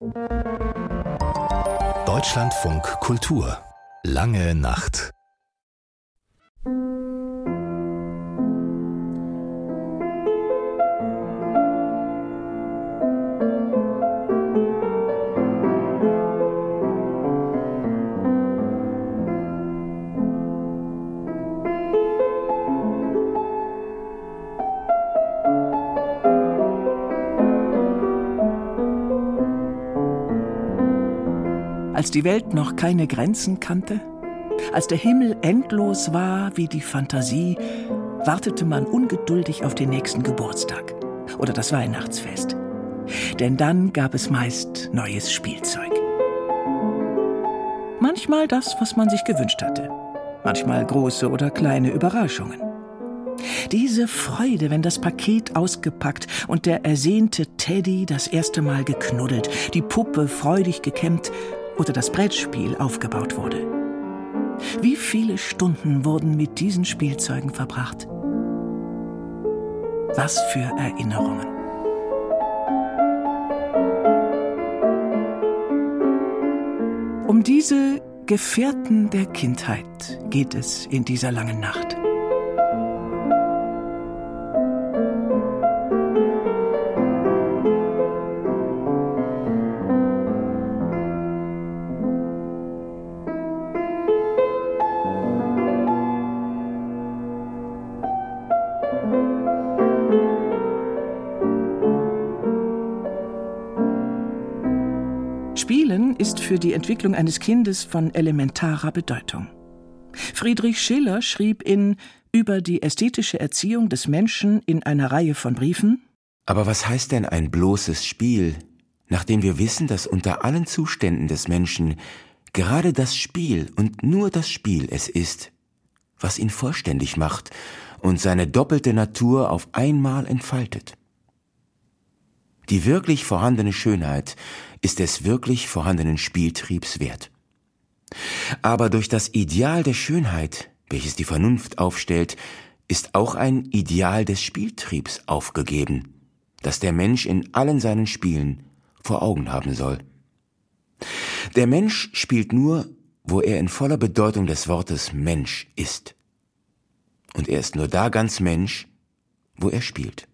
Deutschlandfunk Kultur. Lange Nacht. Als die Welt noch keine Grenzen kannte, als der Himmel endlos war wie die Fantasie, wartete man ungeduldig auf den nächsten Geburtstag oder das Weihnachtsfest. Denn dann gab es meist neues Spielzeug. Manchmal das, was man sich gewünscht hatte. Manchmal große oder kleine Überraschungen. Diese Freude, wenn das Paket ausgepackt und der ersehnte Teddy das erste Mal geknuddelt, die Puppe freudig gekämmt oder das Brettspiel aufgebaut wurde. Wie viele Stunden wurden mit diesen Spielzeugen verbracht? Was für Erinnerungen. Um diese Gefährten der Kindheit geht es in dieser langen Nacht. Spielen ist für die Entwicklung eines Kindes von elementarer Bedeutung. Friedrich Schiller schrieb über die ästhetische Erziehung des Menschen in einer Reihe von Briefen: Aber was heißt denn ein bloßes Spiel, nachdem wir wissen, dass unter allen Zuständen des Menschen gerade das Spiel und nur das Spiel es ist, was ihn vollständig macht und seine doppelte Natur auf einmal entfaltet? Die wirklich vorhandene Schönheit ist des wirklich vorhandenen Spieltriebs wert. Aber durch das Ideal der Schönheit, welches die Vernunft aufstellt, ist auch ein Ideal des Spieltriebs aufgegeben, das der Mensch in allen seinen Spielen vor Augen haben soll. Der Mensch spielt nur, wo er in voller Bedeutung des Wortes Mensch ist. Und er ist nur da ganz Mensch, wo er spielt.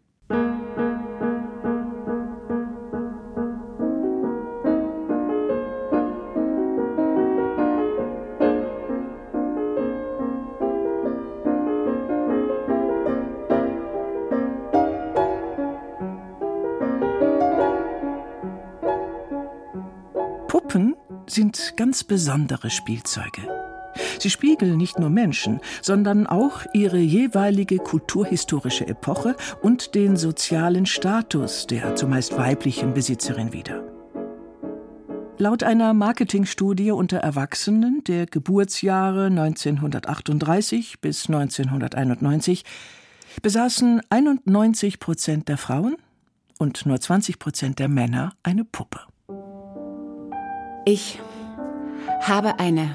Puppen sind ganz besondere Spielzeuge. Sie spiegeln nicht nur Menschen, sondern auch ihre jeweilige kulturhistorische Epoche und den sozialen Status der zumeist weiblichen Besitzerin wider. Laut einer Marketingstudie unter Erwachsenen der Geburtsjahre 1938 bis 1991 besaßen 91% der Frauen und nur 20% der Männer eine Puppe. Ich habe eine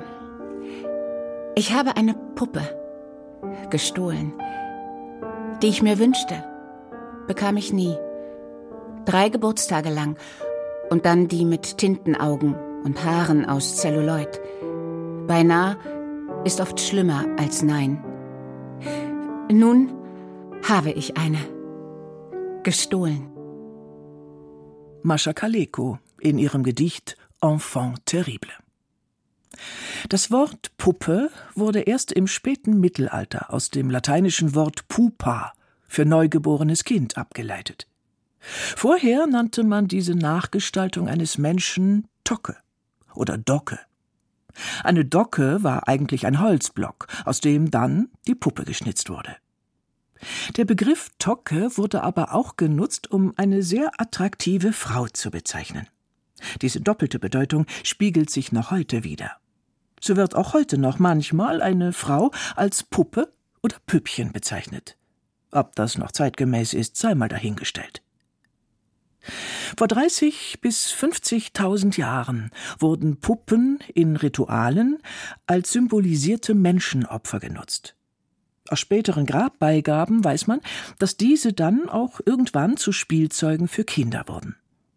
Puppe gestohlen, die ich mir wünschte, bekam ich nie. 3 Geburtstage lang und dann die mit Tintenaugen und Haaren aus Zelluloid. Beinahe ist oft schlimmer als Nein. Nun habe ich eine gestohlen. Mascha Kaleko in ihrem Gedicht Enfant terrible. Das Wort Puppe wurde erst im späten Mittelalter aus dem lateinischen Wort pupa für neugeborenes Kind abgeleitet. Vorher nannte man diese Nachgestaltung eines Menschen Tocke oder Docke. Eine Docke war eigentlich ein Holzblock, aus dem dann die Puppe geschnitzt wurde. Der Begriff Tocke wurde aber auch genutzt, um eine sehr attraktive Frau zu bezeichnen. Diese doppelte Bedeutung spiegelt sich noch heute wider. So wird auch heute noch manchmal eine Frau als Puppe oder Püppchen bezeichnet. Ob das noch zeitgemäß ist, sei mal dahingestellt. Vor 30.000 bis 50.000 Jahren wurden Puppen in Ritualen als symbolisierte Menschenopfer genutzt. Aus späteren Grabbeigaben weiß man, dass diese dann auch irgendwann zu Spielzeugen für Kinder wurden.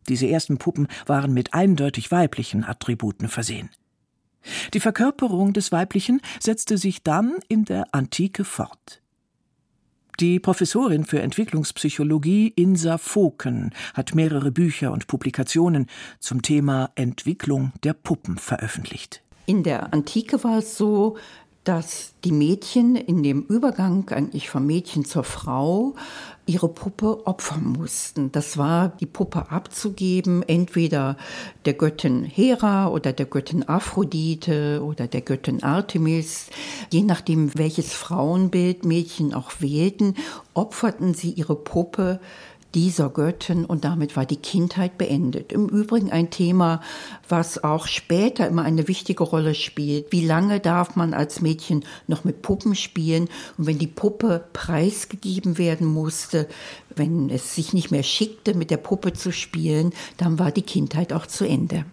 Diese ersten Puppen waren mit eindeutig weiblichen Attributen versehen. Die Verkörperung des Weiblichen setzte sich dann in der Antike fort. Die Professorin für Entwicklungspsychologie Insa Voken hat mehrere Bücher und Publikationen zum Thema Entwicklung der Puppen veröffentlicht. In der Antike war es so, dass die Mädchen in dem Übergang eigentlich vom Mädchen zur Frau ihre Puppe opfern mussten. Das war, die Puppe abzugeben, entweder der Göttin Hera oder der Göttin Aphrodite oder der Göttin Artemis. Je nachdem, welches Frauenbild Mädchen auch wählten, opferten sie ihre Puppe dieser Göttin und damit war die Kindheit beendet. Im Übrigen ein Thema, was auch später immer eine wichtige Rolle spielt. Wie lange darf man als Mädchen noch mit Puppen spielen? Und wenn die Puppe preisgegeben werden musste, wenn es sich nicht mehr schickte, mit der Puppe zu spielen, dann war die Kindheit auch zu Ende.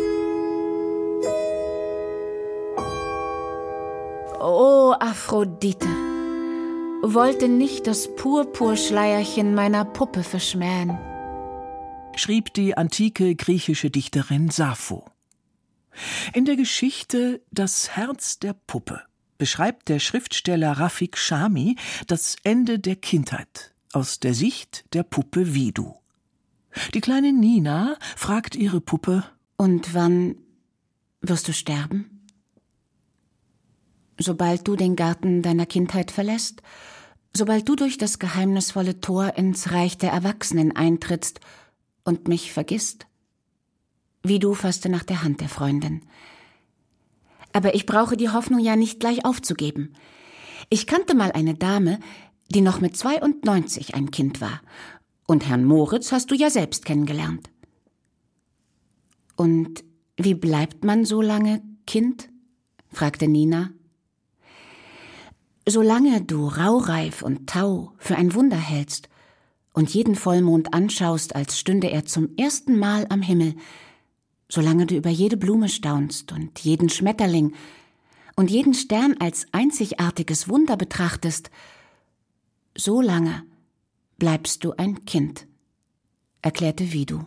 Oh, Aphrodite, wollte nicht das Purpurschleierchen meiner Puppe verschmähen, schrieb die antike griechische Dichterin Sappho. In der Geschichte Das Herz der Puppe beschreibt der Schriftsteller Rafik Shami das Ende der Kindheit aus der Sicht der Puppe Vidu. Die kleine Nina fragt ihre Puppe: Und wann wirst du sterben? Sobald du den Garten deiner Kindheit verlässt, sobald du durch das geheimnisvolle Tor ins Reich der Erwachsenen eintrittst und mich vergisst. Vidu fasste nach der Hand der Freundin. Aber ich brauche die Hoffnung ja nicht gleich aufzugeben. Ich kannte mal eine Dame, die noch mit 92 ein Kind war. Und Herrn Moritz hast du ja selbst kennengelernt. Und wie bleibt man so lange Kind? Fragte Nina. Solange du Raureif und Tau für ein Wunder hältst und jeden Vollmond anschaust, als stünde er zum ersten Mal am Himmel, solange du über jede Blume staunst und jeden Schmetterling und jeden Stern als einzigartiges Wunder betrachtest, so lange bleibst du ein Kind, erklärte Vidu.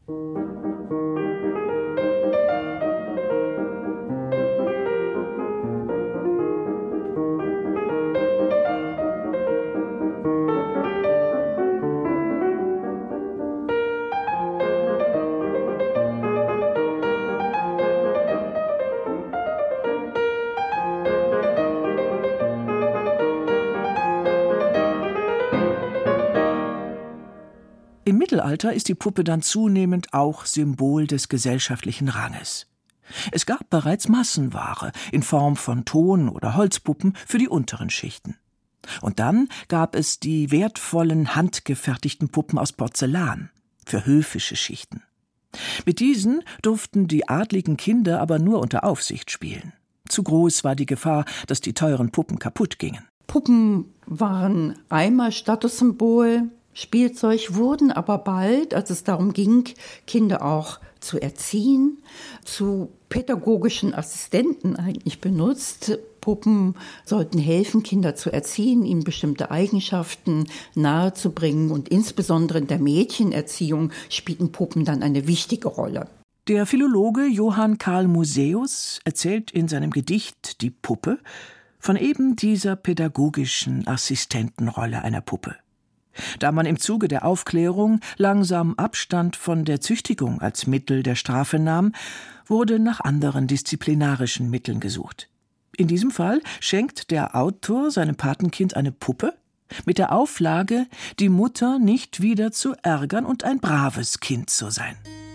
Im Mittelalter ist die Puppe dann zunehmend auch Symbol des gesellschaftlichen Ranges. Es gab bereits Massenware in Form von Ton- oder Holzpuppen für die unteren Schichten. Und dann gab es die wertvollen handgefertigten Puppen aus Porzellan für höfische Schichten. Mit diesen durften die adligen Kinder aber nur unter Aufsicht spielen. Zu groß war die Gefahr, dass die teuren Puppen kaputt gingen. Puppen waren einmal Statussymbol, Spielzeug, wurden aber bald, als es darum ging, Kinder auch zu erziehen, zu pädagogischen Assistenten eigentlich benutzt. Puppen sollten helfen, Kinder zu erziehen, ihnen bestimmte Eigenschaften nahezubringen und insbesondere in der Mädchenerziehung spielten Puppen dann eine wichtige Rolle. Der Philologe Johann Karl Musäus erzählt in seinem Gedicht Die Puppe von eben dieser pädagogischen Assistentenrolle einer Puppe. Da man im Zuge der Aufklärung langsam Abstand von der Züchtigung als Mittel der Strafe nahm, wurde nach anderen disziplinarischen Mitteln gesucht. In diesem Fall schenkt der Autor seinem Patenkind eine Puppe mit der Auflage, die Mutter nicht wieder zu ärgern und ein braves Kind zu sein.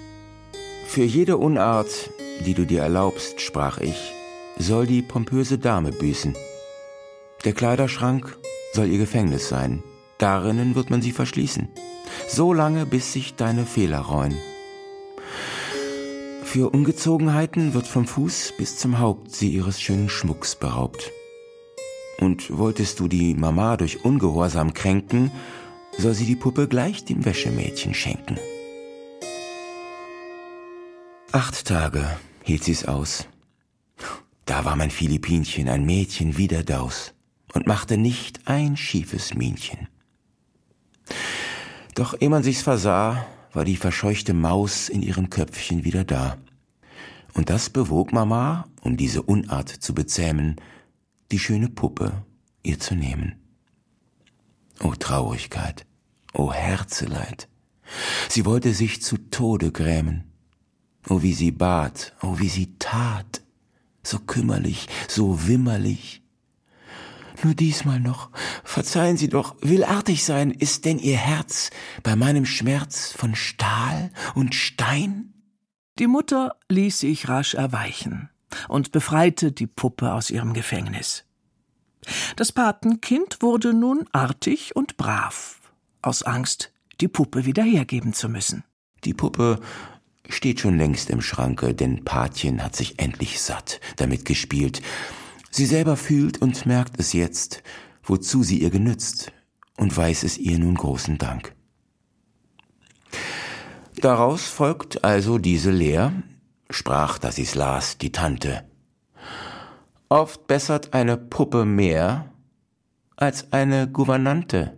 Für jede Unart, die du dir erlaubst, sprach ich, soll die pompöse Dame büßen. Der Kleiderschrank soll ihr Gefängnis sein. Darinnen wird man sie verschließen, so lange, bis sich deine Fehler reuen. Für Ungezogenheiten wird vom Fuß bis zum Haupt sie ihres schönen Schmucks beraubt. Und wolltest du die Mama durch Ungehorsam kränken, soll sie die Puppe gleich dem Wäschemädchen schenken. 8 Tage hielt sie's aus. Da war mein Philippinchen, ein Mädchen wie der Daus, und machte nicht ein schiefes Mienchen. Doch ehe man sich's versah, war die verscheuchte Maus in ihrem Köpfchen wieder da. Und das bewog Mama, um diese Unart zu bezähmen, die schöne Puppe ihr zu nehmen. O Traurigkeit, o Herzeleid, sie wollte sich zu Tode grämen. O wie sie bat, o wie sie tat, so kümmerlich, so wimmerlich. Nur diesmal noch, verzeihen Sie doch, will artig sein, ist denn Ihr Herz bei meinem Schmerz von Stahl und Stein? Die Mutter ließ sich rasch erweichen und befreite die Puppe aus ihrem Gefängnis. Das Patenkind wurde nun artig und brav, aus Angst, die Puppe wieder hergeben zu müssen. Die Puppe steht schon längst im Schranke, denn Patchen hat sich endlich satt damit gespielt. Sie selber fühlt und merkt es jetzt, wozu sie ihr genützt, und weiß es ihr nun großen Dank. Daraus folgt also diese Lehr, sprach, da sie's las, die Tante. Oft bessert eine Puppe mehr als eine Gouvernante.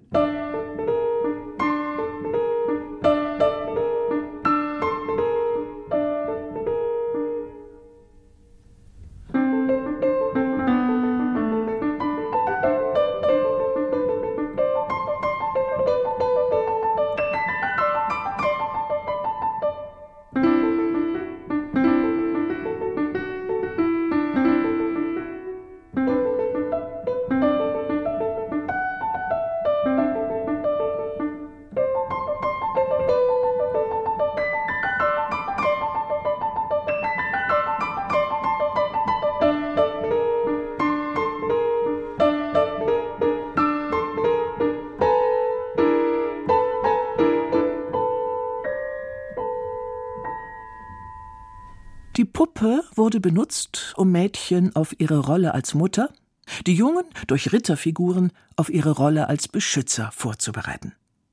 Die Puppe wurde benutzt, um Mädchen auf ihre Rolle als Mutter, die Jungen durch Ritterfiguren auf ihre Rolle als Beschützer vorzubereiten.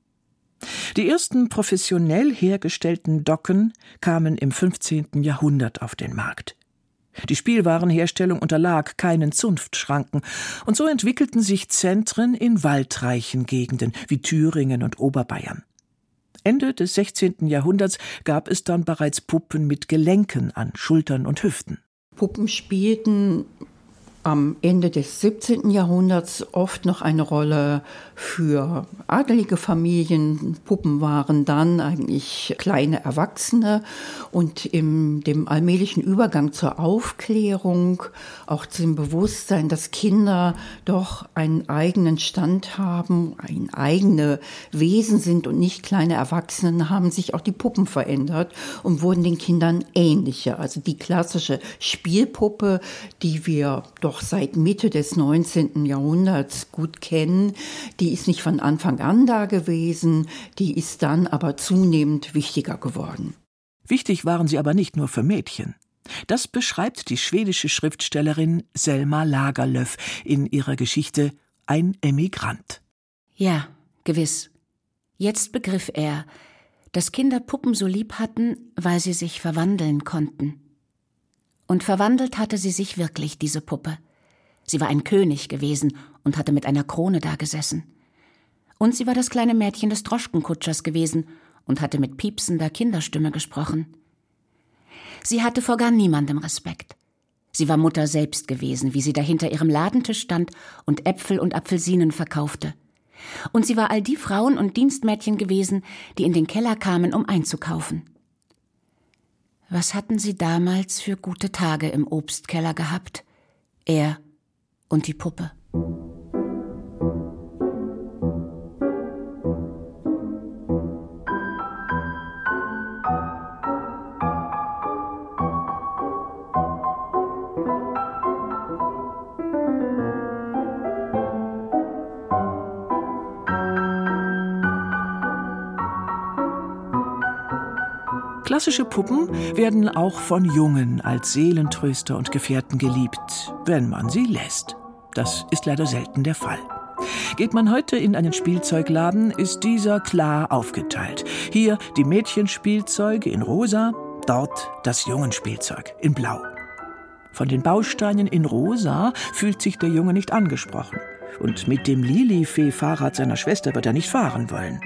Die ersten professionell hergestellten Docken kamen im 15. Jahrhundert auf den Markt. Die Spielwarenherstellung unterlag keinen Zunftschranken, und so entwickelten sich Zentren in waldreichen Gegenden wie Thüringen und Oberbayern. Ende des 16. Jahrhunderts gab es dann bereits Puppen mit Gelenken an Schultern und Hüften. Puppen spielten am Ende des 17. Jahrhunderts oft noch eine Rolle für adelige Familien. Puppen waren dann eigentlich kleine Erwachsene, und in dem allmählichen Übergang zur Aufklärung, auch zum Bewusstsein, dass Kinder doch einen eigenen Stand haben, ein eigene Wesen sind und nicht kleine Erwachsene, haben sich auch die Puppen verändert und wurden den Kindern ähnlicher. Also die klassische Spielpuppe, die wir doch seit Mitte des 19. Jahrhunderts gut kennen, die ist nicht von Anfang an da gewesen, die ist dann aber zunehmend wichtiger geworden. Wichtig waren sie aber nicht nur für Mädchen. Das beschreibt die schwedische Schriftstellerin Selma Lagerlöf in ihrer Geschichte »Ein Emigrant«. Ja, gewiss. Jetzt begriff er, dass Kinder Puppen so lieb hatten, weil sie sich verwandeln konnten. Und verwandelt hatte sie sich wirklich, diese Puppe. Sie war ein König gewesen und hatte mit einer Krone dagesessen. Und sie war das kleine Mädchen des Droschkenkutschers gewesen und hatte mit piepsender Kinderstimme gesprochen. Sie hatte vor gar niemandem Respekt. Sie war Mutter selbst gewesen, wie sie da hinter ihrem Ladentisch stand und Äpfel und Apfelsinen verkaufte. Und sie war all die Frauen und Dienstmädchen gewesen, die in den Keller kamen, um einzukaufen. Was hatten sie damals für gute Tage im Obstkeller gehabt? Er und die Puppe. Klassische Puppen werden auch von Jungen als Seelentröster und Gefährten geliebt, wenn man sie lässt. Das ist leider selten der Fall. Geht man heute in einen Spielzeugladen, ist dieser klar aufgeteilt. Hier die Mädchenspielzeuge in rosa, dort das Jungenspielzeug in blau. Von den Bausteinen in rosa fühlt sich der Junge nicht angesprochen. Und mit dem Lilifee-Fahrrad seiner Schwester wird er nicht fahren wollen.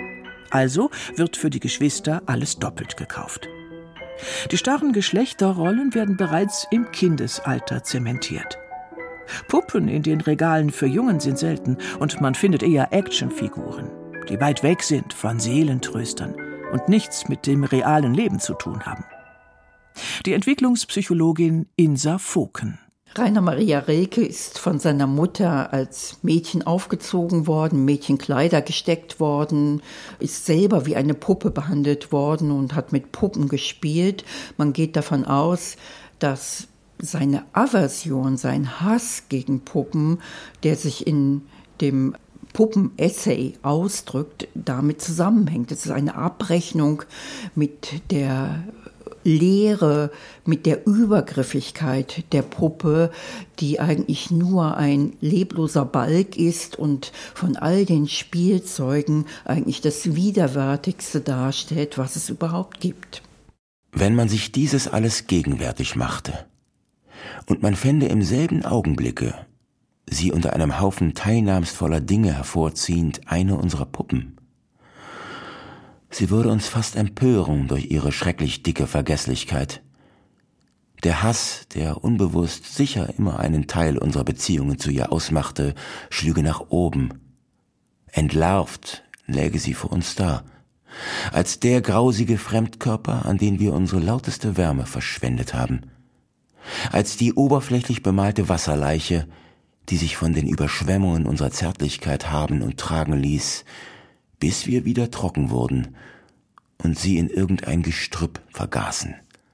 Also wird für die Geschwister alles doppelt gekauft. Die starren Geschlechterrollen werden bereits im Kindesalter zementiert. Puppen in den Regalen für Jungen sind selten und man findet eher Actionfiguren, die weit weg sind von Seelentröstern und nichts mit dem realen Leben zu tun haben. Die Entwicklungspsychologin Insa Voken. Rainer Maria Rilke ist von seiner Mutter als Mädchen aufgezogen worden, Mädchenkleider gesteckt worden, ist selber wie eine Puppe behandelt worden und hat mit Puppen gespielt. Man geht davon aus, dass seine Aversion, sein Hass gegen Puppen, der sich in dem Puppen-Essay ausdrückt, damit zusammenhängt. Es ist eine Abrechnung mit der Leere, mit der Übergriffigkeit der Puppe, die eigentlich nur ein lebloser Balg ist und von all den Spielzeugen eigentlich das Widerwärtigste darstellt, was es überhaupt gibt. Wenn man sich dieses alles gegenwärtig machte und man fände im selben Augenblicke, sie unter einem Haufen teilnahmsvoller Dinge hervorziehend, eine unserer Puppen, sie würde uns fast empören durch ihre schrecklich dicke Vergesslichkeit. Der Hass, der unbewusst sicher immer einen Teil unserer Beziehungen zu ihr ausmachte, schlüge nach oben. Entlarvt läge sie vor uns da, als der grausige Fremdkörper, an den wir unsere lauteste Wärme verschwendet haben, als die oberflächlich bemalte Wasserleiche, die sich von den Überschwemmungen unserer Zärtlichkeit haben und tragen ließ, bis wir wieder trocken wurden und sie in irgendein Gestrüpp vergaßen.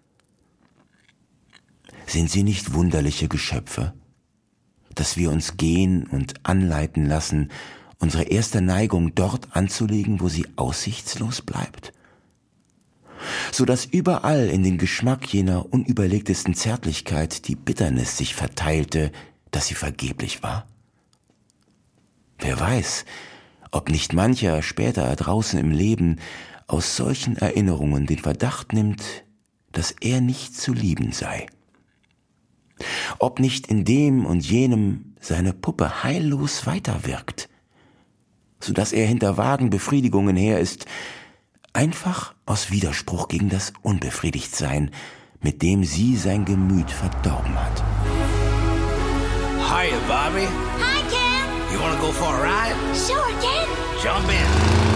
Sind sie nicht wunderliche Geschöpfe, dass wir uns gehen und anleiten lassen, unsere erste Neigung dort anzulegen, wo sie aussichtslos bleibt? So dass überall in den Geschmack jener unüberlegtesten Zärtlichkeit die Bitternis sich verteilte, dass sie vergeblich war? Wer weiß, ob nicht mancher später draußen im Leben aus solchen Erinnerungen den Verdacht nimmt, dass er nicht zu lieben sei. Ob nicht in dem und jenem seine Puppe heillos weiterwirkt, so dass er hinter vagen Befriedigungen her ist, einfach aus Widerspruch gegen das Unbefriedigtsein, mit dem sie sein Gemüt verdorben hat. Hiya, Bobby. Hi, Ken. You wanna go for a ride? Sure, Ken. Jump in.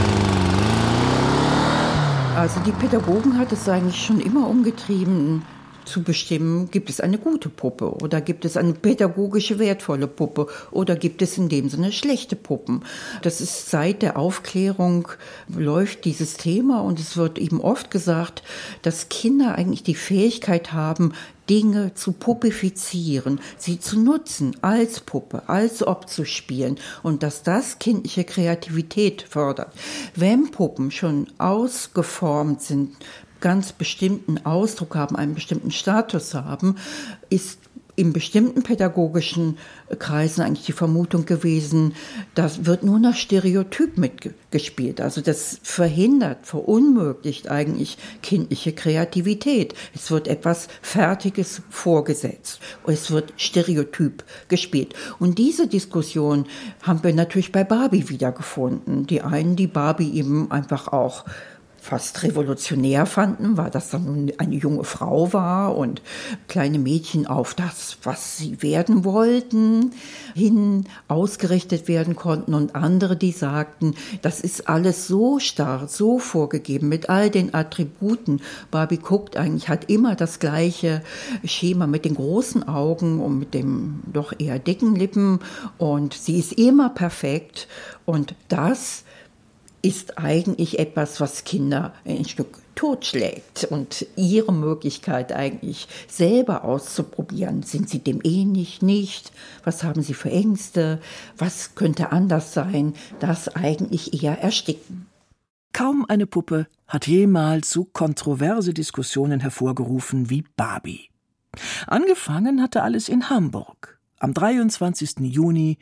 Also die Pädagogen hat es eigentlich schon immer umgetrieben, zu bestimmen, gibt es eine gute Puppe oder gibt es eine pädagogische wertvolle Puppe oder gibt es in dem Sinne schlechte Puppen. Das ist seit der Aufklärung läuft dieses Thema und es wird eben oft gesagt, dass Kinder eigentlich die Fähigkeit haben, Dinge zu puppifizieren, sie zu nutzen als Puppe, als Ob zu spielen und dass das kindliche Kreativität fördert. Wenn Puppen schon ausgeformt sind, ganz bestimmten Ausdruck haben, einen bestimmten Status haben, ist in bestimmten pädagogischen Kreisen eigentlich die Vermutung gewesen, das wird nur nach Stereotyp mitgespielt. Also das verunmöglicht eigentlich kindliche Kreativität. Es wird etwas Fertiges vorgesetzt. Es wird Stereotyp gespielt. Und diese Diskussion haben wir natürlich bei Barbie wiedergefunden. Die einen, die Barbie eben einfach auch fast revolutionär fanden, weil das dann nun eine junge Frau war und kleine Mädchen auf das, was sie werden wollten, hin ausgerichtet werden konnten und andere, die sagten, das ist alles so starr, so vorgegeben mit all den Attributen. Barbie guckt eigentlich, hat immer das gleiche Schema mit den großen Augen und mit dem doch eher dicken Lippen und sie ist immer perfekt und das ist eigentlich etwas, was Kinder ein Stück totschlägt und ihre Möglichkeit eigentlich selber auszuprobieren. Sind sie dem ähnlich, nicht? Was haben sie für Ängste? Was könnte anders sein? Das eigentlich eher ersticken. Kaum eine Puppe hat jemals so kontroverse Diskussionen hervorgerufen wie Barbie. Angefangen hatte alles in Hamburg am 23. Juni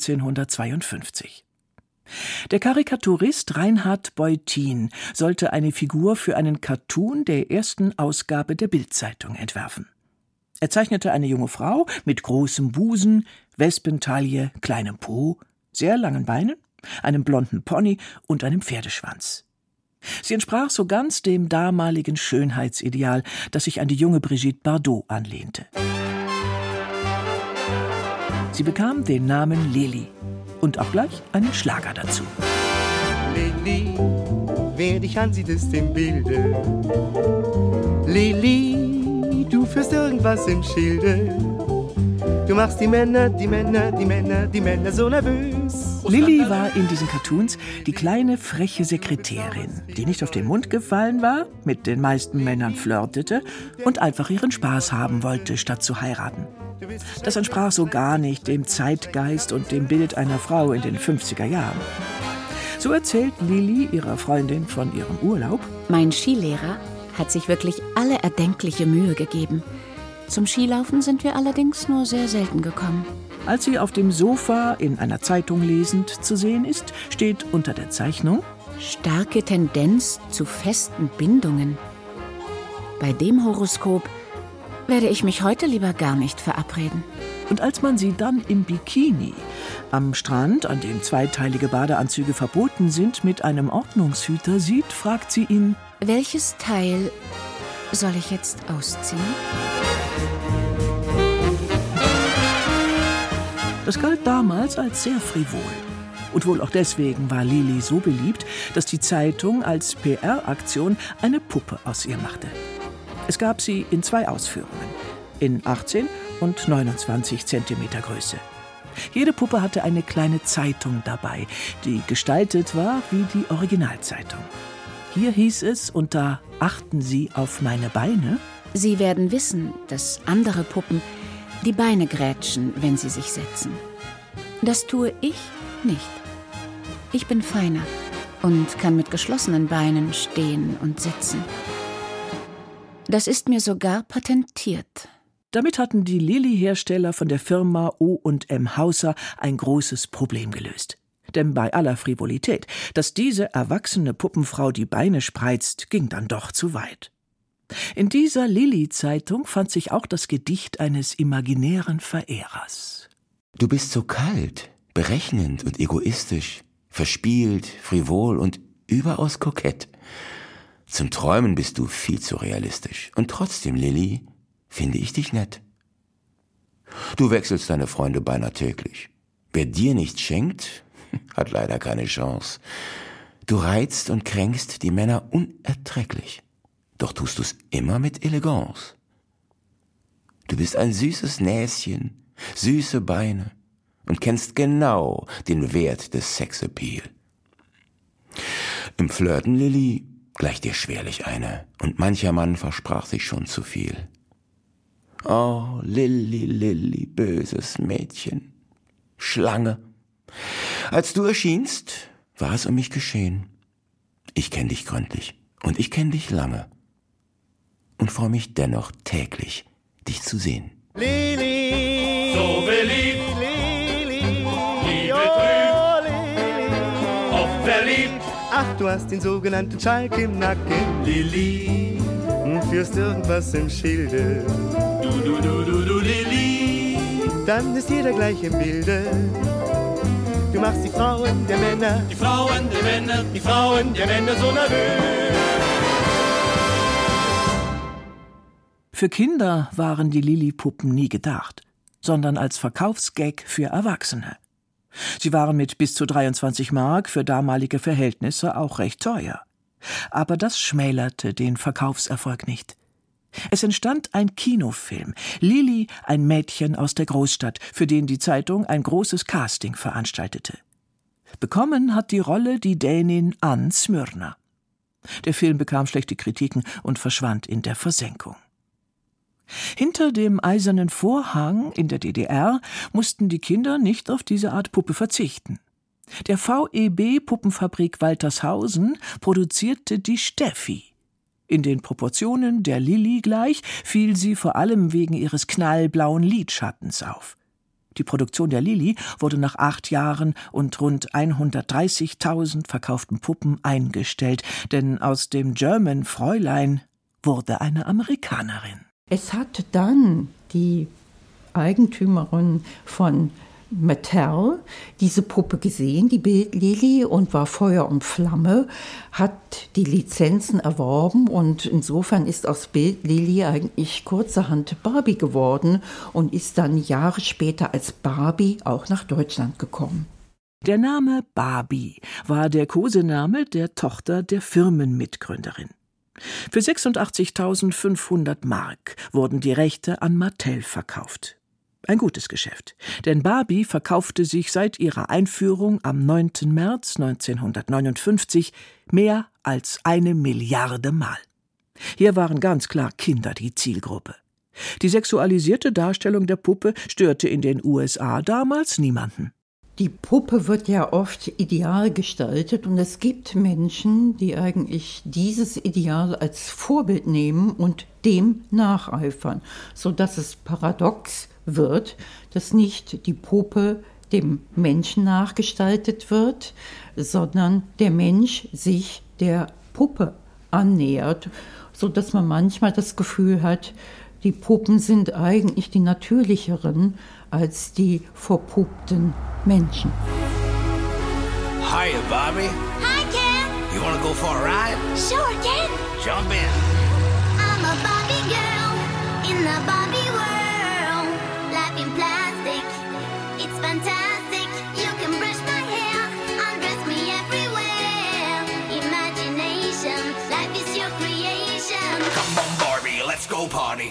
1952. Der Karikaturist Reinhard Beutin sollte eine Figur für einen Cartoon der ersten Ausgabe der Bild-Zeitung entwerfen. Er zeichnete eine junge Frau mit großem Busen, Wespentaille, kleinem Po, sehr langen Beinen, einem blonden Pony und einem Pferdeschwanz. Sie entsprach so ganz dem damaligen Schönheitsideal, das sich an die junge Brigitte Bardot anlehnte. Sie bekam den Namen Lili und auch gleich einen Schlager dazu. Lili, wer dich ansieht, ist im Bilde. Lili, du führst irgendwas im Schilde. Du machst die Männer so nervös. Lili war in diesen Cartoons die kleine, freche Sekretärin, die nicht auf den Mund gefallen war, mit den meisten Männern flirtete und einfach ihren Spaß haben wollte, statt zu heiraten. Das entsprach so gar nicht dem Zeitgeist und dem Bild einer Frau in den 50er Jahren. So erzählt Lili ihrer Freundin von ihrem Urlaub: Mein Skilehrer hat sich wirklich alle erdenkliche Mühe gegeben. Zum Skilaufen sind wir allerdings nur sehr selten gekommen. Als sie auf dem Sofa in einer Zeitung lesend zu sehen ist, steht unter der Zeichnung: Starke Tendenz zu festen Bindungen. Bei dem Horoskop werde ich mich heute lieber gar nicht verabreden. Und als man sie dann im Bikini am Strand, an dem zweiteilige Badeanzüge verboten sind, mit einem Ordnungshüter sieht, fragt sie ihn: Welches Teil soll ich jetzt ausziehen? Das galt damals als sehr frivol. Und wohl auch deswegen war Lili so beliebt, dass die Zeitung als PR-Aktion eine Puppe aus ihr machte. Es gab sie in 2 Ausführungen, in 18 und 29 Zentimeter Größe. Jede Puppe hatte eine kleine Zeitung dabei, die gestaltet war wie die Originalzeitung. Hier hieß es unter »Achten Sie auf meine Beine«: Sie werden wissen, dass andere Puppen die Beine grätschen, wenn sie sich setzen. Das tue ich nicht. Ich bin feiner und kann mit geschlossenen Beinen stehen und sitzen. Das ist mir sogar patentiert. Damit hatten die Lili-Hersteller von der Firma O&M Hauser ein großes Problem gelöst. Denn bei aller Frivolität, dass diese erwachsene Puppenfrau die Beine spreizt, ging dann doch zu weit. In dieser Lili-Zeitung fand sich auch das Gedicht eines imaginären Verehrers. Du bist so kalt, berechnend und egoistisch, verspielt, frivol und überaus kokett. Zum Träumen bist du viel zu realistisch. Und trotzdem, Lili, finde ich dich nett. Du wechselst deine Freunde beinahe täglich. Wer dir nichts schenkt, hat leider keine Chance. Du reizt und kränkst die Männer unerträglich. Doch tust du's immer mit Eleganz. Du bist ein süßes Näschen, süße Beine und kennst genau den Wert des Sexappeal. Im Flirten, Lili, gleicht dir schwerlich eine, und mancher Mann versprach sich schon zu viel. Oh, Lili, Lili, böses Mädchen, Schlange. Als du erschienst, war es um mich geschehen. Ich kenn dich gründlich und ich kenn dich lange und freue mich dennoch täglich, dich zu sehen. Lili, So beliebt, Lili, Liebe oh, Lili. oft verliebt. Ach, du hast den sogenannten Schalk im Nacken, Lili, führst irgendwas im Schilde. du, Lili. Dann ist jeder gleich im Bilde. Du machst die Frauen der Männer, Die Frauen der Männer, die Frauen der Männer so nervös. Für Kinder waren die Lili-Puppen nie gedacht, sondern als Verkaufsgag für Erwachsene. Sie waren mit bis zu 23 Mark für damalige Verhältnisse auch recht teuer. Aber das schmälerte den Verkaufserfolg nicht. Es entstand ein Kinofilm, Lili, ein Mädchen aus der Großstadt, für den die Zeitung ein großes Casting veranstaltete. Bekommen hat die Rolle die Dänin Ann Smyrna. Der Film bekam schlechte Kritiken und verschwand in der Versenkung. Hinter dem eisernen Vorhang in der DDR mussten die Kinder nicht auf diese Art Puppe verzichten. Der VEB Puppenfabrik Waltershausen produzierte die Steffi. In den Proportionen der Lili gleich fiel sie vor allem wegen ihres knallblauen Lidschattens auf. Die Produktion der Lili wurde nach 8 Jahren und rund 130.000 verkauften Puppen eingestellt, denn aus dem German Fräulein wurde eine Amerikanerin. Es hat dann die Eigentümerin von Mattel diese Puppe gesehen, die Bildlili, und war Feuer und Flamme, hat die Lizenzen erworben und insofern ist aus Bildlili eigentlich kurzerhand Barbie geworden und ist dann Jahre später als Barbie auch nach Deutschland gekommen. Der Name Barbie war der Kosename der Tochter der Firmenmitgründerin. Für 86.500 Mark wurden die Rechte an Mattel verkauft. Ein gutes Geschäft, denn Barbie verkaufte sich seit ihrer Einführung am 9. März 1959 mehr als 1 Milliarde Mal. Hier waren ganz klar Kinder die Zielgruppe. Die sexualisierte Darstellung der Puppe störte in den USA damals niemanden. Die Puppe wird ja oft ideal gestaltet und es gibt Menschen, die eigentlich dieses Ideal als Vorbild nehmen und dem nacheifern, sodass es paradox wird, dass nicht die Puppe dem Menschen nachgestaltet wird, sondern der Mensch sich der Puppe annähert, sodass man manchmal das Gefühl hat, die Puppen sind eigentlich die natürlicheren als die verpuppten Menschen. Hiya, Bobby. Hi, Ken. You wanna go for a ride? Sure, Ken. Jump in. I'm a Barbie girl in the Barbie world. Life in plastic, it's fantastic. You can brush my hair, undress me everywhere. Imagination, life is your creation. Come on, Barbie, let's go party.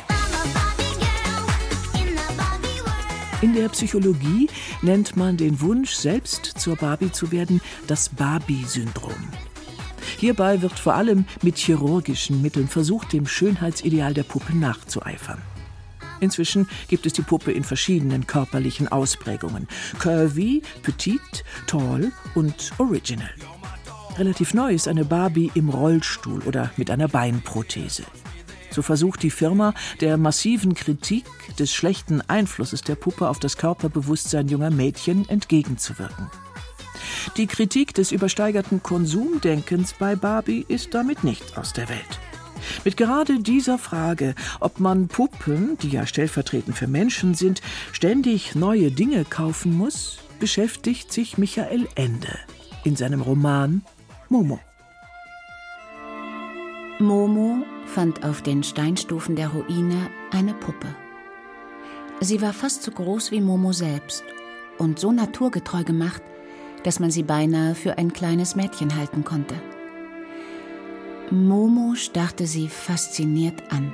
In der Psychologie nennt man den Wunsch, selbst zur Barbie zu werden, das Barbie-Syndrom. Hierbei wird vor allem mit chirurgischen Mitteln versucht, dem Schönheitsideal der Puppe nachzueifern. Inzwischen gibt es die Puppe in verschiedenen körperlichen Ausprägungen: curvy, petite, tall und original. Relativ neu ist eine Barbie im Rollstuhl oder mit einer Beinprothese. So versucht die Firma, der massiven Kritik des schlechten Einflusses der Puppe auf das Körperbewusstsein junger Mädchen entgegenzuwirken. Die Kritik des übersteigerten Konsumdenkens bei Barbie ist damit nicht aus der Welt. Mit gerade dieser Frage, ob man Puppen, die ja stellvertretend für Menschen sind, ständig neue Dinge kaufen muss, beschäftigt sich Michael Ende in seinem Roman Momo. Momo fand auf den Steinstufen der Ruine eine Puppe. Sie war fast so groß wie Momo selbst und so naturgetreu gemacht, dass man sie beinahe für ein kleines Mädchen halten konnte. Momo starrte sie fasziniert an.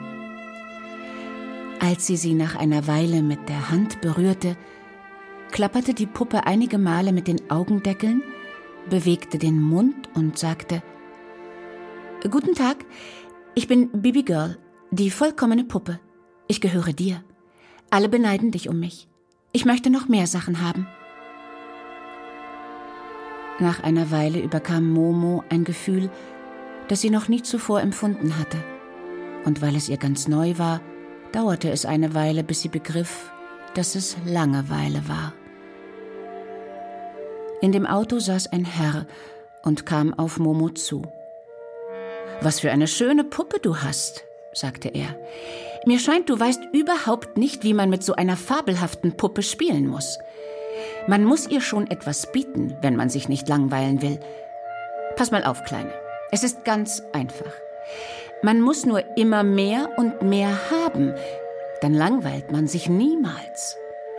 Als sie nach einer Weile mit der Hand berührte, klapperte die Puppe einige Male mit den Augendeckeln, bewegte den Mund und sagte: »Guten Tag, ich bin Bibi Girl, die vollkommene Puppe. Ich gehöre dir. Alle beneiden dich um mich. Ich möchte noch mehr Sachen haben.« Nach einer Weile überkam Momo ein Gefühl, das sie noch nie zuvor empfunden hatte. Und weil es ihr ganz neu war, dauerte es eine Weile, bis sie begriff, dass es Langeweile war. In dem Auto saß ein Herr und kam auf Momo zu. »Was für eine schöne Puppe du hast«, sagte er. »Mir scheint, du weißt überhaupt nicht, wie man mit so einer fabelhaften Puppe spielen muss. Man muss ihr schon etwas bieten, wenn man sich nicht langweilen will. Pass mal auf, Kleine. Es ist ganz einfach. Man muss nur immer mehr und mehr haben, dann langweilt man sich niemals.«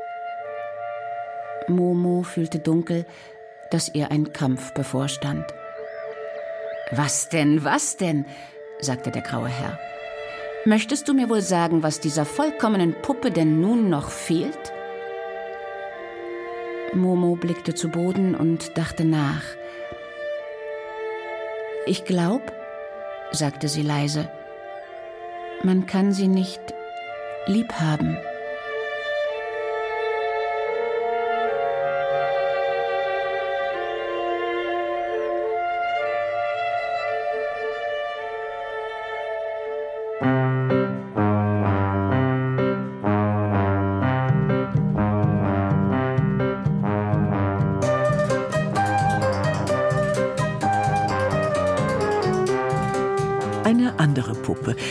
Momo fühlte dunkel, dass ihr ein Kampf bevorstand. »Was denn, was denn?«, sagte der graue Herr. »Möchtest du mir wohl sagen, was dieser vollkommenen Puppe denn nun noch fehlt?« Momo blickte zu Boden und dachte nach. »Ich glaube«, sagte sie leise, »man kann sie nicht lieb haben.«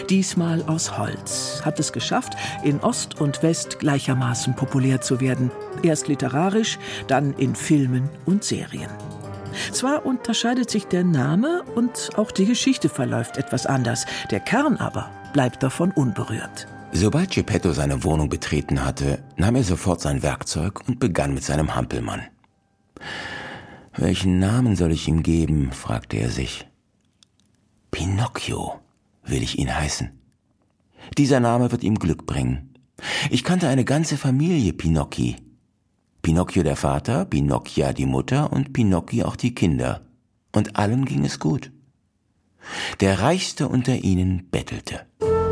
diesmal aus Holz, hat es geschafft, in Ost und West gleichermaßen populär zu werden. Erst literarisch, dann in Filmen und Serien. Zwar unterscheidet sich der Name und auch die Geschichte verläuft etwas anders. Der Kern aber bleibt davon unberührt. Sobald Geppetto seine Wohnung betreten hatte, nahm er sofort sein Werkzeug und begann mit seinem Hampelmann. Welchen Namen soll ich ihm geben, fragte er sich. Pinocchio will ich ihn heißen. Dieser Name wird ihm Glück bringen. Ich kannte eine ganze Familie Pinocchi. Pinocchio der Vater, Pinocchia die Mutter und Pinocchi auch die Kinder. Und allen ging es gut. Der Reichste unter ihnen bettelte.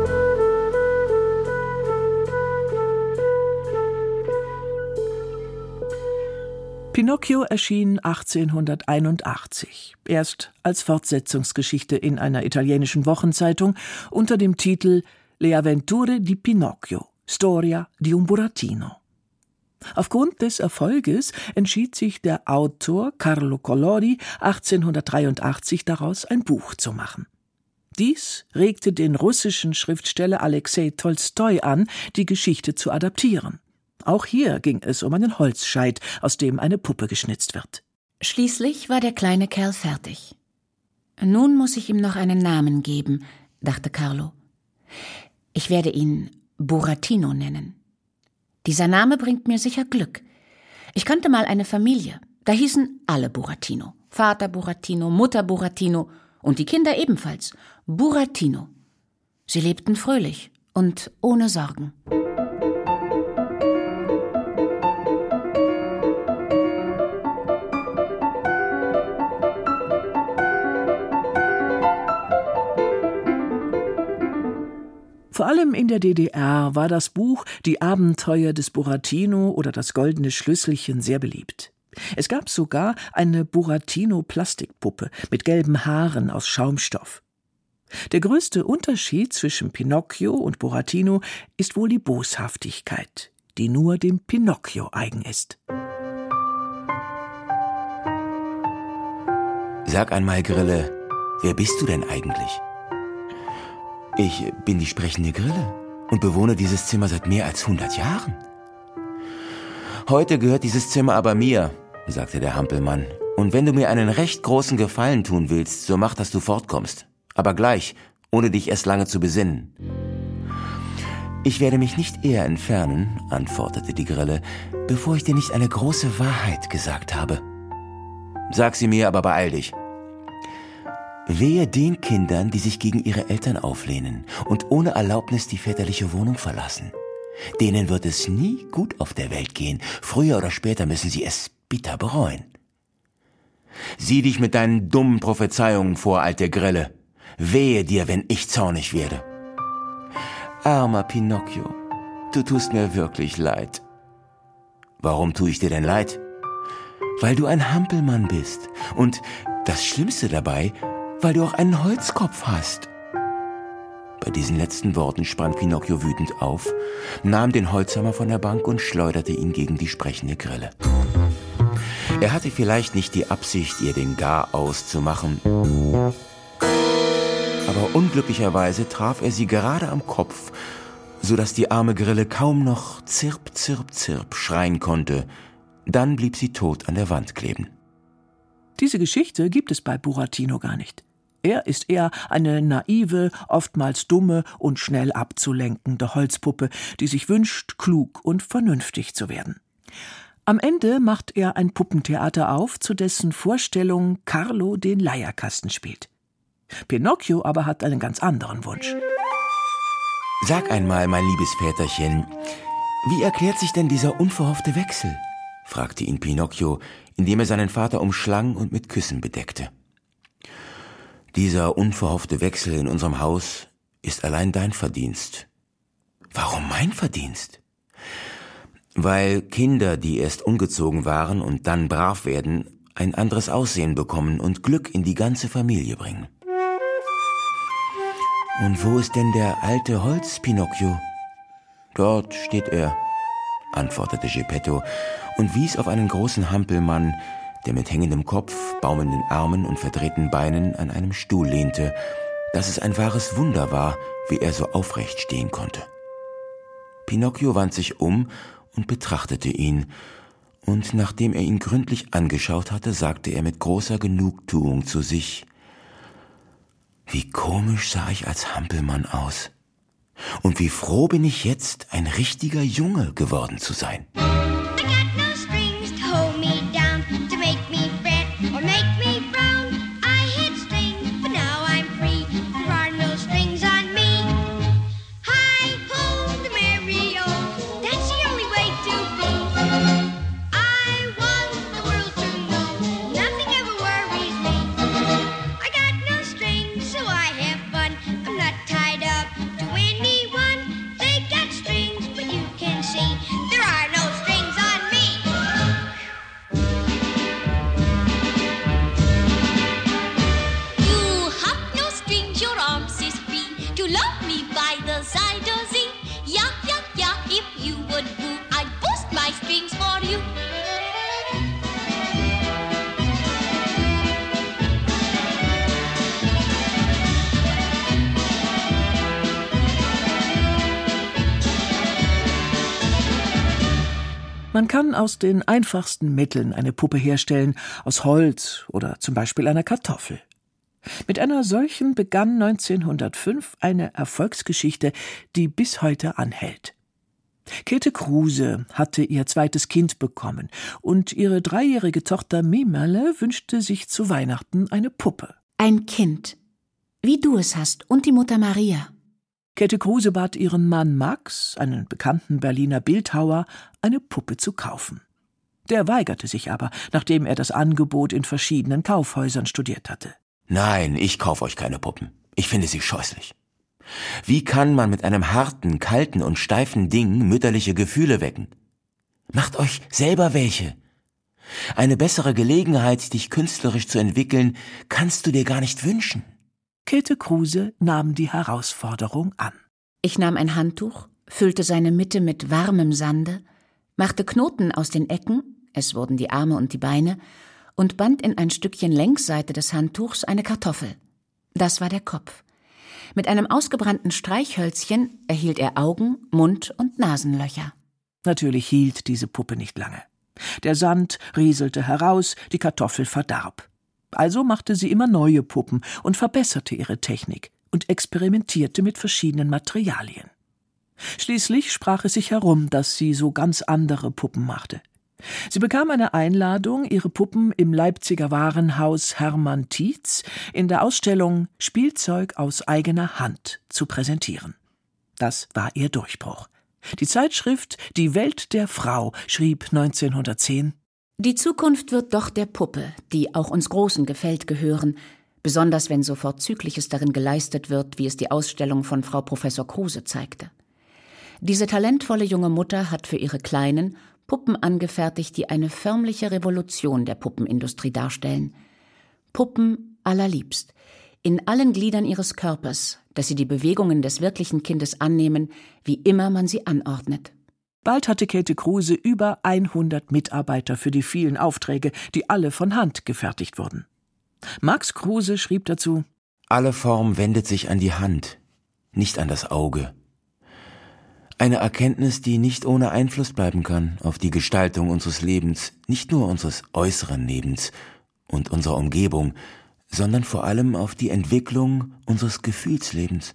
Pinocchio erschien 1881, erst als Fortsetzungsgeschichte in einer italienischen Wochenzeitung unter dem Titel Le avventure di Pinocchio, storia di un burattino. Aufgrund des Erfolges entschied sich der Autor Carlo Collodi 1883 daraus ein Buch zu machen. Dies regte den russischen Schriftsteller Alexei Tolstoi an, die Geschichte zu adaptieren. Auch hier ging es um einen Holzscheit, aus dem eine Puppe geschnitzt wird. Schließlich war der kleine Kerl fertig. Nun muss ich ihm noch einen Namen geben, dachte Carlo. Ich werde ihn Burattino nennen. Dieser Name bringt mir sicher Glück. Ich kannte mal eine Familie, da hießen alle Burattino. Vater Burattino, Mutter Burattino und die Kinder ebenfalls. Burattino. Sie lebten fröhlich und ohne Sorgen. Vor allem in der DDR war das Buch Die Abenteuer des Burattino oder das Goldene Schlüsselchen sehr beliebt. Es gab sogar eine Burattino-Plastikpuppe mit gelben Haaren aus Schaumstoff. Der größte Unterschied zwischen Pinocchio und Burattino ist wohl die Boshaftigkeit, die nur dem Pinocchio eigen ist. Sag einmal, Grille, wer bist du denn eigentlich? Ich bin die sprechende Grille und bewohne dieses Zimmer seit mehr als 100 Jahren. Heute gehört dieses Zimmer aber mir, sagte der Hampelmann. Und wenn du mir einen recht großen Gefallen tun willst, so mach, dass du fortkommst. Aber gleich, ohne dich erst lange zu besinnen. Ich werde mich nicht eher entfernen, antwortete die Grille, bevor ich dir nicht eine große Wahrheit gesagt habe. Sag sie mir, aber beeil dich. Wehe den Kindern, die sich gegen ihre Eltern auflehnen und ohne Erlaubnis die väterliche Wohnung verlassen. Denen wird es nie gut auf der Welt gehen. Früher oder später müssen sie es bitter bereuen. Sieh dich mit deinen dummen Prophezeiungen vor, alte Grille. Wehe dir, wenn ich zornig werde. Armer Pinocchio, du tust mir wirklich leid. Warum tue ich dir denn leid? Weil du ein Hampelmann bist. Und das Schlimmste dabei, weil du auch einen Holzkopf hast. Bei diesen letzten Worten sprang Pinocchio wütend auf, nahm den Holzhammer von der Bank und schleuderte ihn gegen die sprechende Grille. Er hatte vielleicht nicht die Absicht, ihr den Garaus zu machen, aber unglücklicherweise traf er sie gerade am Kopf, so dass die arme Grille kaum noch Zirp, Zirp, Zirp schreien konnte. Dann blieb sie tot an der Wand kleben. Diese Geschichte gibt es bei Burattino gar nicht. Er ist eher eine naive, oftmals dumme und schnell abzulenkende Holzpuppe, die sich wünscht, klug und vernünftig zu werden. Am Ende macht er ein Puppentheater auf, zu dessen Vorstellung Carlo den Leierkasten spielt. Pinocchio aber hat einen ganz anderen Wunsch. Sag einmal, mein liebes Väterchen, wie erklärt sich denn dieser unverhoffte Wechsel? Fragte ihn Pinocchio, indem er seinen Vater umschlang und mit Küssen bedeckte. Dieser unverhoffte Wechsel in unserem Haus ist allein dein Verdienst. Warum mein Verdienst? Weil Kinder, die erst ungezogen waren und dann brav werden, ein anderes Aussehen bekommen und Glück in die ganze Familie bringen. Und wo ist denn der alte Holz-Pinocchio? Dort steht er, antwortete Geppetto und wies auf einen großen Hampelmann, der mit hängendem Kopf, baumelnden Armen und verdrehten Beinen an einem Stuhl lehnte dass es ein wahres Wunder war, wie er so aufrecht stehen konnte. Pinocchio wandte sich um und betrachtete ihn, und nachdem er ihn gründlich angeschaut hatte, sagte er mit großer Genugtuung zu sich: Wie komisch sah ich als Hampelmann aus. Und wie froh bin ich jetzt, ein richtiger Junge geworden zu sein. Man kann aus den einfachsten Mitteln eine Puppe herstellen, aus Holz oder zum Beispiel einer Kartoffel. Mit einer solchen begann 1905 eine Erfolgsgeschichte, die bis heute anhält. Käthe Kruse hatte ihr zweites Kind bekommen und ihre 3-jährige Tochter Mimerle wünschte sich zu Weihnachten eine Puppe. Ein Kind, wie du es hast, und die Mutter Maria. Käthe Kruse bat ihren Mann Max, einen bekannten Berliner Bildhauer, eine Puppe zu kaufen. Der weigerte sich aber, nachdem er das Angebot in verschiedenen Kaufhäusern studiert hatte. Nein, ich kauf euch keine Puppen. Ich finde sie scheußlich. Wie kann man mit einem harten, kalten und steifen Ding mütterliche Gefühle wecken? Macht euch selber welche. Eine bessere Gelegenheit, dich künstlerisch zu entwickeln, kannst du dir gar nicht wünschen. Käthe Kruse nahm die Herausforderung an. Ich nahm ein Handtuch, füllte seine Mitte mit warmem Sande, machte Knoten aus den Ecken, es wurden die Arme und die Beine, und band in ein Stückchen Längsseite des Handtuchs eine Kartoffel. Das war der Kopf. Mit einem ausgebrannten Streichhölzchen erhielt er Augen, Mund und Nasenlöcher. Natürlich hielt diese Puppe nicht lange. Der Sand rieselte heraus, die Kartoffel verdarb. Also machte sie immer neue Puppen und verbesserte ihre Technik und experimentierte mit verschiedenen Materialien. Schließlich sprach es sich herum, dass sie so ganz andere Puppen machte. Sie bekam eine Einladung, ihre Puppen im Leipziger Warenhaus Hermann Tietz in der Ausstellung Spielzeug aus eigener Hand zu präsentieren. Das war ihr Durchbruch. Die Zeitschrift Die Welt der Frau schrieb 1910: Die Zukunft wird doch der Puppe, die auch uns Großen gefällt, gehören, besonders wenn so Vorzügliches darin geleistet wird, wie es die Ausstellung von Frau Professor Kruse zeigte. Diese talentvolle junge Mutter hat für ihre Kleinen Puppen angefertigt, die eine förmliche Revolution der Puppenindustrie darstellen. Puppen allerliebst, in allen Gliedern ihres Körpers, dass sie die Bewegungen des wirklichen Kindes annehmen, wie immer man sie anordnet. Bald hatte Käthe Kruse über 100 Mitarbeiter für die vielen Aufträge, die alle von Hand gefertigt wurden. Max Kruse schrieb dazu: Alle Form wendet sich an die Hand, nicht an das Auge. Eine Erkenntnis, die nicht ohne Einfluss bleiben kann auf die Gestaltung unseres Lebens, nicht nur unseres äußeren Lebens und unserer Umgebung, sondern vor allem auf die Entwicklung unseres Gefühlslebens.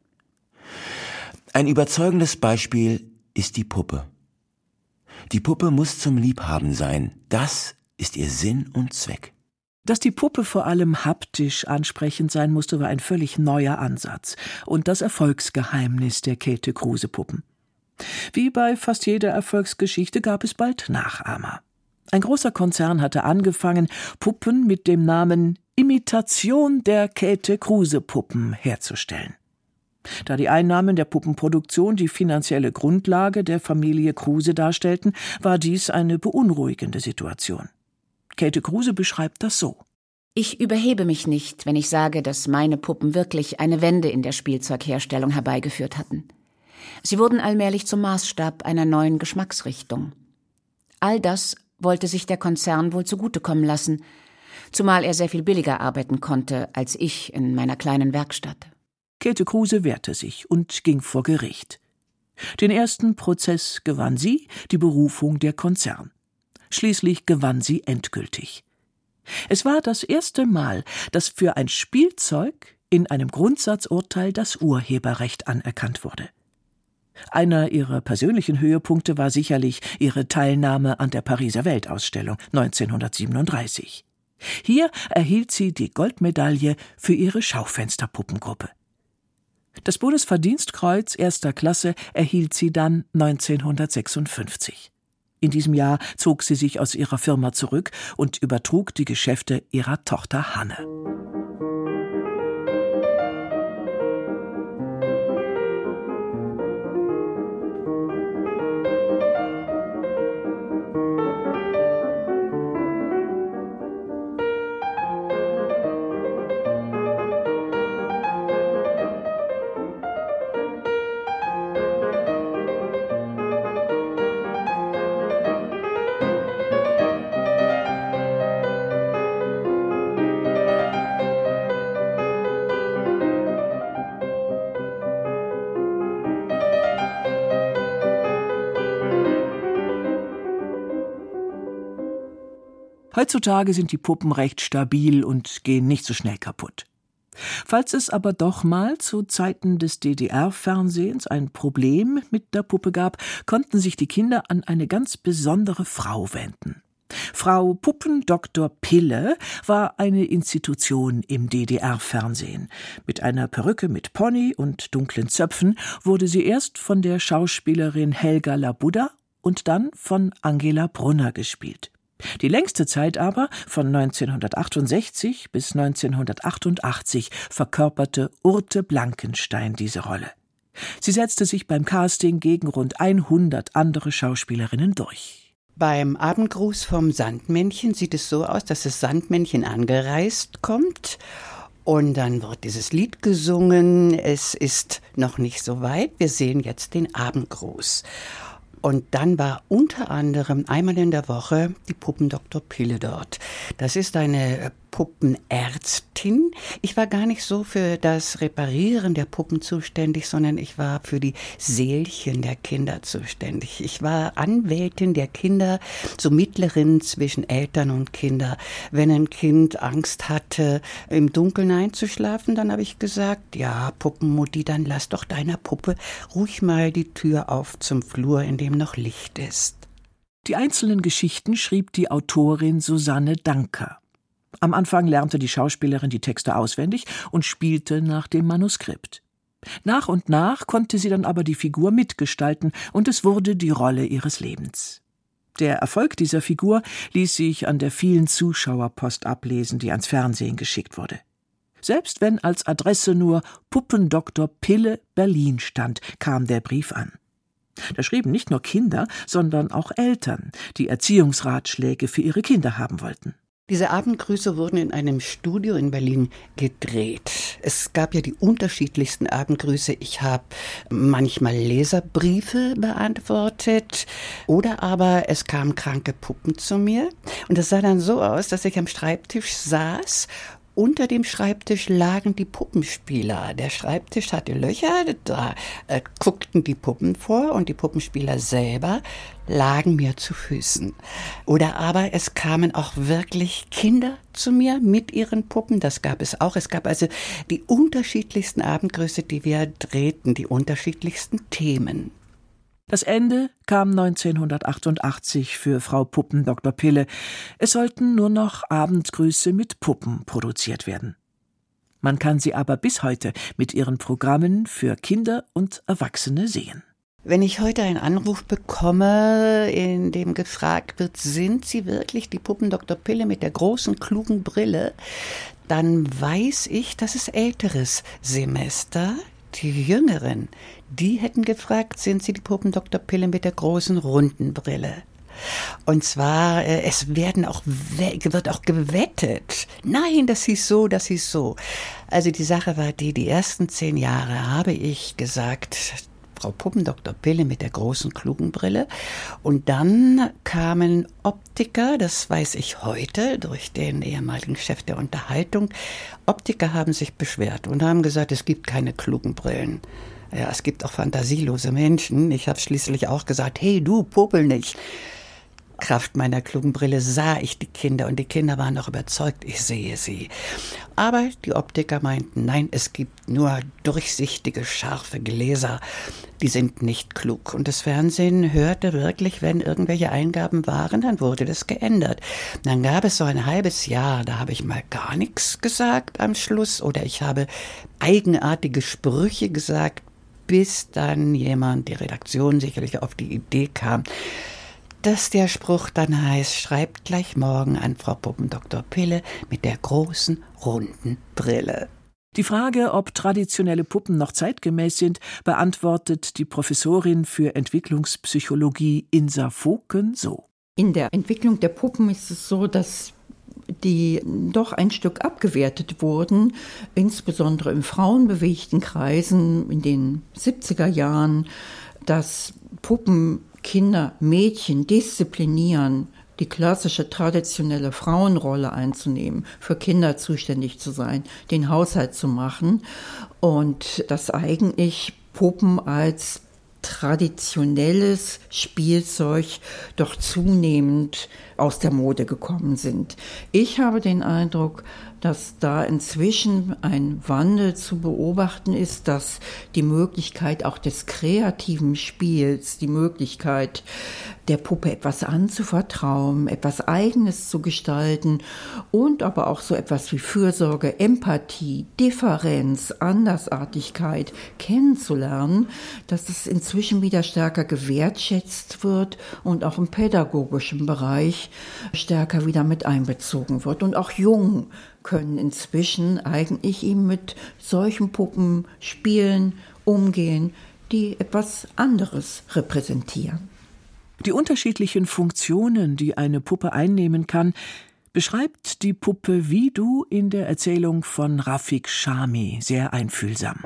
Ein überzeugendes Beispiel ist die Puppe. Die Puppe muss zum Liebhaben sein. Das ist ihr Sinn und Zweck. Dass die Puppe vor allem haptisch ansprechend sein musste, war ein völlig neuer Ansatz und das Erfolgsgeheimnis der Käthe Kruse Puppen. Wie bei fast jeder Erfolgsgeschichte gab es bald Nachahmer. Ein großer Konzern hatte angefangen, Puppen mit dem Namen Imitation der Käthe Kruse Puppen herzustellen. Da die Einnahmen der Puppenproduktion die finanzielle Grundlage der Familie Kruse darstellten, war dies eine beunruhigende Situation. Käthe Kruse beschreibt das so: Ich überhebe mich nicht, wenn ich sage, dass meine Puppen wirklich eine Wende in der Spielzeugherstellung herbeigeführt hatten. Sie wurden allmählich zum Maßstab einer neuen Geschmacksrichtung. All das wollte sich der Konzern wohl zugutekommen lassen, zumal er sehr viel billiger arbeiten konnte als ich in meiner kleinen Werkstatt. Käthe Kruse wehrte sich und ging vor Gericht. Den ersten Prozess gewann sie, die Berufung der Konzern. Schließlich gewann sie endgültig. Es war das erste Mal, dass für ein Spielzeug in einem Grundsatzurteil das Urheberrecht anerkannt wurde. Einer ihrer persönlichen Höhepunkte war sicherlich ihre Teilnahme an der Pariser Weltausstellung 1937. Hier erhielt sie die Goldmedaille für ihre Schaufensterpuppengruppe. Das Bundesverdienstkreuz erster Klasse erhielt sie dann 1956. In diesem Jahr zog sie sich aus ihrer Firma zurück und übertrug die Geschäfte ihrer Tochter Hanne. Heutzutage sind die Puppen recht stabil und gehen nicht so schnell kaputt. Falls es aber doch mal zu Zeiten des DDR-Fernsehens ein Problem mit der Puppe gab, konnten sich die Kinder an eine ganz besondere Frau wenden. Frau Puppendoktor Pille war eine Institution im DDR-Fernsehen. Mit einer Perücke mit Pony und dunklen Zöpfen wurde sie erst von der Schauspielerin Helga Labuda und dann von Angela Brunner gespielt. Die längste Zeit aber, von 1968 bis 1988, verkörperte Urte Blankenstein diese Rolle. Sie setzte sich beim Casting gegen rund 100 andere Schauspielerinnen durch. Beim Abendgruß vom Sandmännchen sieht es so aus, dass das Sandmännchen angereist kommt und dann wird dieses Lied gesungen. Es ist noch nicht so weit, wir sehen jetzt den Abendgruß. Und dann war unter anderem einmal in der Woche die Puppendoktor Pille dort. Das ist eine Puppenärztin. Ich war gar nicht so für das Reparieren der Puppen zuständig, sondern ich war für die Seelchen der Kinder zuständig. Ich war Anwältin der Kinder, so Mittlerin zwischen Eltern und Kinder. Wenn ein Kind Angst hatte, im Dunkeln einzuschlafen, dann habe ich gesagt, ja, Puppenmutti, dann lass doch deiner Puppe ruhig mal die Tür auf zum Flur, in dem noch Licht ist. Die einzelnen Geschichten schrieb die Autorin Susanne Danker. Am Anfang lernte die Schauspielerin die Texte auswendig und spielte nach dem Manuskript. Nach und nach konnte sie dann aber die Figur mitgestalten und es wurde die Rolle ihres Lebens. Der Erfolg dieser Figur ließ sich an der vielen Zuschauerpost ablesen, die ans Fernsehen geschickt wurde. Selbst wenn als Adresse nur Puppendoktor Pille Berlin stand, kam der Brief an. Da schrieben nicht nur Kinder, sondern auch Eltern, die Erziehungsratschläge für ihre Kinder haben wollten. Diese Abendgrüße wurden in einem Studio in Berlin gedreht. Es gab ja die unterschiedlichsten Abendgrüße. Ich habe manchmal Leserbriefe beantwortet oder aber es kamen kranke Puppen zu mir. Und das sah dann so aus, dass ich am Schreibtisch saß. Unter dem Schreibtisch lagen die Puppenspieler. Der Schreibtisch hatte Löcher, da guckten die Puppen vor und die Puppenspieler selber lagen mir zu Füßen. Oder aber es kamen auch wirklich Kinder zu mir mit ihren Puppen, das gab es auch. Es gab also die unterschiedlichsten Abendgrüße, die wir drehten, die unterschiedlichsten Themen. Das Ende kam 1988 für Frau Puppendoktor Pille. Es sollten nur noch Abendgrüße mit Puppen produziert werden. Man kann sie aber bis heute mit ihren Programmen für Kinder und Erwachsene sehen. Wenn ich heute einen Anruf bekomme, in dem gefragt wird, sind Sie wirklich die Puppendoktor Pille mit der großen, klugen Brille, dann weiß ich, das ist älteres Semester. Die Jüngeren, die hätten gefragt, sind Sie die Puppendoktor Pille mit der großen, runden Brille? Und zwar, es wird auch gewettet. Nein, das hieß so, das hieß so. Also die Sache war die ersten 10 Jahre habe ich gesagt, Frau Puppendoktor Pille mit der großen klugen Brille. Und dann kamen Optiker, das weiß ich heute, durch den ehemaligen Chef der Unterhaltung. Optiker haben sich beschwert und haben gesagt, es gibt keine klugen Brillen. Ja, es gibt auch fantasielose Menschen. Ich habe schließlich auch gesagt, hey du, popel nicht. Kraft meiner klugen Brille sah ich die Kinder und die Kinder waren auch überzeugt, ich sehe sie. Aber die Optiker meinten, nein, es gibt nur durchsichtige, scharfe Gläser, die sind nicht klug. Und das Fernsehen hörte wirklich, wenn irgendwelche Eingaben waren, dann wurde das geändert. Dann gab es so ein halbes Jahr, da habe ich mal gar nichts gesagt am Schluss oder ich habe eigenartige Sprüche gesagt, bis dann jemand, die Redaktion sicherlich auf die Idee kam, dass der Spruch dann heißt, schreibt gleich morgen an Frau Puppendoktor Pille mit der großen, runden Brille. Die Frage, ob traditionelle Puppen noch zeitgemäß sind, beantwortet die Professorin für Entwicklungspsychologie Insa Voken so. In der Entwicklung der Puppen ist es so, dass die doch ein Stück abgewertet wurden, insbesondere in frauenbewegten Kreisen in den 70er Jahren, dass Puppen Kinder, Mädchen disziplinieren, die klassische traditionelle Frauenrolle einzunehmen, für Kinder zuständig zu sein, den Haushalt zu machen und dass eigentlich Puppen als traditionelles Spielzeug doch zunehmend aus der Mode gekommen sind. Ich habe den Eindruck, dass da inzwischen ein Wandel zu beobachten ist, dass die Möglichkeit auch des kreativen Spiels, die Möglichkeit der Puppe etwas anzuvertrauen, etwas Eigenes zu gestalten und aber auch so etwas wie Fürsorge, Empathie, Differenz, Andersartigkeit kennenzulernen, dass es inzwischen wieder stärker gewertschätzt wird und auch im pädagogischen Bereich stärker wieder mit einbezogen wird. Und auch Jungen können inzwischen eigentlich eben mit solchen Puppen spielen, umgehen, die etwas anderes repräsentieren. Die unterschiedlichen Funktionen, die eine Puppe einnehmen kann, beschreibt die Puppe Vidu in der Erzählung von Rafik Shami sehr einfühlsam.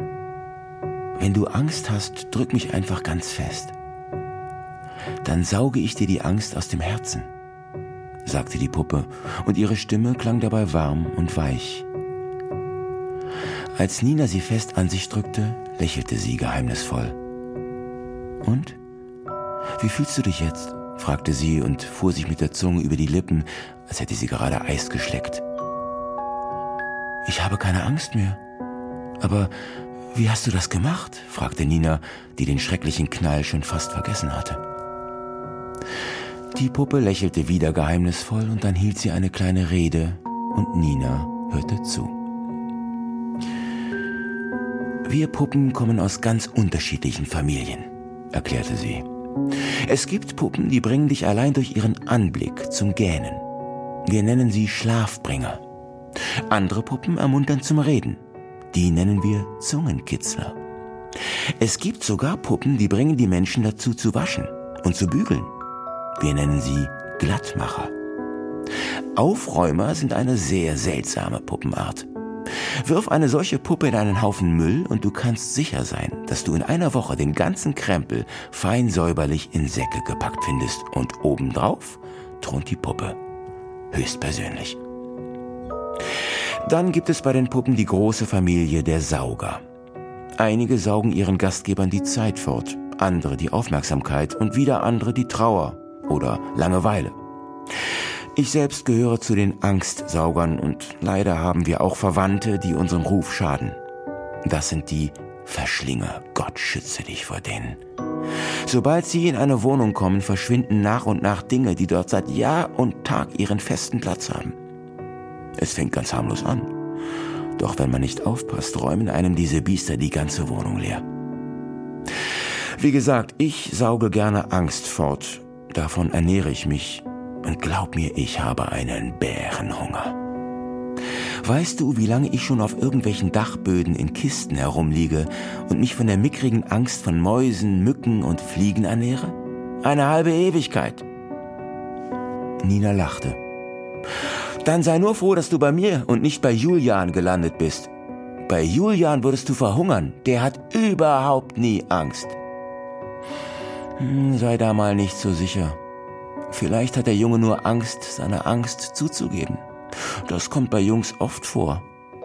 Wenn du Angst hast, drück mich einfach ganz fest. Dann sauge ich dir die Angst aus dem Herzen, sagte die Puppe, und ihre Stimme klang dabei warm und weich. Als Nina sie fest an sich drückte, lächelte sie geheimnisvoll. Und? Wie fühlst du dich jetzt? Fragte sie und fuhr sich mit der Zunge über die Lippen, als hätte sie gerade Eis geschleckt. Ich habe keine Angst mehr. Aber wie hast du das gemacht? Fragte Nina, die den schrecklichen Knall schon fast vergessen hatte. Die Puppe lächelte wieder geheimnisvoll und dann hielt sie eine kleine Rede und Nina hörte zu. Wir Puppen kommen aus ganz unterschiedlichen Familien, erklärte sie. Es gibt Puppen, die bringen dich allein durch ihren Anblick zum Gähnen. Wir nennen sie Schlafbringer. Andere Puppen ermuntern zum Reden. Die nennen wir Zungenkitzler. Es gibt sogar Puppen, die bringen die Menschen dazu zu waschen und zu bügeln. Wir nennen sie Glattmacher. Aufräumer sind eine sehr seltsame Puppenart. Wirf eine solche Puppe in einen Haufen Müll und du kannst sicher sein, dass du in einer Woche den ganzen Krempel fein säuberlich in Säcke gepackt findest. Und obendrauf thront die Puppe. Höchstpersönlich. Dann gibt es bei den Puppen die große Familie der Sauger. Einige saugen ihren Gastgebern die Zeit fort, andere die Aufmerksamkeit und wieder andere die Trauer oder Langeweile. Ich selbst gehöre zu den Angstsaugern und leider haben wir auch Verwandte, die unserem Ruf schaden. Das sind die Verschlinger. Gott schütze dich vor denen. Sobald sie in eine Wohnung kommen, verschwinden nach und nach Dinge, die dort seit Jahr und Tag ihren festen Platz haben. Es fängt ganz harmlos an. Doch wenn man nicht aufpasst, räumen einem diese Biester die ganze Wohnung leer. Wie gesagt, ich sauge gerne Angst fort. Davon ernähre ich mich. Und glaub mir, ich habe einen Bärenhunger. Weißt du, wie lange ich schon auf irgendwelchen Dachböden in Kisten herumliege und mich von der mickrigen Angst von Mäusen, Mücken und Fliegen ernähre? Eine halbe Ewigkeit. Nina lachte. Dann sei nur froh, dass du bei mir und nicht bei Julian gelandet bist. Bei Julian würdest du verhungern. Der hat überhaupt nie Angst. Sei da mal nicht so sicher. Vielleicht hat der Junge nur Angst, seine Angst zuzugeben. Das kommt bei Jungs oft vor.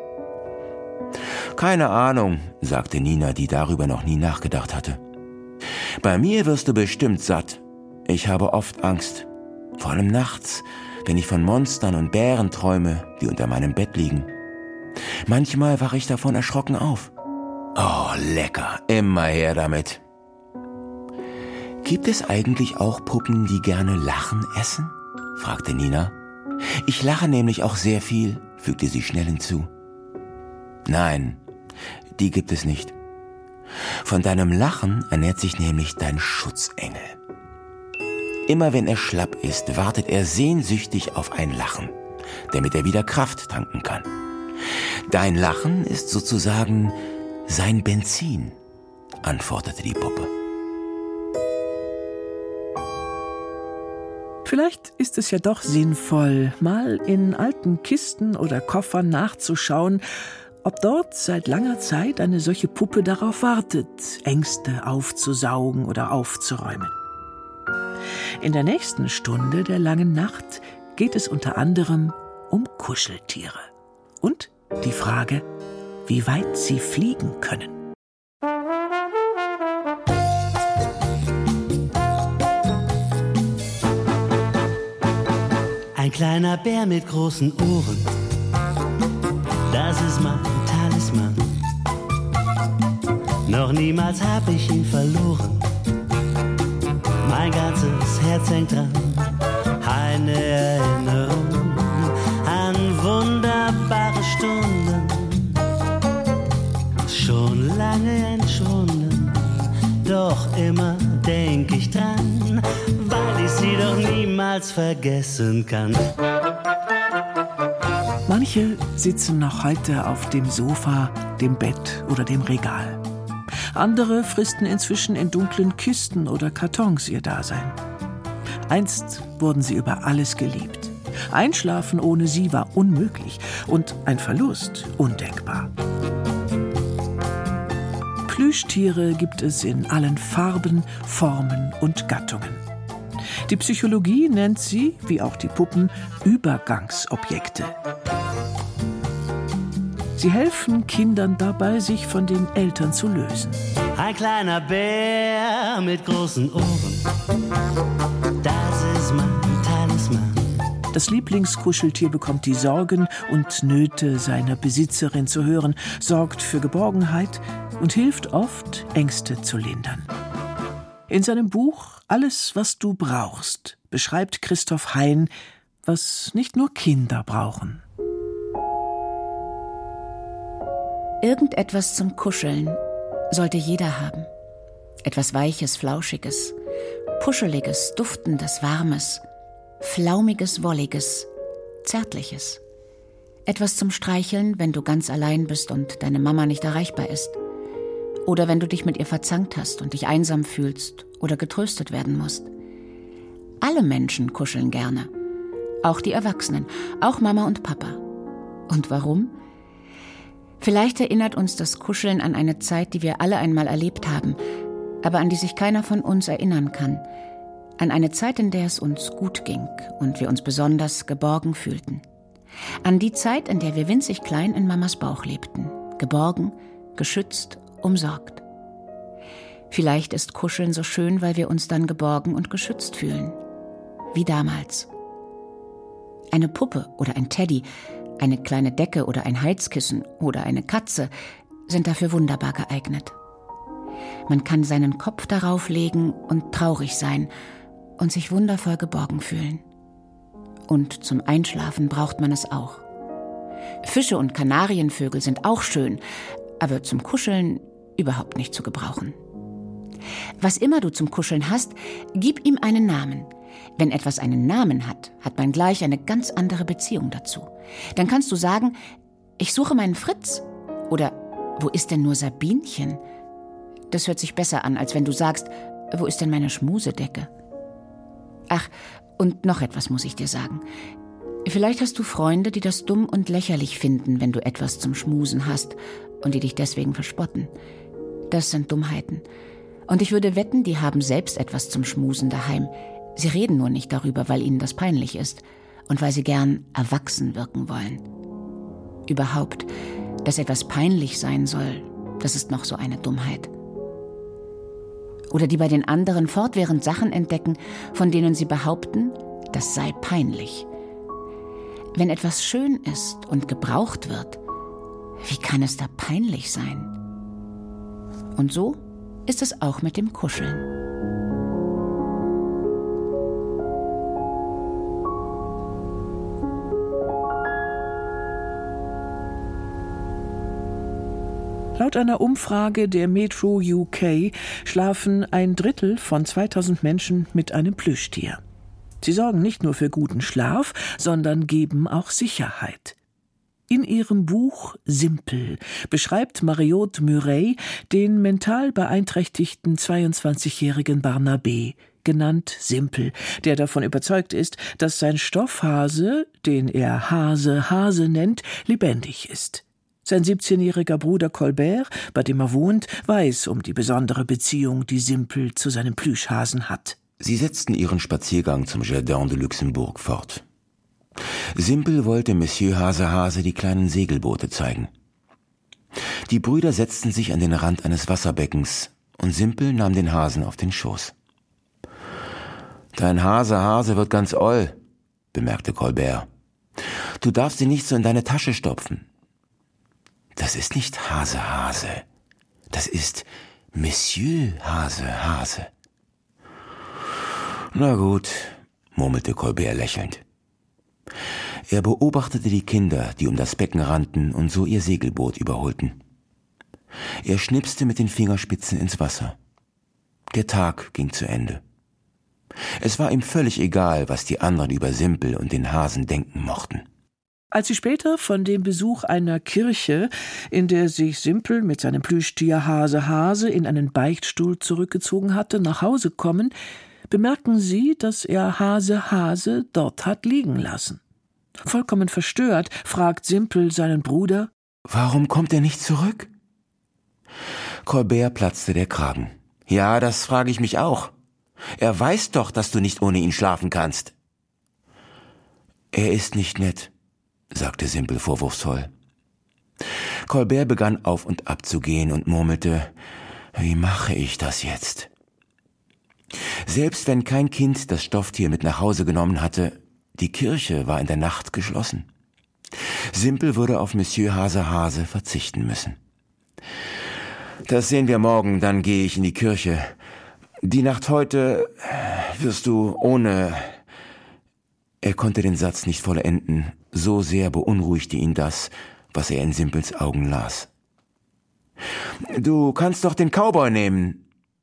Keine Ahnung, sagte Nina, die darüber noch nie nachgedacht hatte. Bei mir wirst du bestimmt satt. Ich habe oft Angst. Vor allem nachts, wenn ich von Monstern und Bären träume, die unter meinem Bett liegen. Manchmal wache ich davon erschrocken auf. Oh, lecker, immer her damit. Gibt es eigentlich auch Puppen, die gerne Lachen essen? Fragte Nina. Ich lache nämlich auch sehr viel, fügte sie schnell hinzu. Nein, die gibt es nicht. Von deinem Lachen ernährt sich nämlich dein Schutzengel. Immer wenn er schlapp ist, wartet er sehnsüchtig auf ein Lachen, damit er wieder Kraft tanken kann. Dein Lachen ist sozusagen sein Benzin, antwortete die Puppe. Vielleicht ist es ja doch sinnvoll, mal in alten Kisten oder Koffern nachzuschauen, ob dort seit langer Zeit eine solche Puppe darauf wartet, Ängste aufzusaugen oder aufzuräumen. In der nächsten Stunde der langen Nacht geht es unter anderem um Kuscheltiere und die Frage, wie weit sie fliegen können. Ein kleiner Bär mit großen Ohren, das ist mein Talisman. Noch niemals hab ich ihn verloren, mein ganzes Herz hängt dran. Eine Erinnerung an wunderbare Stunden, schon lange entschwunden, doch immer denk ich dran, weil ich sie doch niemals vergessen kann. Manche sitzen noch heute auf dem Sofa, dem Bett oder dem Regal. Andere fristen inzwischen in dunklen Kisten oder Kartons ihr Dasein. Einst wurden sie über alles geliebt. Einschlafen ohne sie war unmöglich und ein Verlust undenkbar. Plüschtiere gibt es in allen Farben, Formen und Gattungen. Die Psychologie nennt sie, wie auch die Puppen, Übergangsobjekte. Sie helfen Kindern dabei, sich von den Eltern zu lösen. Ein kleiner Bär mit großen Ohren, das ist mein Talisman. Das Lieblingskuscheltier bekommt die Sorgen und Nöte seiner Besitzerin zu hören, sorgt für Geborgenheit und hilft oft, Ängste zu lindern. In seinem Buch »Alles, was du brauchst« beschreibt Christoph Hein, was nicht nur Kinder brauchen. Irgendetwas zum Kuscheln sollte jeder haben. Etwas Weiches, Flauschiges, Puscheliges, Duftendes, Warmes, Flaumiges, Wolliges, Zärtliches. Etwas zum Streicheln, wenn du ganz allein bist und deine Mama nicht erreichbar ist. Oder wenn du dich mit ihr verzankt hast und dich einsam fühlst oder getröstet werden musst. Alle Menschen kuscheln gerne. Auch die Erwachsenen, auch Mama und Papa. Und warum? Vielleicht erinnert uns das Kuscheln an eine Zeit, die wir alle einmal erlebt haben, aber an die sich keiner von uns erinnern kann. An eine Zeit, in der es uns gut ging und wir uns besonders geborgen fühlten. An die Zeit, in der wir winzig klein in Mamas Bauch lebten. Geborgen, geschützt, umsorgt. Vielleicht ist Kuscheln so schön, weil wir uns dann geborgen und geschützt fühlen. Wie damals. Eine Puppe oder ein Teddy, eine kleine Decke oder ein Heizkissen oder eine Katze sind dafür wunderbar geeignet. Man kann seinen Kopf darauf legen und traurig sein und sich wundervoll geborgen fühlen. Und zum Einschlafen braucht man es auch. Fische und Kanarienvögel sind auch schön, aber zum Kuscheln überhaupt nicht zu gebrauchen. Was immer du zum Kuscheln hast, gib ihm einen Namen. Wenn etwas einen Namen hat, hat man gleich eine ganz andere Beziehung dazu. Dann kannst du sagen, ich suche meinen Fritz. Oder, wo ist denn nur Sabinchen? Das hört sich besser an, als wenn du sagst, wo ist denn meine Schmusedecke? Ach, und noch etwas muss ich dir sagen. Vielleicht hast du Freunde, die das dumm und lächerlich finden, wenn du etwas zum Schmusen hast und die dich deswegen verspotten. Das sind Dummheiten. Und ich würde wetten, die haben selbst etwas zum Schmusen daheim. Sie reden nur nicht darüber, weil ihnen das peinlich ist und weil sie gern erwachsen wirken wollen. Überhaupt, dass etwas peinlich sein soll, das ist noch so eine Dummheit. Oder die bei den anderen fortwährend Sachen entdecken, von denen sie behaupten, das sei peinlich. Wenn etwas schön ist und gebraucht wird, wie kann es da peinlich sein? Und so ist es auch mit dem Kuscheln. Laut einer Umfrage der Metro UK schlafen 1/3 von 2000 Menschen mit einem Plüschtier. Sie sorgen nicht nur für guten Schlaf, sondern geben auch Sicherheit. In ihrem Buch »Simpel« beschreibt Mariotte Murray den mental beeinträchtigten 22-jährigen Barnabé, genannt Simpel, der davon überzeugt ist, dass sein Stoffhase, den er Hase nennt, lebendig ist. Sein 17-jähriger Bruder Colbert, bei dem er wohnt, weiß um die besondere Beziehung, die Simpel zu seinem Plüschhasen hat. Sie setzten ihren Spaziergang zum Jardin de Luxembourg fort. Simpel wollte Monsieur Hase die kleinen Segelboote zeigen. Die Brüder setzten sich an den Rand eines Wasserbeckens und Simpel nahm den Hasen auf den Schoß. »Dein Hase wird ganz oll«, bemerkte Colbert. »Du darfst ihn nicht so in deine Tasche stopfen.« »Das ist nicht Hase, das ist Monsieur Hase.« »Na gut«, murmelte Colbert lächelnd. Er beobachtete die Kinder, die um das Becken rannten und so ihr Segelboot überholten. Er schnipste mit den Fingerspitzen ins Wasser. Der Tag ging zu Ende. Es war ihm völlig egal, was die anderen über Simpel und den Hasen denken mochten. Als sie später von dem Besuch einer Kirche, in der sich Simpel mit seinem Plüschtier Hase in einen Beichtstuhl zurückgezogen hatte, nach Hause kommen, bemerken sie, dass er Hase dort hat liegen lassen. Vollkommen verstört fragt Simpel seinen Bruder: »Warum kommt er nicht zurück?« Colbert platzte der Kragen. »Ja, das frage ich mich auch. Er weiß doch, dass du nicht ohne ihn schlafen kannst.« »Er ist nicht nett«, sagte Simpel vorwurfsvoll. Colbert begann auf und ab zu gehen und murmelte: »Wie mache ich das jetzt?« Selbst wenn kein Kind das Stofftier mit nach Hause genommen hatte, die Kirche war in der Nacht geschlossen. Simpel würde auf Monsieur Hase verzichten müssen. »Das sehen wir morgen, dann gehe ich in die Kirche. Die Nacht heute wirst du ohne...« Er konnte den Satz nicht vollenden, so sehr beunruhigte ihn das, was er in Simpels Augen las. »Du kannst doch den Cowboy nehmen.«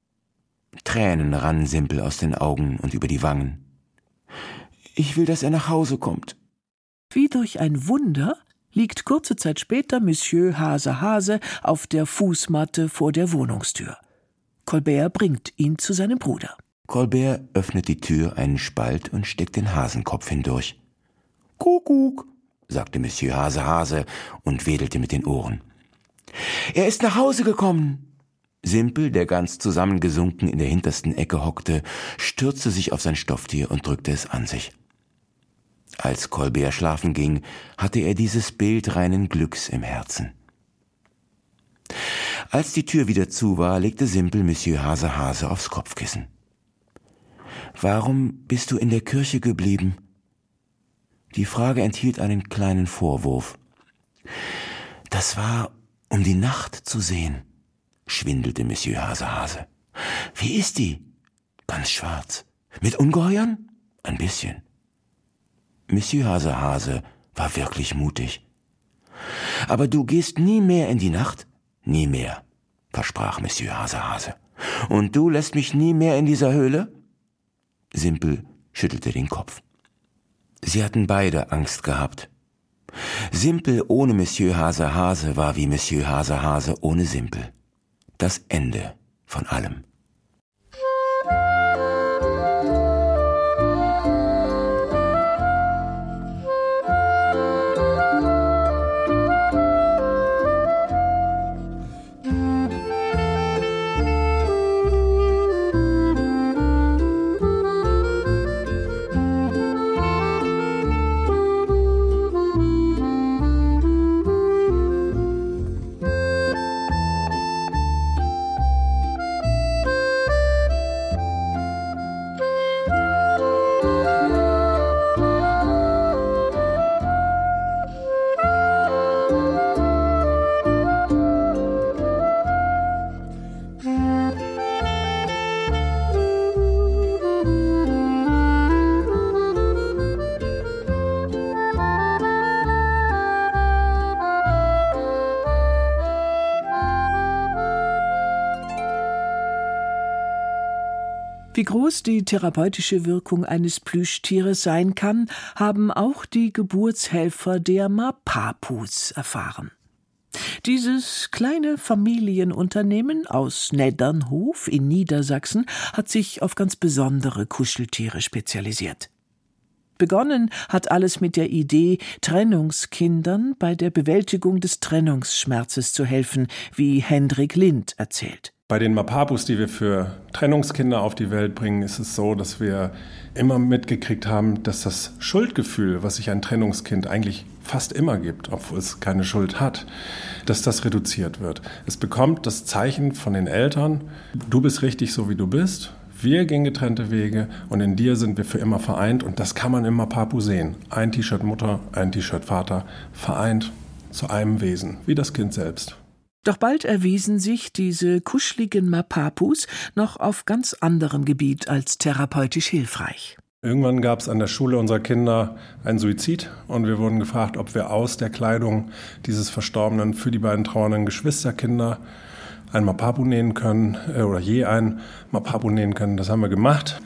Tränen rannen Simpel aus den Augen und über die Wangen. »Ich will, dass er nach Hause kommt.« Wie durch ein Wunder liegt kurze Zeit später Monsieur Hase auf der Fußmatte vor der Wohnungstür. Colbert bringt ihn zu seinem Bruder. Colbert öffnet die Tür einen Spalt und steckt den Hasenkopf hindurch. »Kuckuck«, sagte Monsieur Hase und wedelte mit den Ohren. »Er ist nach Hause gekommen.« Simpel, der ganz zusammengesunken in der hintersten Ecke hockte, stürzte sich auf sein Stofftier und drückte es an sich. Als Colbert schlafen ging, hatte er dieses Bild reinen Glücks im Herzen. Als die Tür wieder zu war, legte Simpel Monsieur Hase aufs Kopfkissen. »Warum bist du in der Kirche geblieben?« Die Frage enthielt einen kleinen Vorwurf. »Das war, um die Nacht zu sehen«, schwindelte Monsieur Hase. »Wie ist die?« »Ganz schwarz.« »Mit Ungeheuern?« »Ein bisschen.« Monsieur Hase war wirklich mutig. »Aber du gehst nie mehr in die Nacht?« »Nie mehr«, versprach Monsieur Hase. »Und du lässt mich nie mehr in dieser Höhle?« Simpel schüttelte den Kopf. Sie hatten beide Angst gehabt. Simpel ohne Monsieur Hase war wie Monsieur Hase ohne Simpel. Das Ende von allem. Wie groß die therapeutische Wirkung eines Plüschtieres sein kann, haben auch die Geburtshelfer der Mapapus erfahren. Dieses kleine Familienunternehmen aus Neddernhof in Niedersachsen hat sich auf ganz besondere Kuscheltiere spezialisiert. Begonnen hat alles mit der Idee, Trennungskindern bei der Bewältigung des Trennungsschmerzes zu helfen, wie Hendrik Lind erzählt. Bei den Mapapus, die wir für Trennungskinder auf die Welt bringen, ist es so, dass wir immer mitgekriegt haben, dass das Schuldgefühl, was sich ein Trennungskind eigentlich fast immer gibt, obwohl es keine Schuld hat, dass das reduziert wird. Es bekommt das Zeichen von den Eltern, du bist richtig so, wie du bist, wir gehen getrennte Wege und in dir sind wir für immer vereint und das kann man im Mapapu sehen. Ein T-Shirt Mutter, ein T-Shirt Vater, vereint zu einem Wesen, wie das Kind selbst. Doch bald erwiesen sich diese kuscheligen Mapapus noch auf ganz anderem Gebiet als therapeutisch hilfreich. Irgendwann gab es an der Schule unserer Kinder einen Suizid und wir wurden gefragt, ob wir aus der Kleidung dieses Verstorbenen für die beiden trauernden Geschwisterkinder ein Mapapu nähen können oder je ein Mapapu nähen können. Das haben wir gemacht.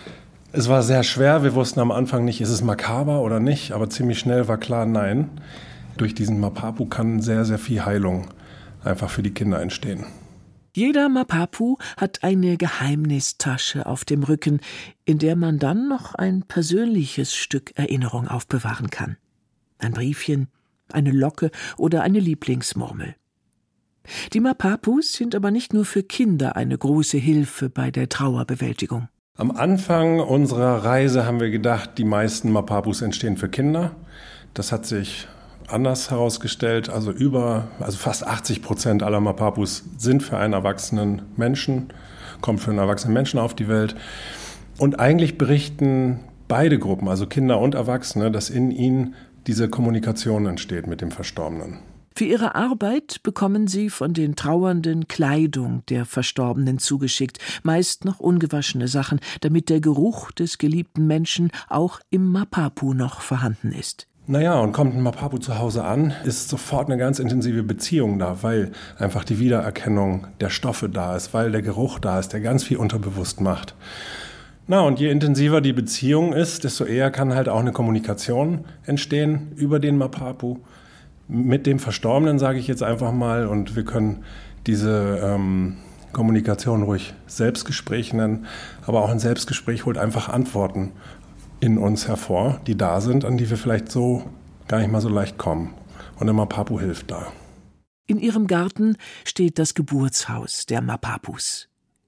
Es war sehr schwer. Wir wussten am Anfang nicht, ist es makaber oder nicht, aber ziemlich schnell war klar, nein. Durch diesen Mapapu kann sehr, sehr viel Heilung einfach für die Kinder entstehen. Jeder Mapapu hat eine Geheimnistasche auf dem Rücken, in der man dann noch ein persönliches Stück Erinnerung aufbewahren kann. Ein Briefchen, eine Locke oder eine Lieblingsmurmel. Die Mapapus sind aber nicht nur für Kinder eine große Hilfe bei der Trauerbewältigung. Am Anfang unserer Reise haben wir gedacht, die meisten Mapapus entstehen für Kinder. Das hat sich anders herausgestellt. Also fast 80% aller Mapapus sind für einen erwachsenen Menschen, kommen für einen erwachsenen Menschen auf die Welt. Und eigentlich berichten beide Gruppen, also Kinder und Erwachsene, dass in ihnen diese Kommunikation entsteht mit dem Verstorbenen. Für ihre Arbeit bekommen sie von den Trauernden Kleidung der Verstorbenen zugeschickt, meist noch ungewaschene Sachen, damit der Geruch des geliebten Menschen auch im Mapapu noch vorhanden ist. Naja, und kommt ein Mapapu zu Hause an, ist sofort eine ganz intensive Beziehung da, weil einfach die Wiedererkennung der Stoffe da ist, weil der Geruch da ist, der ganz viel unterbewusst macht. Na, und je intensiver die Beziehung ist, desto eher kann halt auch eine Kommunikation entstehen über den Mapapu mit dem Verstorbenen, sage ich jetzt einfach mal. Und wir können diese Kommunikation ruhig Selbstgespräch nennen, aber auch ein Selbstgespräch holt einfach Antworten in uns hervor, die da sind, an die wir vielleicht so gar nicht mal so leicht kommen. Und der Mapapu hilft da. In ihrem Garten steht das Geburtshaus der Mapapus.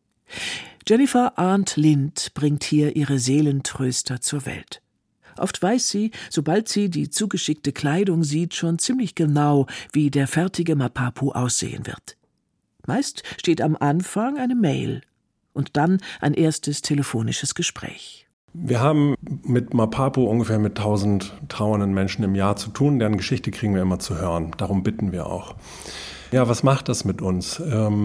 Jennifer Arndt-Lind bringt hier ihre Seelentröster zur Welt. Oft weiß sie, sobald sie die zugeschickte Kleidung sieht, schon ziemlich genau, wie der fertige Mapapu aussehen wird. Meist steht am Anfang eine Mail und dann ein erstes telefonisches Gespräch. Wir haben mit Mapapu ungefähr mit 1000 trauernden Menschen im Jahr zu tun. Deren Geschichte kriegen wir immer zu hören. Darum bitten wir auch. Ja, was macht das mit uns?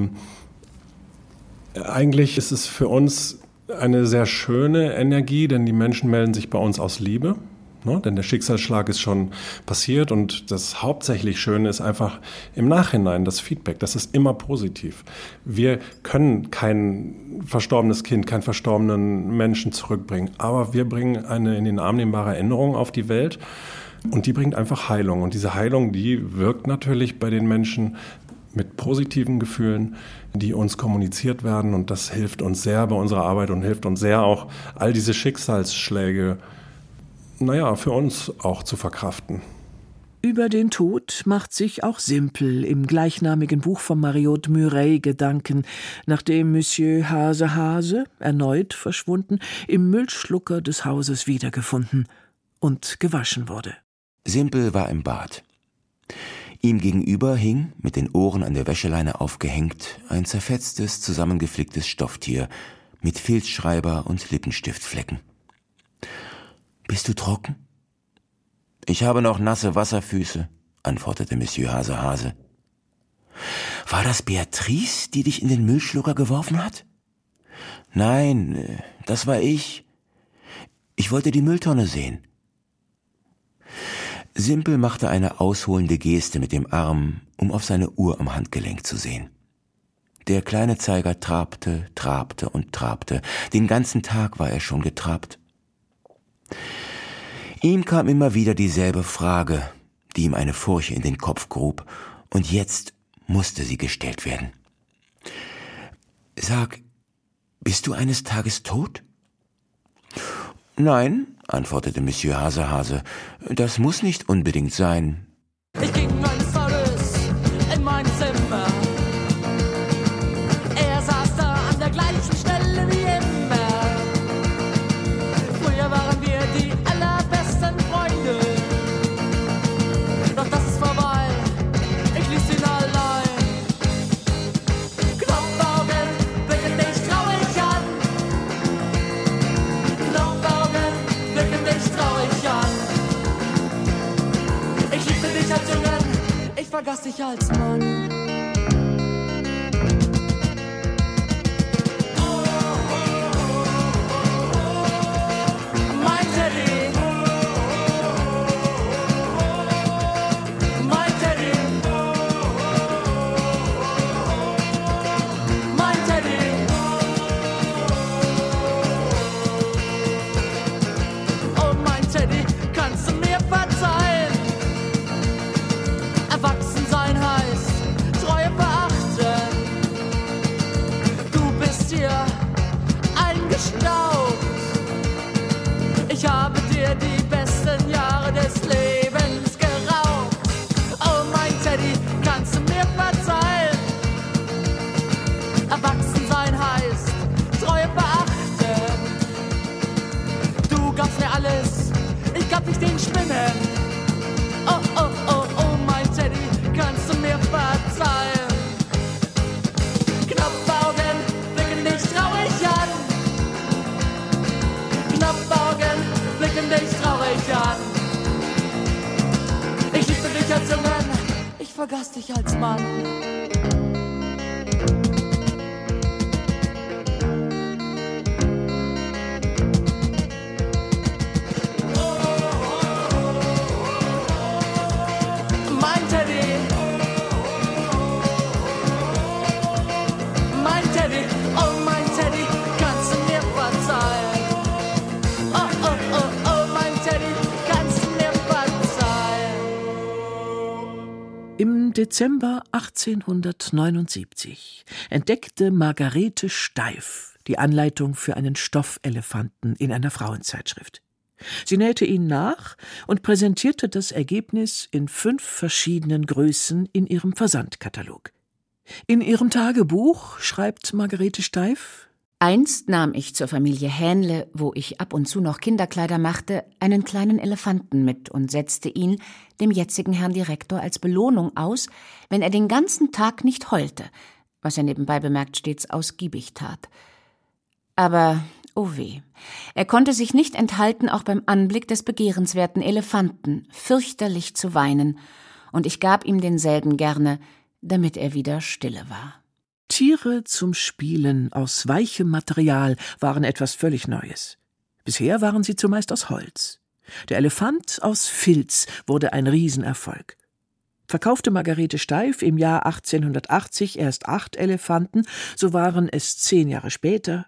Eigentlich ist es für uns eine sehr schöne Energie, denn die Menschen melden sich bei uns aus Liebe. Ne? Denn der Schicksalsschlag ist schon passiert und das hauptsächlich Schöne ist einfach im Nachhinein das Feedback. Das ist immer positiv. Wir können kein verstorbenes Kind, keinen verstorbenen Menschen zurückbringen, aber wir bringen eine in den Arm nehmbare Erinnerung auf die Welt und die bringt einfach Heilung. Und diese Heilung, die wirkt natürlich bei den Menschen mit positiven Gefühlen, die uns kommuniziert werden und das hilft uns sehr bei unserer Arbeit und hilft uns sehr auch, all diese Schicksalsschläge, für uns auch zu verkraften. Über den Tod macht sich auch Simpel im gleichnamigen Buch von Mariotte Murey Gedanken, nachdem Monsieur Hase, erneut verschwunden, im Müllschlucker des Hauses wiedergefunden und gewaschen wurde. Simpel war im Bad. Ihm gegenüber hing, mit den Ohren an der Wäscheleine aufgehängt, ein zerfetztes, zusammengeflicktes Stofftier mit Filzschreiber und Lippenstiftflecken. »Bist du trocken?« »Ich habe noch nasse Wasserfüße«, antwortete Monsieur Hase. »War das Beatrice, die dich in den Müllschlucker geworfen hat?« »Nein, das war ich. Ich wollte die Mülltonne sehen.« Simpel machte eine ausholende Geste mit dem Arm, um auf seine Uhr am Handgelenk zu sehen. Der kleine Zeiger trabte, trabte und trabte. Den ganzen Tag war er schon getrabt. Ihm kam immer wieder dieselbe Frage, die ihm eine Furche in den Kopf grub, und jetzt musste sie gestellt werden. »Sag, bist du eines Tages tot?« »Nein«, antwortete Monsieur Hasehase, »das muss nicht unbedingt sein.« Ich ging eines Tages in mein Zimmer. Er saß da an der gleichen Stelle wie immer. Früher waren wir die allerbesten Freunde. Doch das ist vorbei, ich ließ ihn allein. Knopfaugen blicken dich traurig an. Knopfaugen blicken dich traurig an. Ich liebte dich als Jungen, ich vergaß dich als Mann. Mein Teddy, mein Teddy, mein Teddy. Oh mein Teddy, kannst du mir verzeihen? Erwachsen sein heißt Treue verachten. Du bist hier eingestaubt. Ich habe dir die besten Jahre des Lebens geraubt. Oh mein Teddy, kannst du mir verzeihen? Erwachsen sein heißt Treue verachten. Du gabst mir alles, ich gab dich den Spinnen. Oh, oh, oh, oh, mein Teddy, kannst du mir verzeihen? Knopfaugen blicken dich traurig an. Knopfaugen blicken dich traurig an. Ich liebte dich als Jungen, ich vergaß dich als Mann. Mein Teddy, mein Teddy, oh mein Teddy, kannst du mir verzeihen? Oh, oh, oh, oh, mein Teddy, kannst du mir verzeihen? Im Dezember 1879 entdeckte Margarete Steif die Anleitung für einen Stoffelefanten in einer Frauenzeitschrift. Sie nähte ihn nach und präsentierte das Ergebnis in 5 verschiedenen Größen in ihrem Versandkatalog. In ihrem Tagebuch schreibt Margarete Steif: Einst nahm ich zur Familie Hähnle, wo ich ab und zu noch Kinderkleider machte, einen kleinen Elefanten mit und setzte ihn dem jetzigen Herrn Direktor als Belohnung aus, wenn er den ganzen Tag nicht heulte, was er nebenbei bemerkt stets ausgiebig tat. Aber, oh weh, er konnte sich nicht enthalten, auch beim Anblick des begehrenswerten Elefanten fürchterlich zu weinen, und ich gab ihm denselben gerne, damit er wieder stille war. Tiere zum Spielen aus weichem Material waren etwas völlig Neues. Bisher waren sie zumeist aus Holz. Der Elefant aus Filz wurde ein Riesenerfolg. Verkaufte Margarete Steif im Jahr 1880 erst 8 Elefanten, so waren es 10 Jahre später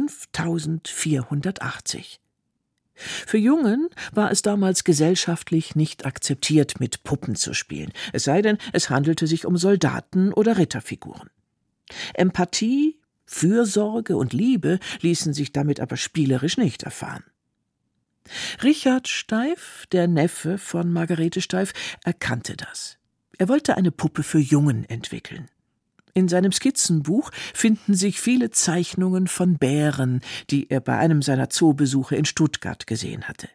5480. Für Jungen war es damals gesellschaftlich nicht akzeptiert, mit Puppen zu spielen, es sei denn, es handelte sich um Soldaten oder Ritterfiguren. Empathie, Fürsorge und Liebe ließen sich damit aber spielerisch nicht erfahren. Richard Steif, der Neffe von Margarete Steif, erkannte das. Er wollte eine Puppe für Jungen entwickeln. In seinem Skizzenbuch finden sich viele Zeichnungen von Bären, die er bei einem seiner Zoobesuche in Stuttgart gesehen hatte.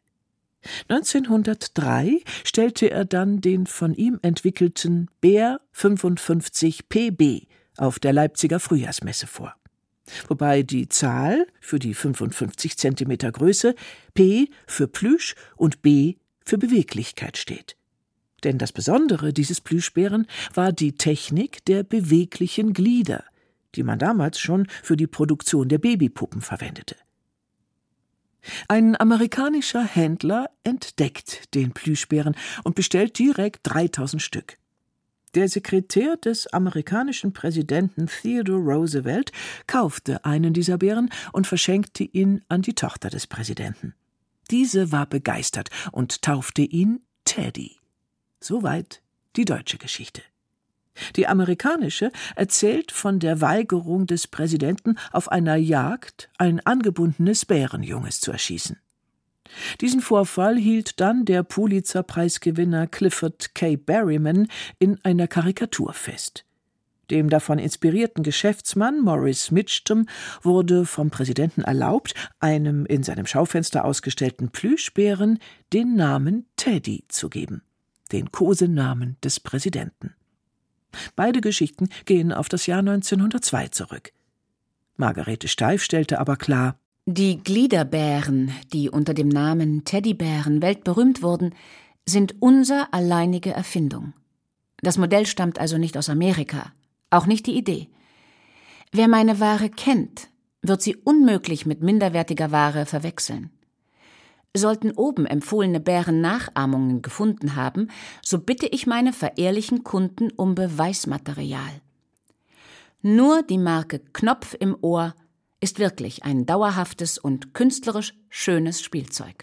1903 stellte er dann den von ihm entwickelten Bär 55 PB auf der Leipziger Frühjahrsmesse vor. Wobei die Zahl für die 55 Zentimeter Größe P für Plüsch und B für Beweglichkeit steht. Denn das Besondere dieses Plüschbären war die Technik der beweglichen Glieder, die man damals schon für die Produktion der Babypuppen verwendete. Ein amerikanischer Händler entdeckt den Plüschbären und bestellt direkt 3000 Stück. Der Sekretär des amerikanischen Präsidenten Theodore Roosevelt kaufte einen dieser Bären und verschenkte ihn an die Tochter des Präsidenten. Diese war begeistert und taufte ihn Teddy. Soweit die deutsche Geschichte. Die amerikanische erzählt von der Weigerung des Präsidenten, auf einer Jagd ein angebundenes Bärenjunges zu erschießen. Diesen Vorfall hielt dann der Pulitzer-Preisgewinner Clifford K. Berryman in einer Karikatur fest. Dem davon inspirierten Geschäftsmann Maurice Mitchum wurde vom Präsidenten erlaubt, einem in seinem Schaufenster ausgestellten Plüschbären den Namen Teddy zu geben, den Kosenamen des Präsidenten. Beide Geschichten gehen auf das Jahr 1902 zurück. Margarete Steif stellte aber klar: Die Gliederbären, die unter dem Namen Teddybären weltberühmt wurden, sind unser alleinige Erfindung. Das Modell stammt also nicht aus Amerika, auch nicht die Idee. Wer meine Ware kennt, wird sie unmöglich mit minderwertiger Ware verwechseln. Sollten oben empfohlene Bären Nachahmungen gefunden haben, so bitte ich meine verehrlichen Kunden um Beweismaterial. Nur die Marke Knopf im Ohr ist wirklich ein dauerhaftes und künstlerisch schönes Spielzeug.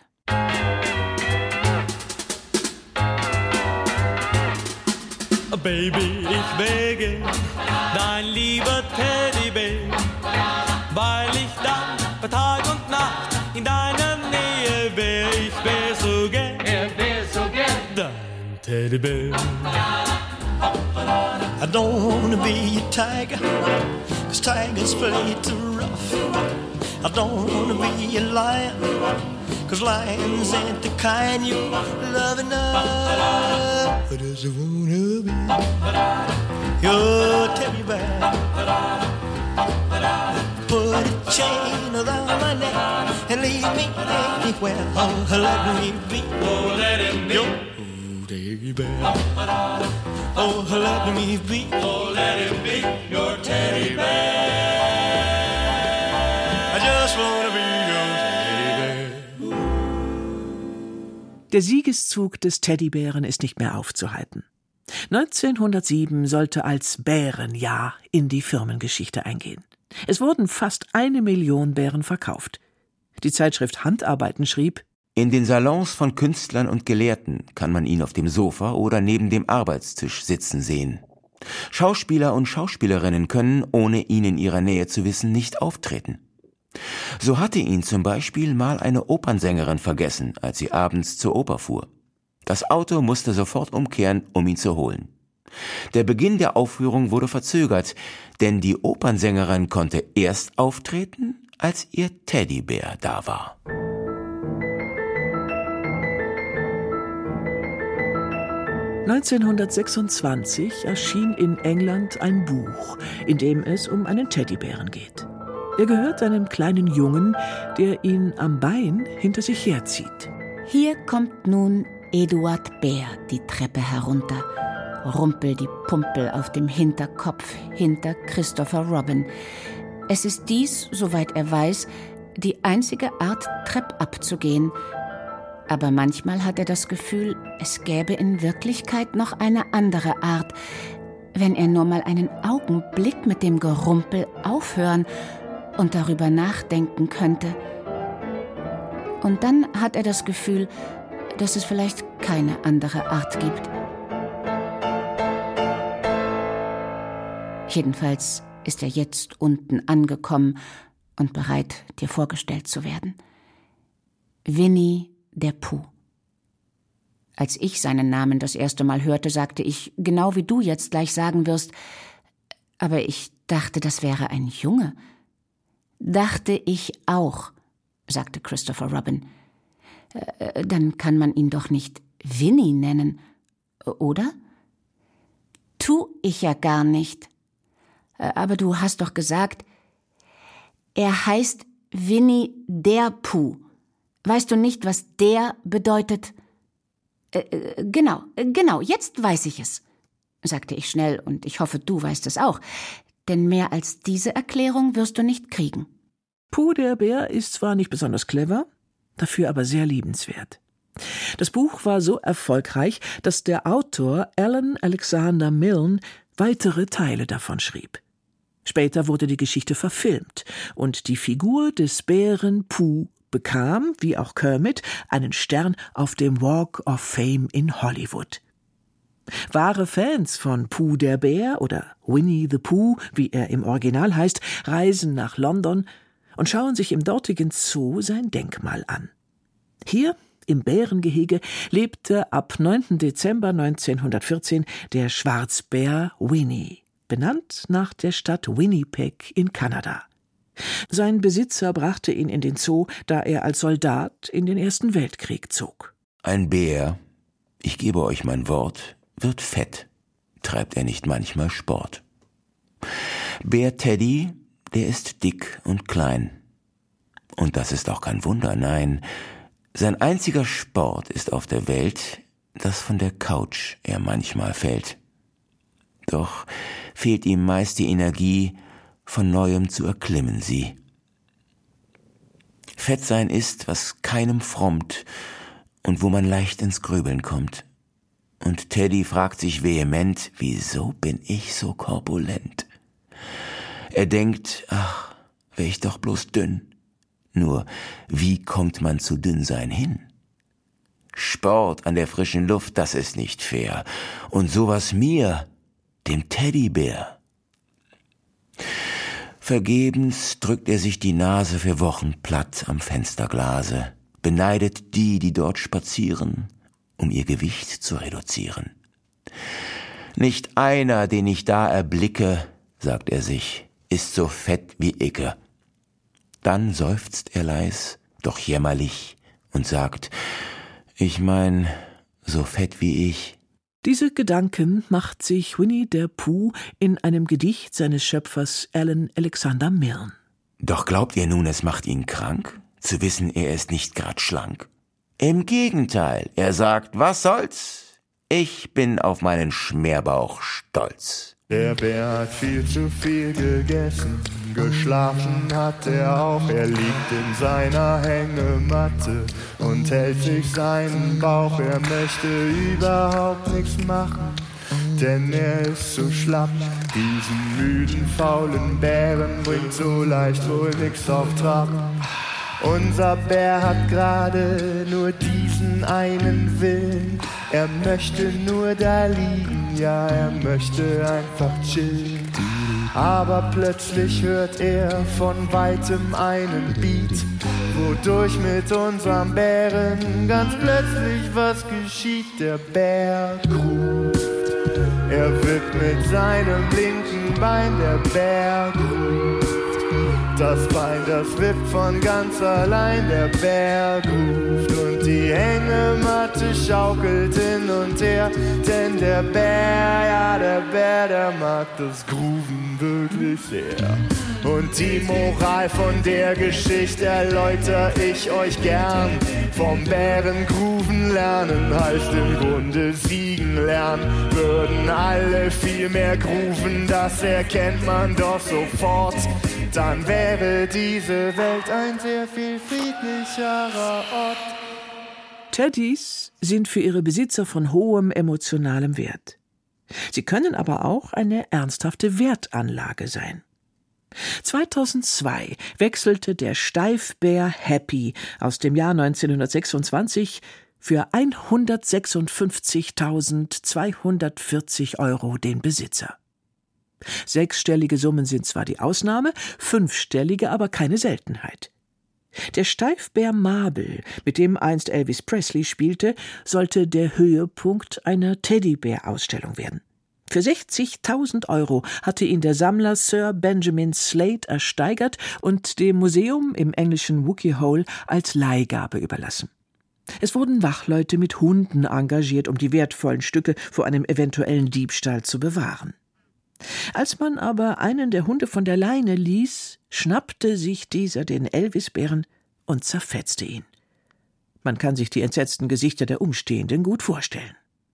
Baby, ich wäge dein lieber Teddybär, weil ich dann bei Tag und Nacht in deiner Nähe wär. Ich wär so gern, dein Teddybär. I don't wanna be a tiger, 'cause tigers play too rough. I don't wanna be a lion, 'cause lions ain't the kind you love enough. I just wanna be your teddy bear. Put a chain around my neck and leave me anywhere. Oh, let me be your teddy bear. Oh, let me be. Oh, let him be your teddy bear. I just wanna be your teddy bear. Der Siegeszug des Teddybären ist nicht mehr aufzuhalten. 1907 sollte als Bärenjahr in die Firmengeschichte eingehen. Es wurden fast 1 Million Bären verkauft. Die Zeitschrift Handarbeiten schrieb: In den Salons von Künstlern und Gelehrten kann man ihn auf dem Sofa oder neben dem Arbeitstisch sitzen sehen. Schauspieler und Schauspielerinnen können, ohne ihn in ihrer Nähe zu wissen, nicht auftreten. So hatte ihn zum Beispiel mal eine Opernsängerin vergessen, als sie abends zur Oper fuhr. Das Auto musste sofort umkehren, um ihn zu holen. Der Beginn der Aufführung wurde verzögert, denn die Opernsängerin konnte erst auftreten, als ihr Teddybär da war. (1926) erschien in England ein Buch, in dem es um einen Teddybären geht. Er gehört einem kleinen Jungen, der ihn am Bein hinter sich herzieht. Hier kommt nun Eduard Bär die Treppe herunter, Rumpel die Pumpel auf dem Hinterkopf hinter Christopher Robin. Es ist dies, soweit er weiß, die einzige Art, treppab zu gehen. Aber manchmal hat er das Gefühl, es gäbe in Wirklichkeit noch eine andere Art, wenn er nur mal einen Augenblick mit dem Gerumpel aufhören und darüber nachdenken könnte. Und dann hat er das Gefühl, dass es vielleicht keine andere Art gibt. Jedenfalls ist er jetzt unten angekommen und bereit, dir vorgestellt zu werden. Winnie der Pooh. Als ich seinen Namen das erste Mal hörte, sagte ich, genau wie du jetzt gleich sagen wirst, aber ich dachte, das wäre ein Junge. Dachte ich auch, sagte Christopher Robin. Dann kann man ihn doch nicht Winnie nennen, oder? Tu ich ja gar nicht. Aber du hast doch gesagt, er heißt Winnie der Pooh. Weißt du nicht, was der bedeutet? Genau, jetzt weiß ich es, sagte ich schnell, und ich hoffe, du weißt es auch, denn mehr als diese Erklärung wirst du nicht kriegen. Pooh der Bär ist zwar nicht besonders clever, dafür aber sehr liebenswert. Das Buch war so erfolgreich, dass der Autor Alan Alexander Milne weitere Teile davon schrieb. Später wurde die Geschichte verfilmt und die Figur des Bären Pooh bekam, wie auch Kermit, einen Stern auf dem Walk of Fame in Hollywood. Wahre Fans von Pooh der Bär oder Winnie the Pooh, wie er im Original heißt, reisen nach London und schauen sich im dortigen Zoo sein Denkmal an. Hier im Bärengehege lebte ab 9. Dezember 1914 der Schwarzbär Winnie, benannt nach der Stadt Winnipeg in Kanada. Sein Besitzer brachte ihn in den Zoo, da er als Soldat in den Ersten Weltkrieg zog. Ein Bär, ich gebe euch mein Wort, wird fett, treibt er nicht manchmal Sport. Bär Teddy, der ist dick und klein. Und das ist auch kein Wunder, nein. Sein einziger Sport ist auf der Welt, dass von der Couch er manchmal fällt. Doch fehlt ihm meist die Energie, von Neuem zu erklimmen sie. Fett sein ist, was keinem frommt und wo man leicht ins Grübeln kommt. Und Teddy fragt sich vehement, wieso bin ich so korpulent? Er denkt, ach, wär ich doch bloß dünn. Nur, wie kommt man zu Dünnsein hin? Sport an der frischen Luft, das ist nicht fair. Und sowas mir, dem Teddybär. Vergebens drückt er sich die Nase für Wochen platt am Fensterglase, beneidet die, die dort spazieren, um ihr Gewicht zu reduzieren. Nicht einer, den ich da erblicke, sagt er sich, ist so fett wie Icke. Dann seufzt er leis, doch jämmerlich, und sagt, ich mein, so fett wie ich. Diese Gedanken macht sich Winnie der Pooh in einem Gedicht seines Schöpfers Alan Alexander Milne. Doch glaubt ihr nun, es macht ihn krank, zu wissen, er ist nicht grad schlank? Im Gegenteil, er sagt, was soll's? Ich bin auf meinen Schmerbauch stolz. Der Bär hat viel zu viel gegessen, geschlafen hat er auch. Er liegt in seiner Hängematte und hält sich seinen Bauch. Er möchte überhaupt nichts machen, denn er ist so schlapp. Diesen müden, faulen Bären bringt so leicht wohl nix auf Trab. Unser Bär hat gerade nur diesen einen Willen. Er möchte nur da liegen, ja, er möchte einfach chillen. Aber plötzlich hört er von weitem einen Beat, wodurch mit unserem Bären ganz plötzlich was geschieht. Der Bär ruft, er wippt mit seinem linken Bein, der Bär ruft. Das Bein, das wippt von ganz allein, der Bär ruft und die Hängematte schaukelt hin und her, denn der Bär, ja der Bär, der mag das Grooven wirklich sehr. Und die Moral von der Geschichte erläuter ich euch gern. Vom Bären grooven lernen heißt im Grunde siegen lernen. Würden alle viel mehr grooven, das erkennt man doch sofort. Dann wäre diese Welt ein sehr viel friedlicherer Ort. Teddys sind für ihre Besitzer von hohem emotionalem Wert. Sie können aber auch eine ernsthafte Wertanlage sein. 2002 wechselte der Steifbär Happy aus dem Jahr 1926 für 156.240 € den Besitzer. Sechsstellige Summen sind zwar die Ausnahme, fünfstellige aber keine Seltenheit. Der Steifbär Mabel, mit dem einst Elvis Presley spielte, sollte der Höhepunkt einer Teddybär-Ausstellung werden. Für 60.000 € hatte ihn der Sammler Sir Benjamin Slade ersteigert und dem Museum im englischen Wookey Hole als Leihgabe überlassen. Es wurden Wachleute mit Hunden engagiert, um die wertvollen Stücke vor einem eventuellen Diebstahl zu bewahren. Als man aber einen der Hunde von der Leine ließ, schnappte sich dieser den Elvisbären und zerfetzte ihn. Man kann sich die entsetzten Gesichter der Umstehenden gut vorstellen.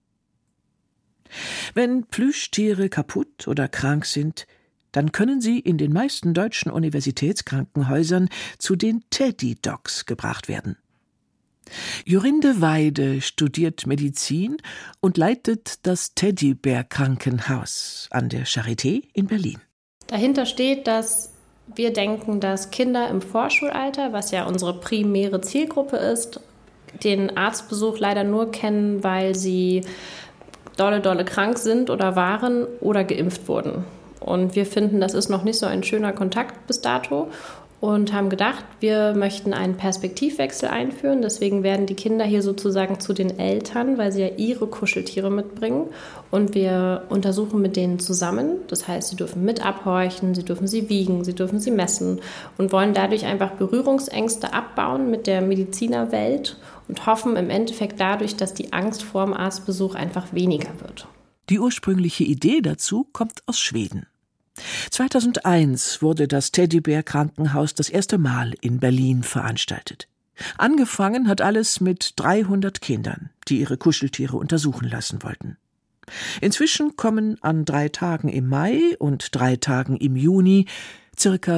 Wenn Plüschtiere kaputt oder krank sind, dann können sie in den meisten deutschen Universitätskrankenhäusern zu den Teddy Dogs gebracht werden. Jorinde Weide studiert Medizin und leitet das Teddybär-Krankenhaus an der Charité in Berlin. Dahinter steht, dass wir denken, dass Kinder im Vorschulalter, was ja unsere primäre Zielgruppe ist, den Arztbesuch leider nur kennen, weil sie dolle krank sind oder waren oder geimpft wurden. Und wir finden, das ist noch nicht so ein schöner Kontakt bis dato und haben gedacht, wir möchten einen Perspektivwechsel einführen. Deswegen werden die Kinder hier sozusagen zu den Eltern, weil sie ja ihre Kuscheltiere mitbringen. Und wir untersuchen mit denen zusammen. Das heißt, sie dürfen mit abhorchen, sie dürfen sie wiegen, sie dürfen sie messen und wollen dadurch einfach Berührungsängste abbauen mit der Medizinerwelt und hoffen im Endeffekt dadurch, dass die Angst vor dem Arztbesuch einfach weniger wird. Die ursprüngliche Idee dazu kommt aus Schweden. 2001 wurde das Teddybär-Krankenhaus das erste Mal in Berlin veranstaltet. Angefangen hat alles mit 300 Kindern, die ihre Kuscheltiere untersuchen lassen wollten. Inzwischen kommen an 3 Tagen im Mai und 3 Tagen im Juni ca.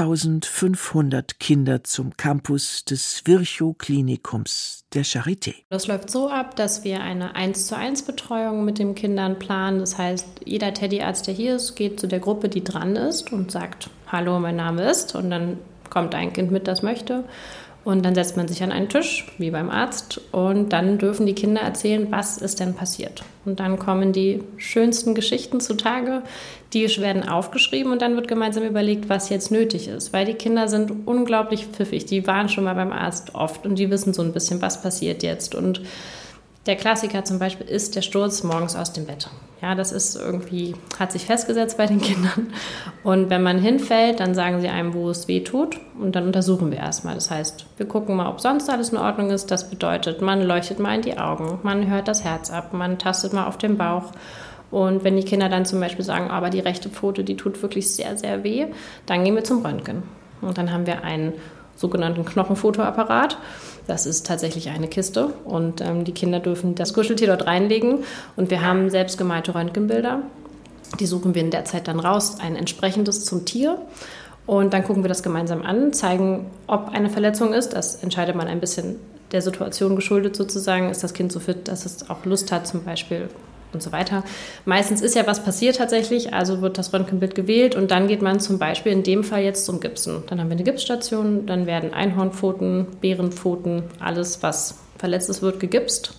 3500 Kinder zum Campus des Virchow-Klinikums der Charité. Das läuft so ab, dass wir eine 1:1 Betreuung mit den Kindern planen. Das heißt, jeder Teddyarzt, der hier ist, geht zu der Gruppe, die dran ist und sagt, hallo, mein Name ist. Und dann kommt ein Kind mit, das möchte. Und dann setzt man sich an einen Tisch, wie beim Arzt, und dann dürfen die Kinder erzählen, was ist denn passiert. Und dann kommen die schönsten Geschichten zutage, die werden aufgeschrieben und dann wird gemeinsam überlegt, was jetzt nötig ist. Weil die Kinder sind unglaublich pfiffig, die waren schon mal beim Arzt oft und die wissen so ein bisschen, was passiert jetzt. Und der Klassiker zum Beispiel ist der Sturz morgens aus dem Bett. Ja, das ist irgendwie, hat sich festgesetzt bei den Kindern. Und wenn man hinfällt, dann sagen sie einem, wo es weh tut. Und dann untersuchen wir erstmal. Das heißt, wir gucken mal, ob sonst alles in Ordnung ist. Das bedeutet, man leuchtet mal in die Augen, man hört das Herz ab, man tastet mal auf den Bauch. Und wenn die Kinder dann zum Beispiel sagen, aber die rechte Pfote, die tut wirklich sehr, sehr weh, dann gehen wir zum Röntgen. Und dann haben wir einen sogenannten Knochenfotoapparat. Das ist tatsächlich eine Kiste und die Kinder dürfen das Kuscheltier dort reinlegen und wir haben selbstgemalte Röntgenbilder. Die suchen wir in der Zeit dann raus, ein entsprechendes zum Tier und dann gucken wir das gemeinsam an, zeigen, ob eine Verletzung ist. Das entscheidet man ein bisschen der Situation geschuldet sozusagen. Ist das Kind so fit, dass es auch Lust hat zum Beispiel und so weiter. Meistens ist ja was passiert tatsächlich, also wird das Röntgenbild gewählt und dann geht man zum Beispiel in dem Fall jetzt zum Gipsen. Dann haben wir eine Gipsstation, dann werden Einhornpfoten, Bärenpfoten, alles was verletzt ist, wird gegipst.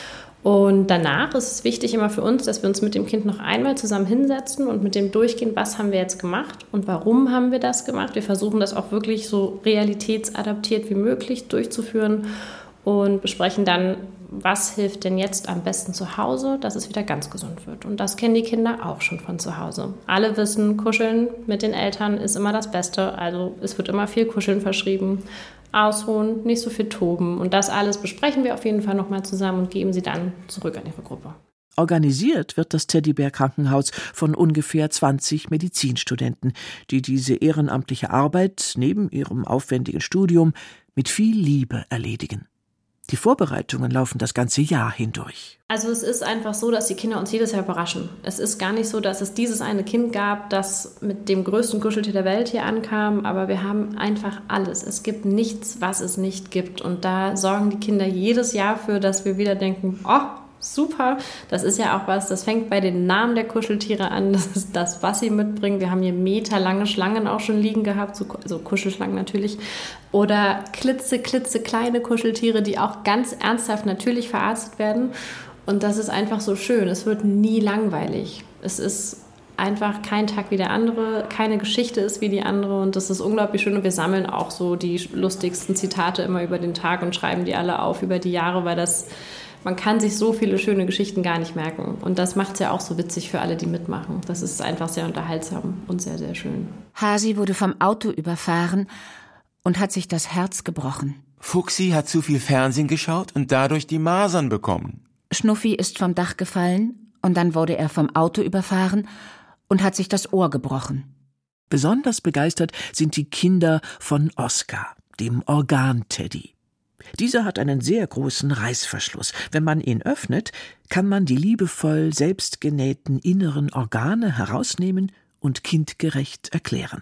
Und danach ist es wichtig immer für uns, dass wir uns mit dem Kind noch einmal zusammen hinsetzen und mit dem durchgehen, was haben wir jetzt gemacht und warum haben wir das gemacht. Wir versuchen das auch wirklich so realitätsadaptiert wie möglich durchzuführen und besprechen dann, was hilft denn jetzt am besten zu Hause, dass es wieder ganz gesund wird. Und das kennen die Kinder auch schon von zu Hause. Alle wissen, Kuscheln mit den Eltern ist immer das Beste. Also es wird immer viel Kuscheln verschrieben. Ausruhen, nicht so viel toben. Und das alles besprechen wir auf jeden Fall nochmal zusammen und geben sie dann zurück an ihre Gruppe. Organisiert wird das Teddybär-Krankenhaus von ungefähr 20 Medizinstudenten, die diese ehrenamtliche Arbeit neben ihrem aufwendigen Studium mit viel Liebe erledigen. Die Vorbereitungen laufen das ganze Jahr hindurch. Also es ist einfach so, dass die Kinder uns jedes Jahr überraschen. Es ist gar nicht so, dass es dieses eine Kind gab, das mit dem größten Kuscheltier der Welt hier ankam, aber wir haben einfach alles. Es gibt nichts, was es nicht gibt. Und da sorgen die Kinder jedes Jahr für, dass wir wieder denken, oh, super, das ist ja auch was, das fängt bei den Namen der Kuscheltiere an, das ist das, was sie mitbringen. Wir haben hier meterlange Schlangen auch schon liegen gehabt, also Kuschelschlangen natürlich, oder klitzekleine Kuscheltiere, die auch ganz ernsthaft natürlich verarztet werden und das ist einfach so schön, es wird nie langweilig. Es ist einfach kein Tag wie der andere, keine Geschichte ist wie die andere und das ist unglaublich schön und wir sammeln auch so die lustigsten Zitate immer über den Tag und schreiben die alle auf über die Jahre, weil man kann sich so viele schöne Geschichten gar nicht merken. Und das macht es ja auch so witzig für alle, die mitmachen. Das ist einfach sehr unterhaltsam und sehr, sehr schön. Hasi wurde vom Auto überfahren und hat sich das Herz gebrochen. Fuchsi hat zu viel Fernsehen geschaut und dadurch die Masern bekommen. Schnuffi ist vom Dach gefallen und dann wurde er vom Auto überfahren und hat sich das Ohr gebrochen. Besonders begeistert sind die Kinder von Oskar, dem Organteddy. Dieser hat einen sehr großen Reißverschluss. Wenn man ihn öffnet, kann man die liebevoll selbstgenähten inneren Organe herausnehmen und kindgerecht erklären.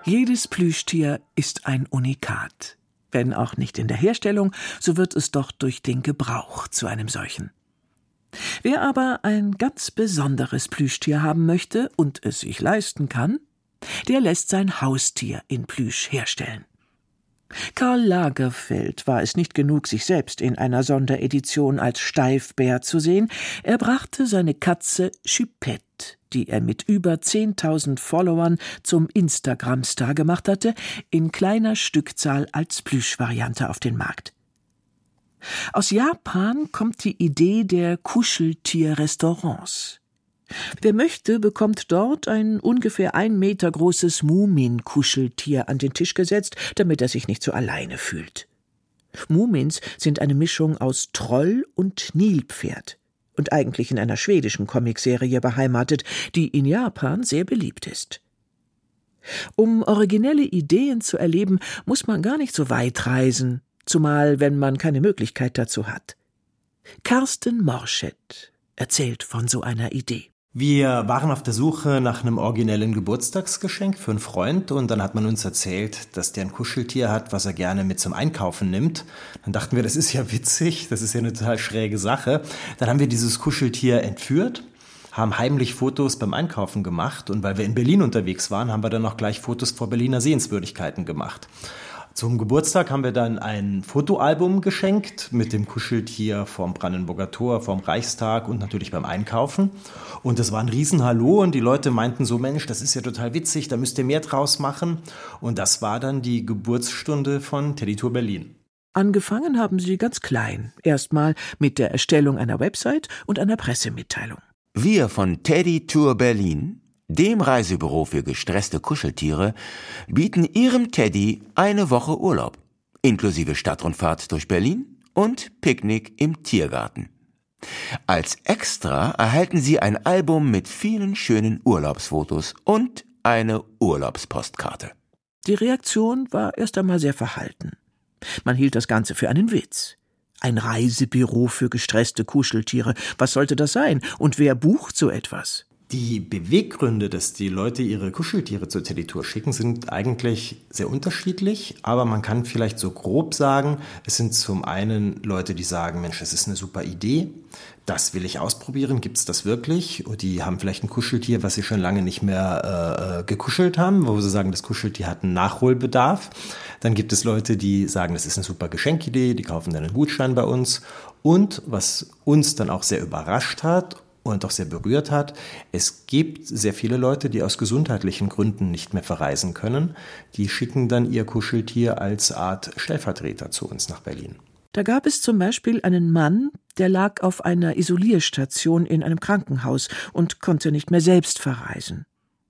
Jedes Plüschtier ist ein Unikat. Wenn auch nicht in der Herstellung, so wird es doch durch den Gebrauch zu einem solchen. Wer aber ein ganz besonderes Plüschtier haben möchte und es sich leisten kann, der lässt sein Haustier in Plüsch herstellen. Karl Lagerfeld war es nicht genug, sich selbst in einer Sonderedition als Steifbär zu sehen. Er brachte seine Katze Chipette, die er mit über 10.000 Followern zum Instagram-Star gemacht hatte, in kleiner Stückzahl als Plüschvariante auf den Markt. Aus Japan kommt die Idee der Kuscheltier-Restaurants. Wer möchte, bekommt dort ein ungefähr 1 Meter großes Mumin-Kuscheltier an den Tisch gesetzt, damit er sich nicht so alleine fühlt. Mumins sind eine Mischung aus Troll und Nilpferd und eigentlich in einer schwedischen Comicserie beheimatet, die in Japan sehr beliebt ist. Um originelle Ideen zu erleben, muss man gar nicht so weit reisen, zumal wenn man keine Möglichkeit dazu hat. Carsten Morschett erzählt von so einer Idee. Wir waren auf der Suche nach einem originellen Geburtstagsgeschenk für einen Freund und dann hat man uns erzählt, dass der ein Kuscheltier hat, was er gerne mit zum Einkaufen nimmt. Dann dachten wir, das ist ja witzig, das ist ja eine total schräge Sache. Dann haben wir dieses Kuscheltier entführt, haben heimlich Fotos beim Einkaufen gemacht und weil wir in Berlin unterwegs waren, haben wir dann auch gleich Fotos vor Berliner Sehenswürdigkeiten gemacht. Zum Geburtstag haben wir dann ein Fotoalbum geschenkt mit dem Kuscheltier vom Brandenburger Tor, vom Reichstag und natürlich beim Einkaufen. Und das war ein Riesenhallo und die Leute meinten so, Mensch, das ist ja total witzig, da müsst ihr mehr draus machen. Und das war dann die Geburtsstunde von Teddy Tour Berlin. Angefangen haben sie ganz klein, erstmal mit der Erstellung einer Website und einer Pressemitteilung. Wir von Teddy Tour Berlin, dem Reisebüro für gestresste Kuscheltiere, bieten Ihrem Teddy eine Woche Urlaub, inklusive Stadtrundfahrt durch Berlin und Picknick im Tiergarten. Als Extra erhalten Sie ein Album mit vielen schönen Urlaubsfotos und eine Urlaubspostkarte. Die Reaktion war erst einmal sehr verhalten. Man hielt das Ganze für einen Witz. Ein Reisebüro für gestresste Kuscheltiere, was sollte das sein? Und wer bucht so etwas? Die Beweggründe, dass die Leute ihre Kuscheltiere zur Teddy Tour schicken, sind eigentlich sehr unterschiedlich. Aber man kann vielleicht so grob sagen, es sind zum einen Leute, die sagen, Mensch, das ist eine super Idee, das will ich ausprobieren, gibt es das wirklich? Und die haben vielleicht ein Kuscheltier, was sie schon lange nicht mehr gekuschelt haben, wo sie sagen, das Kuscheltier hat einen Nachholbedarf. Dann gibt es Leute, die sagen, das ist eine super Geschenkidee, die kaufen dann einen Gutschein bei uns. Und was uns dann auch sehr überrascht hat und auch sehr berührt hat, es gibt sehr viele Leute, die aus gesundheitlichen Gründen nicht mehr verreisen können. Die schicken dann ihr Kuscheltier als Art Stellvertreter zu uns nach Berlin. Da gab es zum Beispiel einen Mann, der lag auf einer Isolierstation in einem Krankenhaus und konnte nicht mehr selbst verreisen.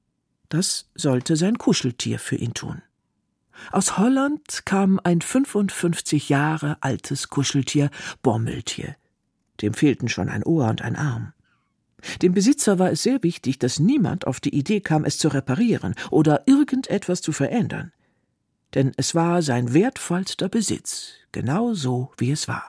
Das sollte sein Kuscheltier für ihn tun. Aus Holland kam ein 55 Jahre altes Kuscheltier, Bommeltier. Dem fehlten schon ein Ohr und ein Arm. Dem Besitzer war es sehr wichtig, dass niemand auf die Idee kam, es zu reparieren oder irgendetwas zu verändern. Denn es war sein wertvollster Besitz, genau so, wie es war.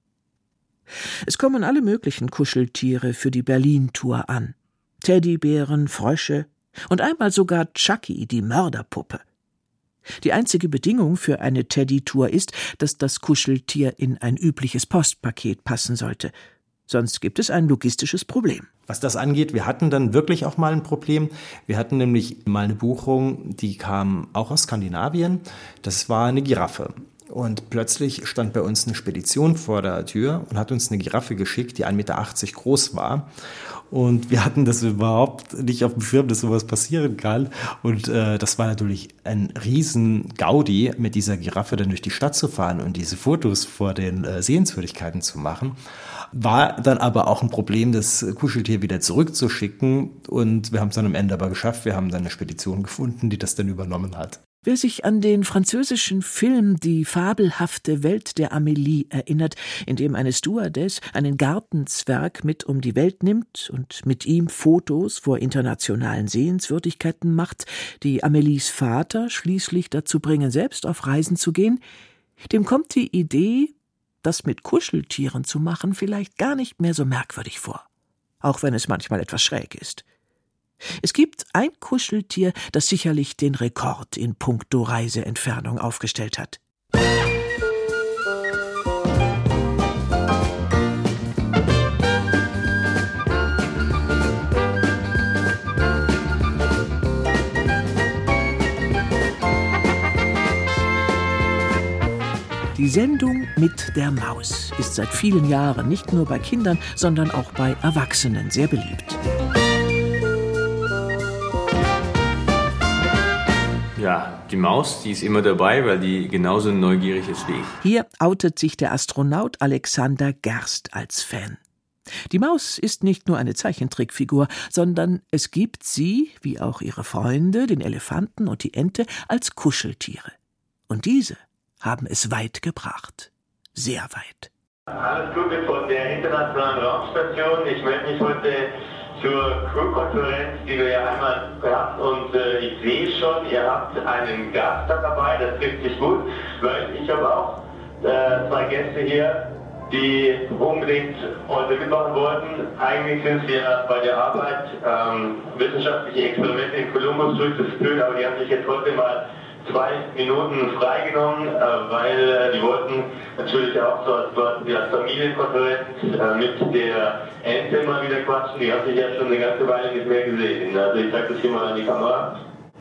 Es kommen alle möglichen Kuscheltiere für die Berlin-Tour an. Teddybären, Frösche und einmal sogar Chucky, die Mörderpuppe. Die einzige Bedingung für eine Teddy-Tour ist, dass das Kuscheltier in ein übliches Postpaket passen sollte. Sonst gibt es ein logistisches Problem. Was das angeht, wir hatten dann wirklich auch mal ein Problem. Wir hatten nämlich mal eine Buchung, die kam auch aus Skandinavien. Das war eine Giraffe. Und plötzlich stand bei uns eine Spedition vor der Tür und hat uns eine Giraffe geschickt, die 1,80 Meter groß war. Und wir hatten das überhaupt nicht auf dem Schirm, dass sowas passieren kann. Und das war natürlich ein riesen Gaudi, mit dieser Giraffe dann durch die Stadt zu fahren und diese Fotos vor den Sehenswürdigkeiten zu machen. War dann aber auch ein Problem, das Kuscheltier wieder zurückzuschicken. Und wir haben es dann am Ende aber geschafft. Wir haben dann eine Spedition gefunden, die das dann übernommen hat. Wer sich an den französischen Film Die fabelhafte Welt der Amélie erinnert, in dem eine Stewardess einen Gartenzwerg mit um die Welt nimmt und mit ihm Fotos vor internationalen Sehenswürdigkeiten macht, die Amélies Vater schließlich dazu bringen, selbst auf Reisen zu gehen, dem kommt die Idee, das mit Kuscheltieren zu machen, vielleicht gar nicht mehr so merkwürdig vor, auch wenn es manchmal etwas schräg ist. Es gibt ein Kuscheltier, das sicherlich den Rekord in puncto Reiseentfernung aufgestellt hat. Die Sendung mit der Maus ist seit vielen Jahren nicht nur bei Kindern, sondern auch bei Erwachsenen sehr beliebt. Ja, die Maus, die ist immer dabei, weil die genauso neugierig ist wie ich. Hier outet sich der Astronaut Alexander Gerst als Fan. Die Maus ist nicht nur eine Zeichentrickfigur, sondern es gibt sie, wie auch ihre Freunde, den Elefanten und die Ente, als Kuscheltiere. Und diese haben es weit gebracht. Sehr weit. Alles Gute von der Internationalen Raumstation. Ich melde mich heute zur Crew-Konferenz, die wir ja einmal gehabt, und ich sehe schon, ihr habt einen Gast dabei, das trifft sich gut, weil ich habe auch zwei Gäste hier, die unbedingt heute mitmachen wollten. Eigentlich sind sie ja bei der Arbeit wissenschaftliche Experimente in Columbus durchzuführen, aber die haben sich jetzt heute mal 2 Minuten freigenommen, weil die wollten natürlich auch so als Familienkonferenz mit der Ente mal wieder quatschen. Die hat sich ja schon eine ganze Weile nicht mehr gesehen. Also ich zeige das hier mal an die Kamera.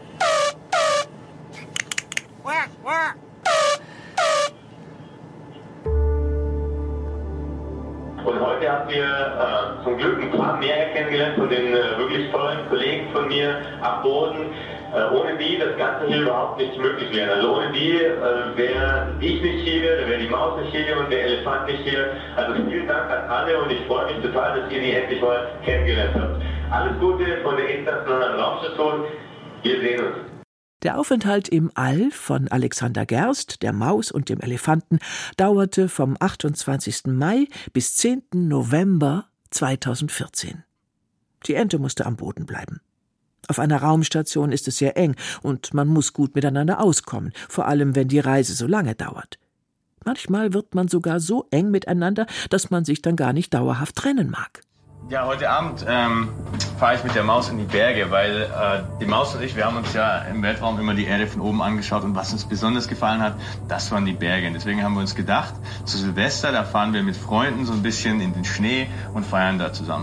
Und heute haben wir zum Glück ein paar mehr kennengelernt von den wirklich tollen Kollegen von mir am Boden. Ohne die das Ganze hier überhaupt nicht möglich wäre. Also ohne die wäre ich nicht hier, wäre die Maus nicht hier und der Elefant nicht hier. Also vielen Dank an alle und ich freue mich total, dass ihr die endlich mal kennengelernt habt. Alles Gute von der Internationalen Raumstation. Wir sehen uns. Der Aufenthalt im All von Alexander Gerst, der Maus und dem Elefanten dauerte vom 28. Mai bis 10. November 2014. Die Ente musste am Boden bleiben. Auf einer Raumstation ist es sehr eng und man muss gut miteinander auskommen, vor allem wenn die Reise so lange dauert. Manchmal wird man sogar so eng miteinander, dass man sich dann gar nicht dauerhaft trennen mag. Ja, heute Abend fahre ich mit der Maus in die Berge, weil die Maus und ich, wir haben uns ja im Weltraum immer die Erde von oben angeschaut und was uns besonders gefallen hat, das waren die Berge. Und deswegen haben wir uns gedacht, zu Silvester, da fahren wir mit Freunden so ein bisschen in den Schnee und feiern da zusammen.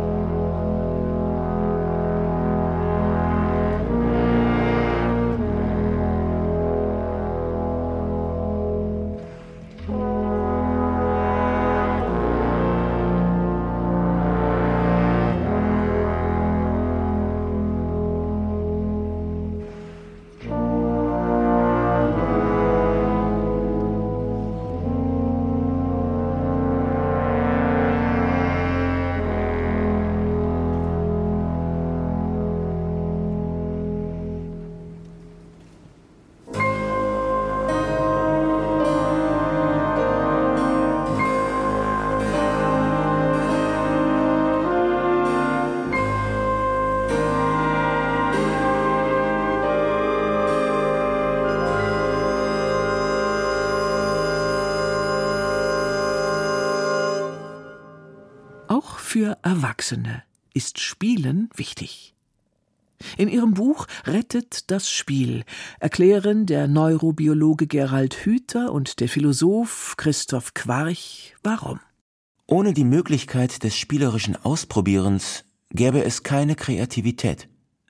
Für Erwachsene ist Spielen wichtig. In ihrem Buch »Rettet das Spiel« erklären der Neurobiologe Gerald Hüther und der Philosoph Christoph Quarch, warum. Ohne die Möglichkeit des spielerischen Ausprobierens gäbe es keine Kreativität.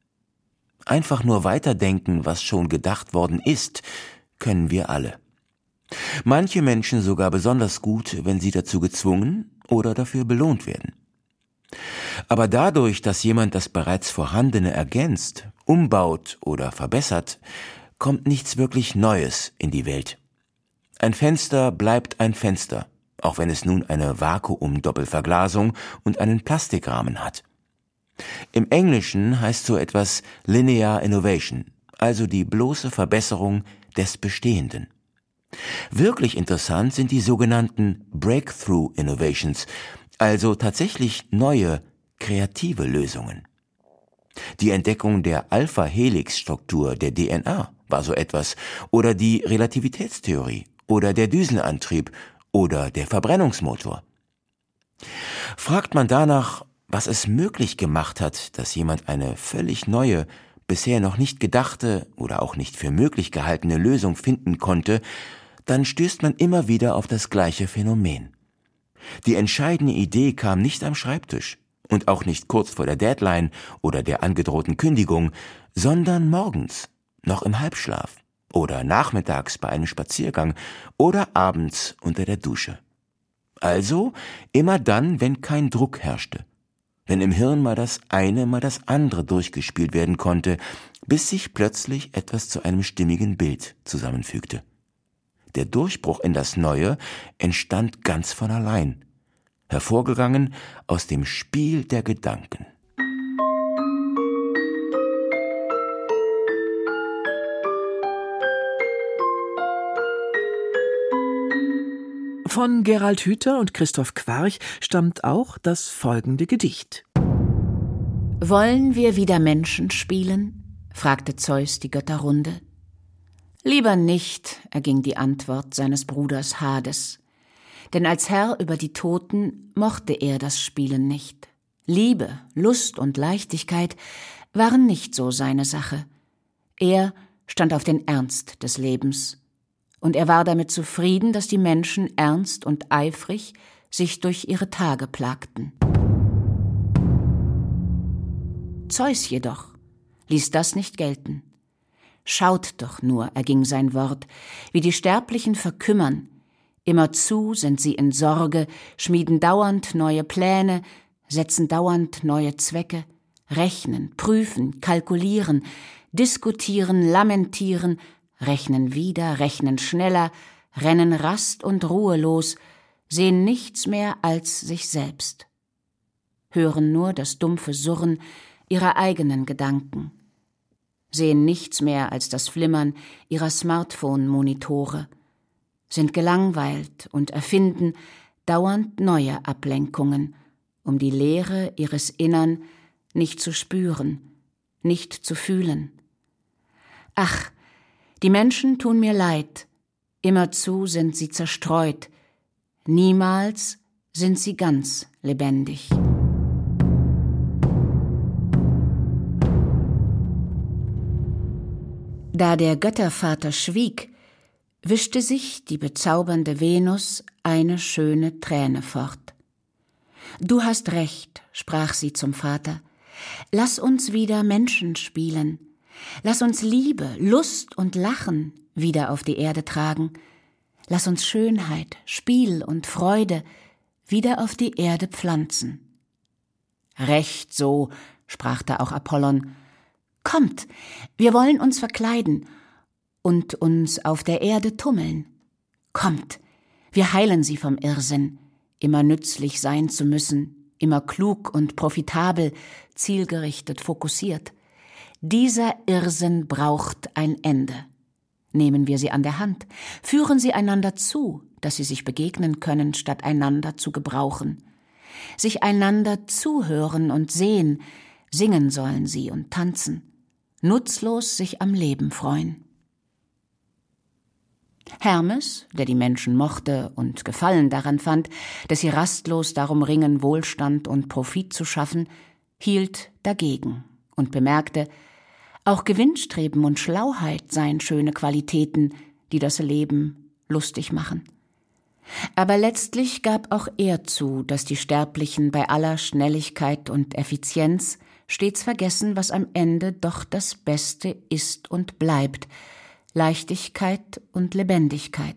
Einfach nur weiterdenken, was schon gedacht worden ist, können wir alle. Manche Menschen sogar besonders gut, wenn sie dazu gezwungen oder dafür belohnt werden. Aber dadurch, dass jemand das bereits Vorhandene ergänzt, umbaut oder verbessert, kommt nichts wirklich Neues in die Welt. Ein Fenster bleibt ein Fenster, auch wenn es nun eine Vakuum-Doppelverglasung und einen Plastikrahmen hat. Im Englischen heißt so etwas Linear Innovation, also die bloße Verbesserung des Bestehenden. Wirklich interessant sind die sogenannten Breakthrough Innovations, also tatsächlich neue, kreative Lösungen. Die Entdeckung der Alpha-Helix-Struktur der DNA war so etwas, oder die Relativitätstheorie, oder der Düsenantrieb, oder der Verbrennungsmotor. Fragt man danach, was es möglich gemacht hat, dass jemand eine völlig neue, bisher noch nicht gedachte oder auch nicht für möglich gehaltene Lösung finden konnte, dann stößt man immer wieder auf das gleiche Phänomen. Die entscheidende Idee kam nicht am Schreibtisch und auch nicht kurz vor der Deadline oder der angedrohten Kündigung, sondern morgens, noch im Halbschlaf oder nachmittags bei einem Spaziergang oder abends unter der Dusche. Also immer dann, wenn kein Druck herrschte, wenn im Hirn mal das eine, mal das andere durchgespielt werden konnte, bis sich plötzlich etwas zu einem stimmigen Bild zusammenfügte. Der Durchbruch in das Neue entstand ganz von allein, hervorgegangen aus dem Spiel der Gedanken. Von Gerald Hüther und Christoph Quarch stammt auch das folgende Gedicht. »Wollen wir wieder Menschen spielen?« fragte Zeus die Götterrunde. »Lieber nicht«, erging die Antwort seines Bruders Hades. Denn als Herr über die Toten mochte er das Spielen nicht. Liebe, Lust und Leichtigkeit waren nicht so seine Sache. Er stand auf den Ernst des Lebens. Und er war damit zufrieden, dass die Menschen ernst und eifrig sich durch ihre Tage plagten. Zeus jedoch ließ das nicht gelten. Schaut doch nur, erging sein Wort, wie die Sterblichen verkümmern. Immerzu sind sie in Sorge, schmieden dauernd neue Pläne, setzen dauernd neue Zwecke, rechnen, prüfen, kalkulieren, diskutieren, lamentieren, rechnen wieder, rechnen schneller, rennen rast- und ruhelos, sehen nichts mehr als sich selbst, hören nur das dumpfe Surren ihrer eigenen Gedanken, sehen nichts mehr als das Flimmern ihrer Smartphone-Monitore, sind gelangweilt und erfinden dauernd neue Ablenkungen, um die Leere ihres Innern nicht zu spüren, nicht zu fühlen. Ach, die Menschen tun mir leid, immerzu sind sie zerstreut, niemals sind sie ganz lebendig. Da der Göttervater schwieg, wischte sich die bezaubernde Venus eine schöne Träne fort. »Du hast recht«, sprach sie zum Vater, »lass uns wieder Menschen spielen. Lass uns Liebe, Lust und Lachen wieder auf die Erde tragen. Lass uns Schönheit, Spiel und Freude wieder auf die Erde pflanzen.« »Recht so«, sprach da auch Apollon, »kommt, wir wollen uns verkleiden und uns auf der Erde tummeln. Kommt, wir heilen sie vom Irrsinn, immer nützlich sein zu müssen, immer klug und profitabel, zielgerichtet, fokussiert. Dieser Irrsinn braucht ein Ende. Nehmen wir sie an der Hand, führen sie einander zu, dass sie sich begegnen können, statt einander zu gebrauchen. Sich einander zuhören und sehen, singen sollen sie und tanzen, nutzlos sich am Leben freuen. Hermes, der die Menschen mochte und Gefallen daran fand, dass sie rastlos darum ringen, Wohlstand und Profit zu schaffen, hielt dagegen und bemerkte, auch Gewinnstreben und Schlauheit seien schöne Qualitäten, die das Leben lustig machen. Aber letztlich gab auch er zu, dass die Sterblichen bei aller Schnelligkeit und Effizienz stets vergessen, was am Ende doch das Beste ist und bleibt, Leichtigkeit und Lebendigkeit.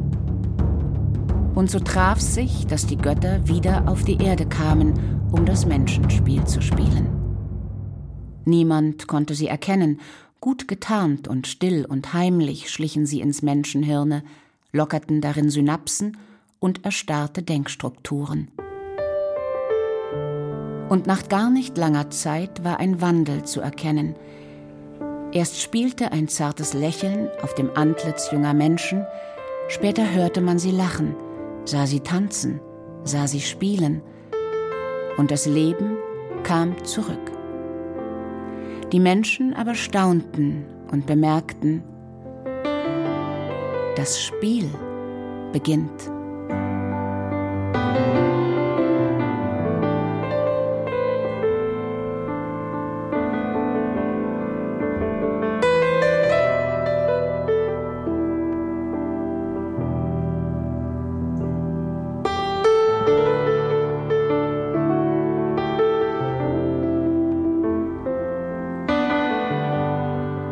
Und so traf sich, dass die Götter wieder auf die Erde kamen, um das Menschenspiel zu spielen. Niemand konnte sie erkennen, gut getarnt und still und heimlich schlichen sie ins Menschenhirne, lockerten darin Synapsen und erstarrte Denkstrukturen. Und nach gar nicht langer Zeit war ein Wandel zu erkennen. Erst spielte ein zartes Lächeln auf dem Antlitz junger Menschen, später hörte man sie lachen, sah sie tanzen, sah sie spielen, und das Leben kam zurück. Die Menschen aber staunten und bemerkten, das Spiel beginnt.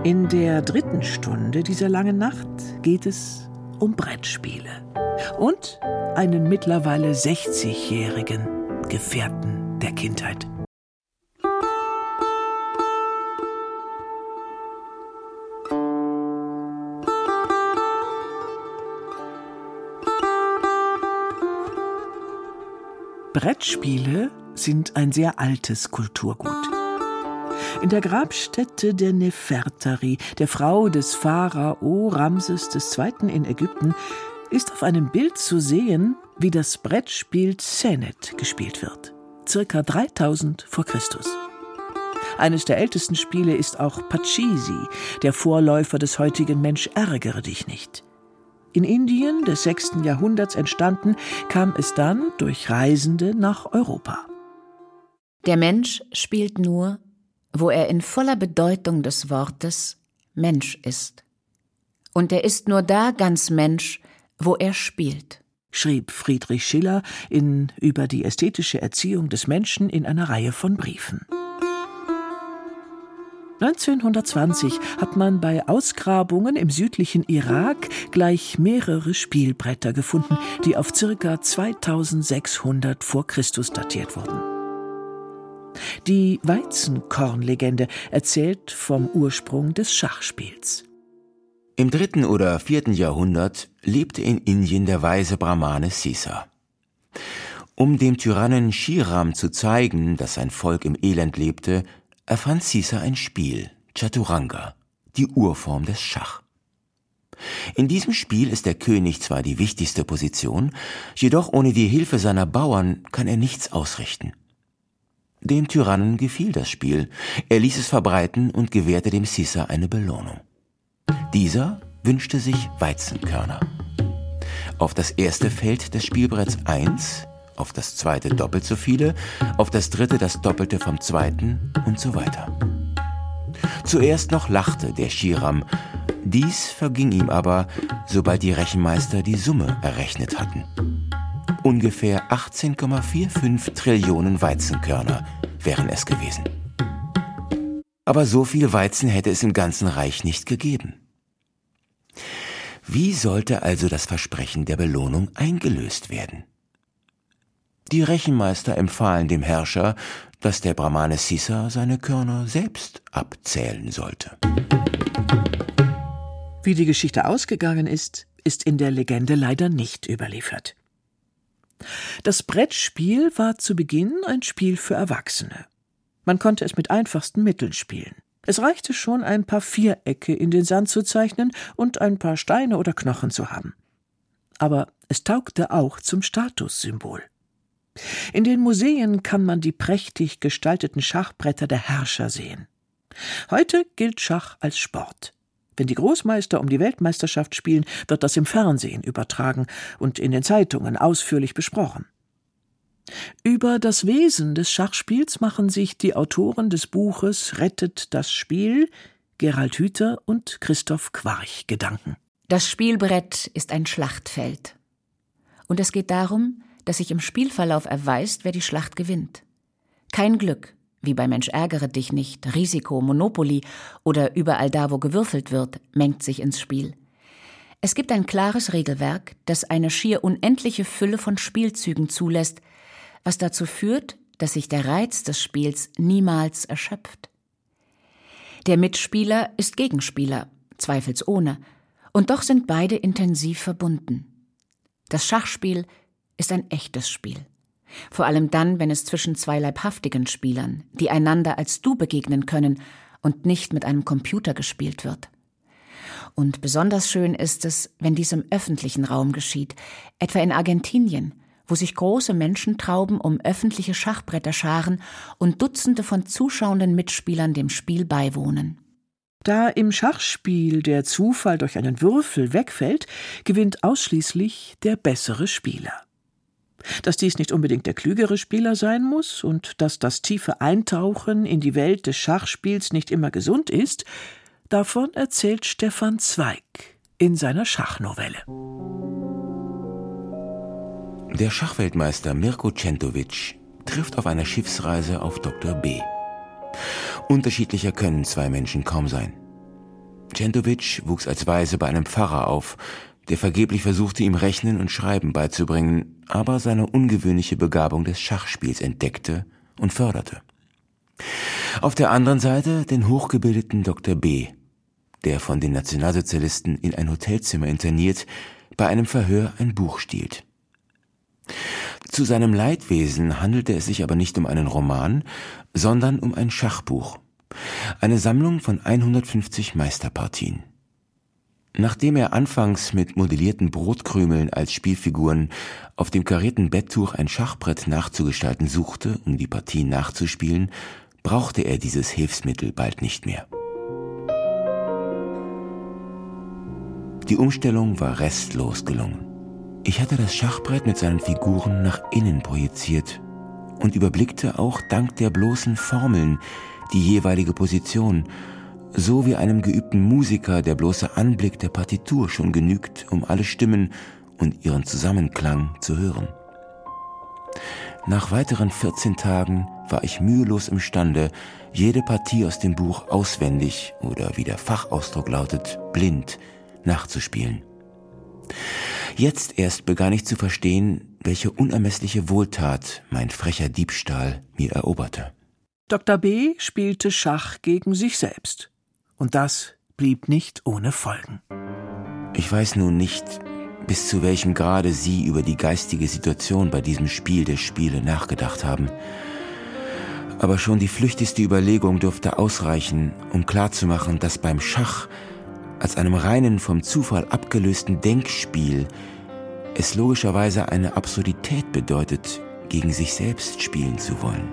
In der 3. Stunde dieser langen Nacht geht es um Brettspiele und einen mittlerweile 60-jährigen Gefährten der Kindheit. Brettspiele sind ein sehr altes Kulturgut. In der Grabstätte der Nefertari, der Frau des Pharao Ramses II. In Ägypten, ist auf einem Bild zu sehen, wie das Brettspiel Senet gespielt wird, ca. 3000 vor Christus. Eines der ältesten Spiele ist auch Pachisi, der Vorläufer des heutigen Mensch ärgere dich nicht. In Indien des 6. Jahrhunderts entstanden, kam es dann durch Reisende nach Europa. Der Mensch spielt nur, wo er in voller Bedeutung des Wortes Mensch ist. Und er ist nur da ganz Mensch, wo er spielt, schrieb Friedrich Schiller über die ästhetische Erziehung des Menschen in einer Reihe von Briefen. 1920 hat man bei Ausgrabungen im südlichen Irak gleich mehrere Spielbretter gefunden, die auf ca. 2600 vor Christus datiert wurden. Die Weizenkornlegende erzählt vom Ursprung des Schachspiels. Im 3. oder 4. Jahrhundert lebte in Indien der weise Brahmane Sisa. Um dem Tyrannen Shriram zu zeigen, dass sein Volk im Elend lebte, erfand Sisa ein Spiel, Chaturanga, die Urform des Schach. In diesem Spiel ist der König zwar die wichtigste Position, jedoch ohne die Hilfe seiner Bauern kann er nichts ausrichten. Dem Tyrannen gefiel das Spiel, er ließ es verbreiten und gewährte dem Sisa eine Belohnung. Dieser wünschte sich Weizenkörner. Auf das erste Feld des Spielbretts 1, auf das zweite doppelt so viele, auf das dritte das Doppelte vom zweiten und so weiter. Zuerst noch lachte der Shriram, dies verging ihm aber, sobald die Rechenmeister die Summe errechnet hatten. Ungefähr 18,45 Trillionen Weizenkörner wären es gewesen. Aber so viel Weizen hätte es im ganzen Reich nicht gegeben. Wie sollte also das Versprechen der Belohnung eingelöst werden? Die Rechenmeister empfahlen dem Herrscher, dass der Brahmane Sisa seine Körner selbst abzählen sollte. Wie die Geschichte ausgegangen ist, ist in der Legende leider nicht überliefert. Das Brettspiel war zu Beginn ein Spiel für Erwachsene. Man konnte es mit einfachsten Mitteln spielen. Es reichte schon, ein paar Vierecke in den Sand zu zeichnen und ein paar Steine oder Knochen zu haben. Aber es taugte auch zum Statussymbol. In den Museen kann man die prächtig gestalteten Schachbretter der Herrscher sehen. Heute gilt Schach als Sport. Wenn die Großmeister um die Weltmeisterschaft spielen, wird das im Fernsehen übertragen und in den Zeitungen ausführlich besprochen. Über das Wesen des Schachspiels machen sich die Autoren des Buches Rettet das Spiel, Gerald Hüther und Christoph Quarch, Gedanken. Das Spielbrett ist ein Schlachtfeld. Und es geht darum, dass sich im Spielverlauf erweist, wer die Schlacht gewinnt. Kein Glück, wie bei Mensch ärgere dich nicht, Risiko, Monopoly oder überall da, wo gewürfelt wird, mengt sich ins Spiel. Es gibt ein klares Regelwerk, das eine schier unendliche Fülle von Spielzügen zulässt, was dazu führt, dass sich der Reiz des Spiels niemals erschöpft. Der Mitspieler ist Gegenspieler, zweifelsohne, und doch sind beide intensiv verbunden. Das Schachspiel ist ein echtes Spiel. Vor allem dann, wenn es zwischen zwei leibhaftigen Spielern, die einander als Du begegnen können und nicht mit einem Computer gespielt wird. Und besonders schön ist es, wenn dies im öffentlichen Raum geschieht, etwa in Argentinien, wo sich große Menschentrauben um öffentliche Schachbretter scharen und Dutzende von zuschauenden Mitspielern dem Spiel beiwohnen. Da im Schachspiel der Zufall durch einen Würfel wegfällt, gewinnt ausschließlich der bessere Spieler. Dass dies nicht unbedingt der klügere Spieler sein muss und dass das tiefe Eintauchen in die Welt des Schachspiels nicht immer gesund ist, davon erzählt Stefan Zweig in seiner Schachnovelle. Der Schachweltmeister Mirko Centovic trifft auf einer Schiffsreise auf Dr. B. Unterschiedlicher können zwei Menschen kaum sein. Centovic wuchs als Waise bei einem Pfarrer auf, der vergeblich versuchte, ihm Rechnen und Schreiben beizubringen, aber seine ungewöhnliche Begabung des Schachspiels entdeckte und förderte. Auf der anderen Seite den hochgebildeten Dr. B., der von den Nationalsozialisten in ein Hotelzimmer interniert, bei einem Verhör ein Buch stiehlt. Zu seinem Leidwesen handelte es sich aber nicht um einen Roman, sondern um ein Schachbuch, eine Sammlung von 150 Meisterpartien. Nachdem er anfangs mit modellierten Brotkrümeln als Spielfiguren auf dem karierten Betttuch ein Schachbrett nachzugestalten suchte, um die Partien nachzuspielen, brauchte er dieses Hilfsmittel bald nicht mehr. Die Umstellung war restlos gelungen. Ich hatte das Schachbrett mit seinen Figuren nach innen projiziert und überblickte auch dank der bloßen Formeln die jeweilige Position, so wie einem geübten Musiker der bloße Anblick der Partitur schon genügt, um alle Stimmen und ihren Zusammenklang zu hören. Nach weiteren 14 Tagen war ich mühelos imstande, jede Partie aus dem Buch auswendig oder, wie der Fachausdruck lautet, blind nachzuspielen. Jetzt erst begann ich zu verstehen, welche unermessliche Wohltat mein frecher Diebstahl mir eroberte. Dr. B. spielte Schach gegen sich selbst. Und das blieb nicht ohne Folgen. Ich weiß nun nicht, bis zu welchem Grade Sie über die geistige Situation bei diesem Spiel der Spiele nachgedacht haben. Aber schon die flüchtigste Überlegung dürfte ausreichen, um klarzumachen, dass beim Schach als einem reinen, vom Zufall abgelösten Denkspiel es logischerweise eine Absurdität bedeutet, gegen sich selbst spielen zu wollen.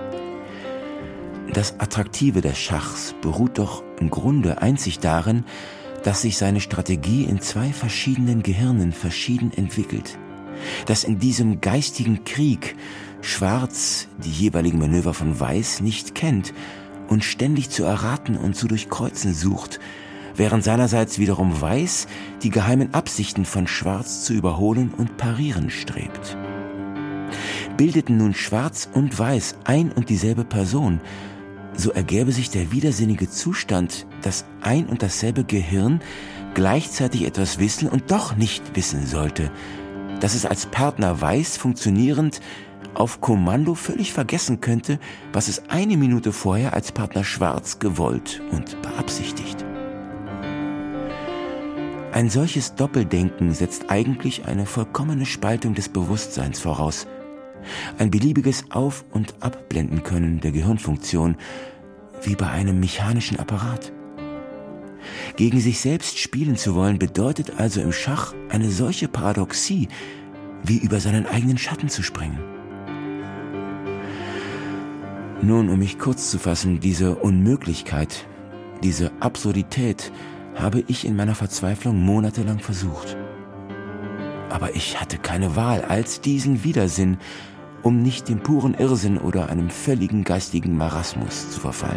Das Attraktive des Schachs beruht doch im Grunde einzig darin, dass sich seine Strategie in zwei verschiedenen Gehirnen verschieden entwickelt, dass in diesem geistigen Krieg Schwarz die jeweiligen Manöver von Weiß nicht kennt und ständig zu erraten und zu durchkreuzen sucht, während seinerseits wiederum Weiß die geheimen Absichten von Schwarz zu überholen und parieren strebt. Bildeten nun Schwarz und Weiß ein und dieselbe Person, so ergäbe sich der widersinnige Zustand, dass ein und dasselbe Gehirn gleichzeitig etwas wissen und doch nicht wissen sollte, dass es als Partner Weiß funktionierend auf Kommando völlig vergessen könnte, was es eine Minute vorher als Partner Schwarz gewollt und beabsichtigt. Ein solches Doppeldenken setzt eigentlich eine vollkommene Spaltung des Bewusstseins voraus. Ein beliebiges Auf- und Abblenden können der Gehirnfunktion, wie bei einem mechanischen Apparat. Gegen sich selbst spielen zu wollen, bedeutet also im Schach eine solche Paradoxie, wie über seinen eigenen Schatten zu springen. Nun, um mich kurz zu fassen, diese Unmöglichkeit, diese Absurdität habe ich in meiner Verzweiflung monatelang versucht. Aber ich hatte keine Wahl als diesen Widersinn, um nicht dem puren Irrsinn oder einem völligen geistigen Marasmus zu verfallen.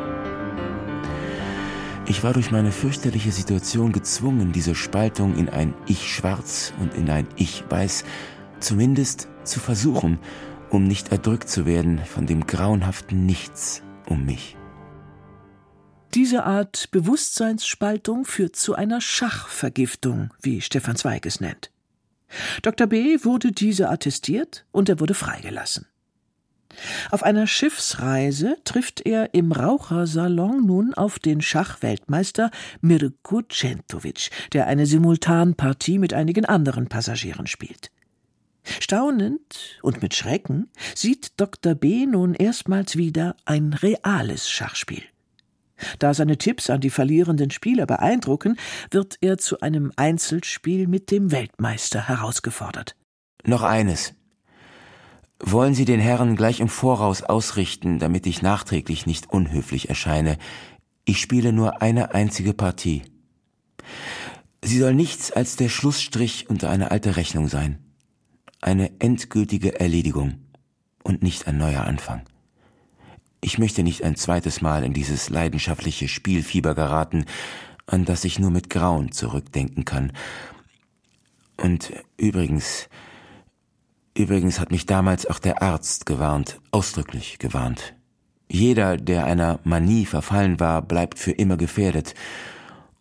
Ich war durch meine fürchterliche Situation gezwungen, diese Spaltung in ein Ich Schwarz und in ein Ich Weiß zumindest zu versuchen, um nicht erdrückt zu werden von dem grauenhaften Nichts um mich. Diese Art Bewusstseinsspaltung führt zu einer Schachvergiftung, wie Stefan Zweig es nennt. Dr. B. wurde diese attestiert und er wurde freigelassen. Auf einer Schiffsreise trifft er im Rauchersalon nun auf den Schachweltmeister Mirko Centovic, der eine Simultanpartie mit einigen anderen Passagieren spielt. Staunend und mit Schrecken sieht Dr. B. nun erstmals wieder ein reales Schachspiel. Da seine Tipps an die verlierenden Spieler beeindrucken, wird er zu einem Einzelspiel mit dem Weltmeister herausgefordert. Noch eines. Wollen Sie den Herren gleich im Voraus ausrichten, damit ich nachträglich nicht unhöflich erscheine. Ich spiele nur eine einzige Partie. Sie soll nichts als der Schlussstrich unter eine alte Rechnung sein. Eine endgültige Erledigung und nicht ein neuer Anfang. Ich möchte nicht ein zweites Mal in dieses leidenschaftliche Spielfieber geraten, an das ich nur mit Grauen zurückdenken kann. Und übrigens hat mich damals auch der Arzt gewarnt, ausdrücklich gewarnt. Jeder, der einer Manie verfallen war, bleibt für immer gefährdet.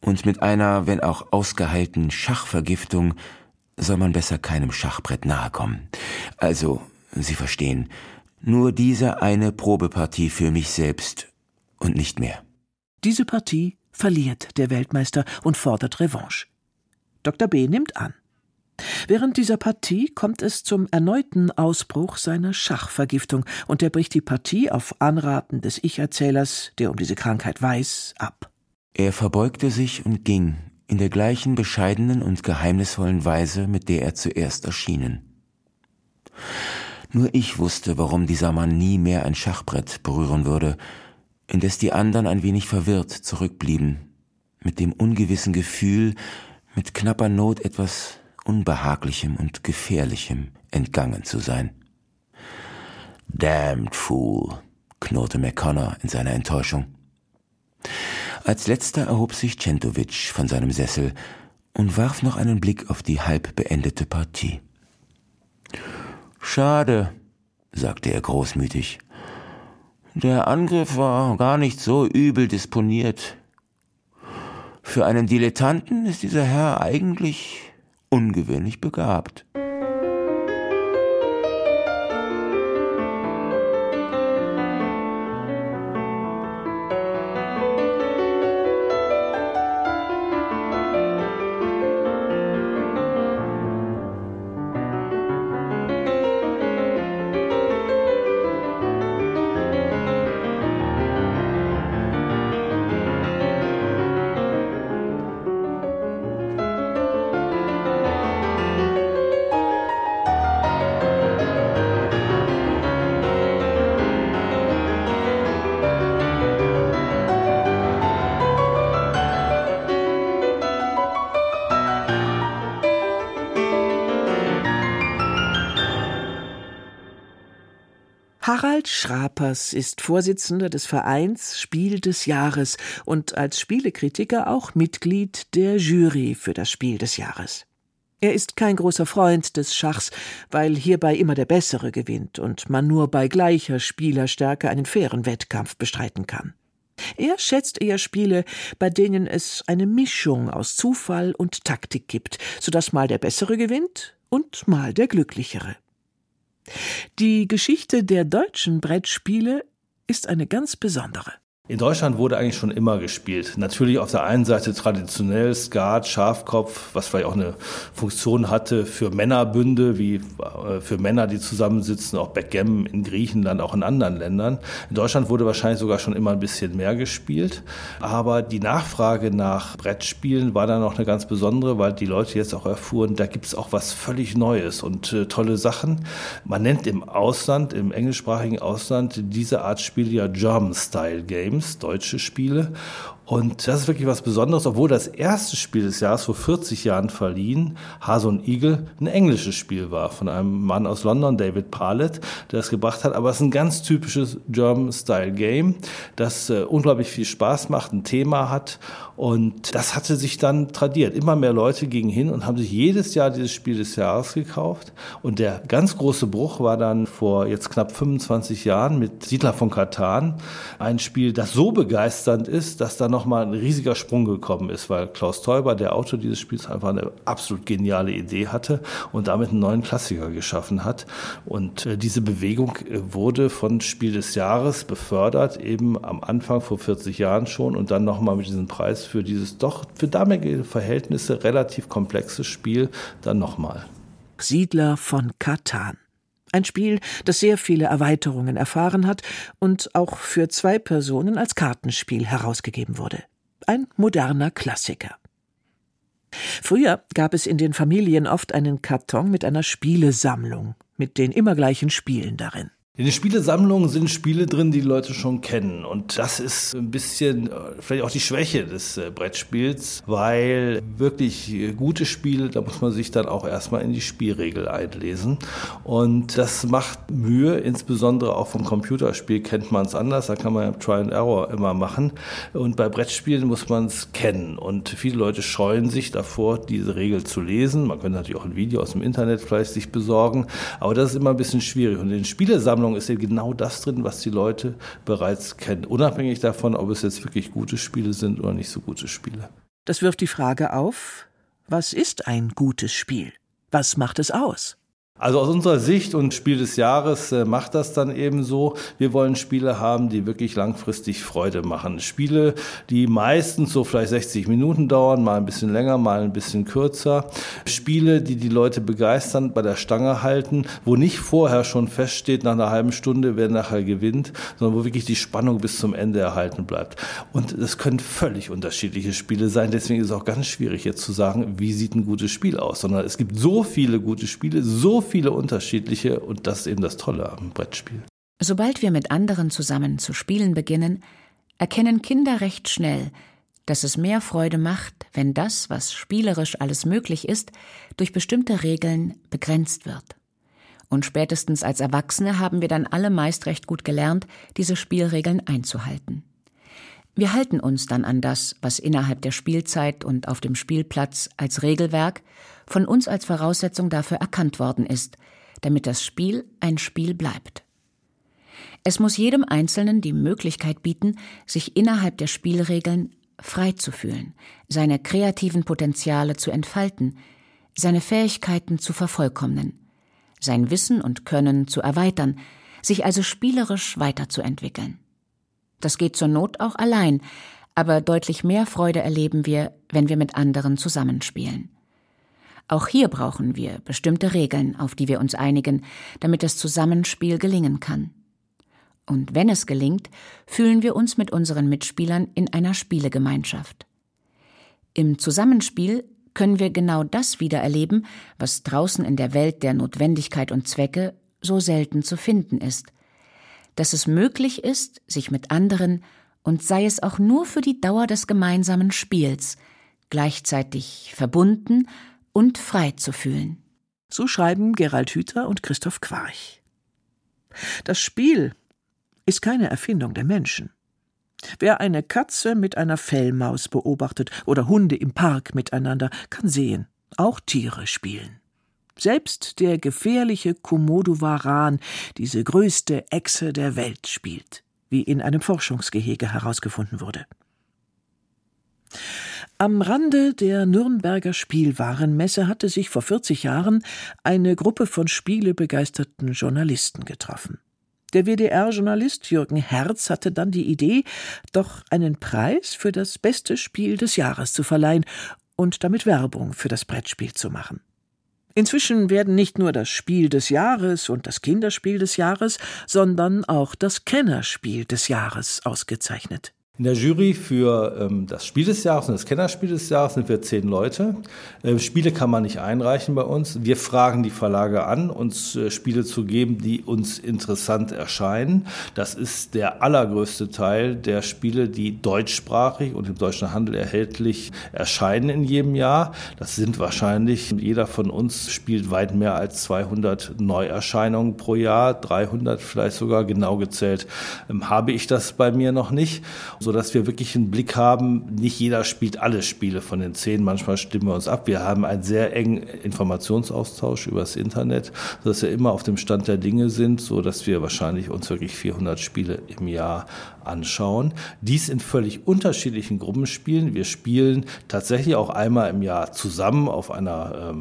Und mit einer, wenn auch ausgeheilten Schachvergiftung soll man besser keinem Schachbrett nahe kommen. Also, Sie verstehen, nur diese eine Probepartie für mich selbst und nicht mehr. Diese Partie verliert der Weltmeister und fordert Revanche. Dr. B. nimmt an. Während dieser Partie kommt es zum erneuten Ausbruch seiner Schachvergiftung und er bricht die Partie auf Anraten des Ich-Erzählers, der um diese Krankheit weiß, ab. Er verbeugte sich und ging in der gleichen bescheidenen und geheimnisvollen Weise, mit der er zuerst erschienen. Nur ich wusste, warum dieser Mann nie mehr ein Schachbrett berühren würde, indes die anderen ein wenig verwirrt zurückblieben, mit dem ungewissen Gefühl, mit knapper Not etwas Unbehaglichem und Gefährlichem entgangen zu sein. »Damned fool«, knurrte McConnor in seiner Enttäuschung. Als letzter erhob sich Centovic von seinem Sessel und warf noch einen Blick auf die halb beendete Partie. »Schade«, sagte er großmütig. »Der Angriff war gar nicht so übel disponiert. Für einen Dilettanten ist dieser Herr eigentlich ungewöhnlich begabt.« Harald Schrapers ist Vorsitzender des Vereins Spiel des Jahres und als Spielekritiker auch Mitglied der Jury für das Spiel des Jahres. Er ist kein großer Freund des Schachs, weil hierbei immer der Bessere gewinnt und man nur bei gleicher Spielerstärke einen fairen Wettkampf bestreiten kann. Er schätzt eher Spiele, bei denen es eine Mischung aus Zufall und Taktik gibt, sodass mal der Bessere gewinnt und mal der Glücklichere. Die Geschichte der deutschen Brettspiele ist eine ganz besondere. In Deutschland wurde eigentlich schon immer gespielt. Natürlich auf der einen Seite traditionell Skat, Schafkopf, was vielleicht auch eine Funktion hatte für Männerbünde, wie für Männer, die zusammensitzen, auch Backgammon in Griechenland, auch in anderen Ländern. In Deutschland wurde wahrscheinlich sogar schon immer ein bisschen mehr gespielt. Aber die Nachfrage nach Brettspielen war dann noch eine ganz besondere, weil die Leute jetzt auch erfuhren, da gibt es auch was völlig Neues und tolle Sachen. Man nennt im Ausland, im englischsprachigen Ausland, diese Art Spiele ja German-Style-Games. Deutsche Spiele. Und das ist wirklich was Besonderes, obwohl das erste Spiel des Jahres vor 40 Jahren verliehen, Hase und Igel, ein englisches Spiel war von einem Mann aus London, David Parlett, der das gebracht hat. Aber es ist ein ganz typisches German-Style-Game, das unglaublich viel Spaß macht, ein Thema hat. Und das hatte sich dann tradiert. Immer mehr Leute gingen hin und haben sich jedes Jahr dieses Spiel des Jahres gekauft. Und der ganz große Bruch war dann vor jetzt knapp 25 Jahren mit Siedler von Catan. Ein Spiel, das so begeisternd ist, dass da nochmal ein riesiger Sprung gekommen ist, weil Klaus Teuber, der Autor dieses Spiels, einfach eine absolut geniale Idee hatte und damit einen neuen Klassiker geschaffen hat. Und diese Bewegung wurde von Spiel des Jahres befördert, eben am Anfang vor 40 Jahren schon und dann nochmal mit diesem Preis für dieses doch für damalige Verhältnisse relativ komplexes Spiel dann nochmal. Siedler von Catan. Ein Spiel, das sehr viele Erweiterungen erfahren hat und auch für 2 Personen als Kartenspiel herausgegeben wurde. Ein moderner Klassiker. Früher gab es in den Familien oft einen Karton mit einer Spielesammlung, mit den immer gleichen Spielen darin. In den Spielesammlungen sind Spiele drin, die Leute schon kennen. Und das ist ein bisschen vielleicht auch die Schwäche des Brettspiels, weil wirklich gute Spiele, da muss man sich dann auch erstmal in die Spielregel einlesen. Und das macht Mühe, insbesondere auch vom Computerspiel kennt man es anders, da kann man ja Try and Error immer machen. Und bei Brettspielen muss man es kennen. Und viele Leute scheuen sich davor, diese Regel zu lesen. Man könnte natürlich auch ein Video aus dem Internet vielleicht sich besorgen, aber das ist immer ein bisschen schwierig. Und in den Spielesammlungen ist ja genau das drin, was die Leute bereits kennen. Unabhängig davon, ob es jetzt wirklich gute Spiele sind oder nicht so gute Spiele. Das wirft die Frage auf, was ist ein gutes Spiel? Was macht es aus? Also aus unserer Sicht und Spiel des Jahres macht das dann eben so. Wir wollen Spiele haben, die wirklich langfristig Freude machen. Spiele, die meistens so vielleicht 60 Minuten dauern, mal ein bisschen länger, mal ein bisschen kürzer. Spiele, die die Leute begeistern, bei der Stange halten, wo nicht vorher schon feststeht, nach einer halben Stunde, wer nachher gewinnt, sondern wo wirklich die Spannung bis zum Ende erhalten bleibt. Und es können völlig unterschiedliche Spiele sein. Deswegen ist es auch ganz schwierig jetzt zu sagen, wie sieht ein gutes Spiel aus. Sondern es gibt so viele gute Spiele, so viele unterschiedliche, und das ist eben das Tolle am Brettspiel. Sobald wir mit anderen zusammen zu spielen beginnen, erkennen Kinder recht schnell, dass es mehr Freude macht, wenn das, was spielerisch alles möglich ist, durch bestimmte Regeln begrenzt wird. Und spätestens als Erwachsene haben wir dann alle meist recht gut gelernt, diese Spielregeln einzuhalten. Wir halten uns dann an das, was innerhalb der Spielzeit und auf dem Spielplatz als Regelwerk von uns als Voraussetzung dafür erkannt worden ist, damit das Spiel ein Spiel bleibt. Es muss jedem Einzelnen die Möglichkeit bieten, sich innerhalb der Spielregeln frei zu fühlen, seine kreativen Potenziale zu entfalten, seine Fähigkeiten zu vervollkommnen, sein Wissen und Können zu erweitern, sich also spielerisch weiterzuentwickeln. Das geht zur Not auch allein, aber deutlich mehr Freude erleben wir, wenn wir mit anderen zusammenspielen. Auch hier brauchen wir bestimmte Regeln, auf die wir uns einigen, damit das Zusammenspiel gelingen kann. Und wenn es gelingt, fühlen wir uns mit unseren Mitspielern in einer Spielegemeinschaft. Im Zusammenspiel können wir genau das wiedererleben, was draußen in der Welt der Notwendigkeit und Zwecke so selten zu finden ist. Dass es möglich ist, sich mit anderen, und sei es auch nur für die Dauer des gemeinsamen Spiels, gleichzeitig verbunden und frei zu fühlen. So schreiben Gerald Hüther und Christoph Quarch. Das Spiel ist keine Erfindung der Menschen. Wer eine Katze mit einer Fellmaus beobachtet oder Hunde im Park miteinander, kann sehen, auch Tiere spielen. Selbst der gefährliche Komodo-Varan, diese größte Echse der Welt, spielt, wie in einem Forschungsgehege herausgefunden wurde. Am Rande der Nürnberger Spielwarenmesse hatte sich vor 40 Jahren eine Gruppe von spielebegeisterten Journalisten getroffen. Der WDR-Journalist Jürgen Herz hatte dann die Idee, doch einen Preis für das beste Spiel des Jahres zu verleihen und damit Werbung für das Brettspiel zu machen. Inzwischen werden nicht nur das Spiel des Jahres und das Kinderspiel des Jahres, sondern auch das Kennerspiel des Jahres ausgezeichnet. In der Jury für das Spiel des Jahres und das Kennerspiel des Jahres sind wir 10 Leute. Spiele kann man nicht einreichen bei uns. Wir fragen die Verlage an, uns Spiele zu geben, die uns interessant erscheinen. Das ist der allergrößte Teil der Spiele, die deutschsprachig und im deutschen Handel erhältlich erscheinen in jedem Jahr. Das sind wahrscheinlich, jeder von uns spielt weit mehr als 200 Neuerscheinungen pro Jahr, 300 vielleicht sogar, genau gezählt habe ich das bei mir noch nicht, sodass wir wirklich einen Blick haben, nicht jeder spielt alle Spiele von den 10, manchmal stimmen wir uns ab. Wir haben einen sehr engen Informationsaustausch über das Internet, sodass wir immer auf dem Stand der Dinge sind, sodass wir wahrscheinlich uns wirklich 400 Spiele im Jahr anschauen. Dies in völlig unterschiedlichen Gruppen spielen. Wir spielen tatsächlich auch einmal im Jahr zusammen auf einer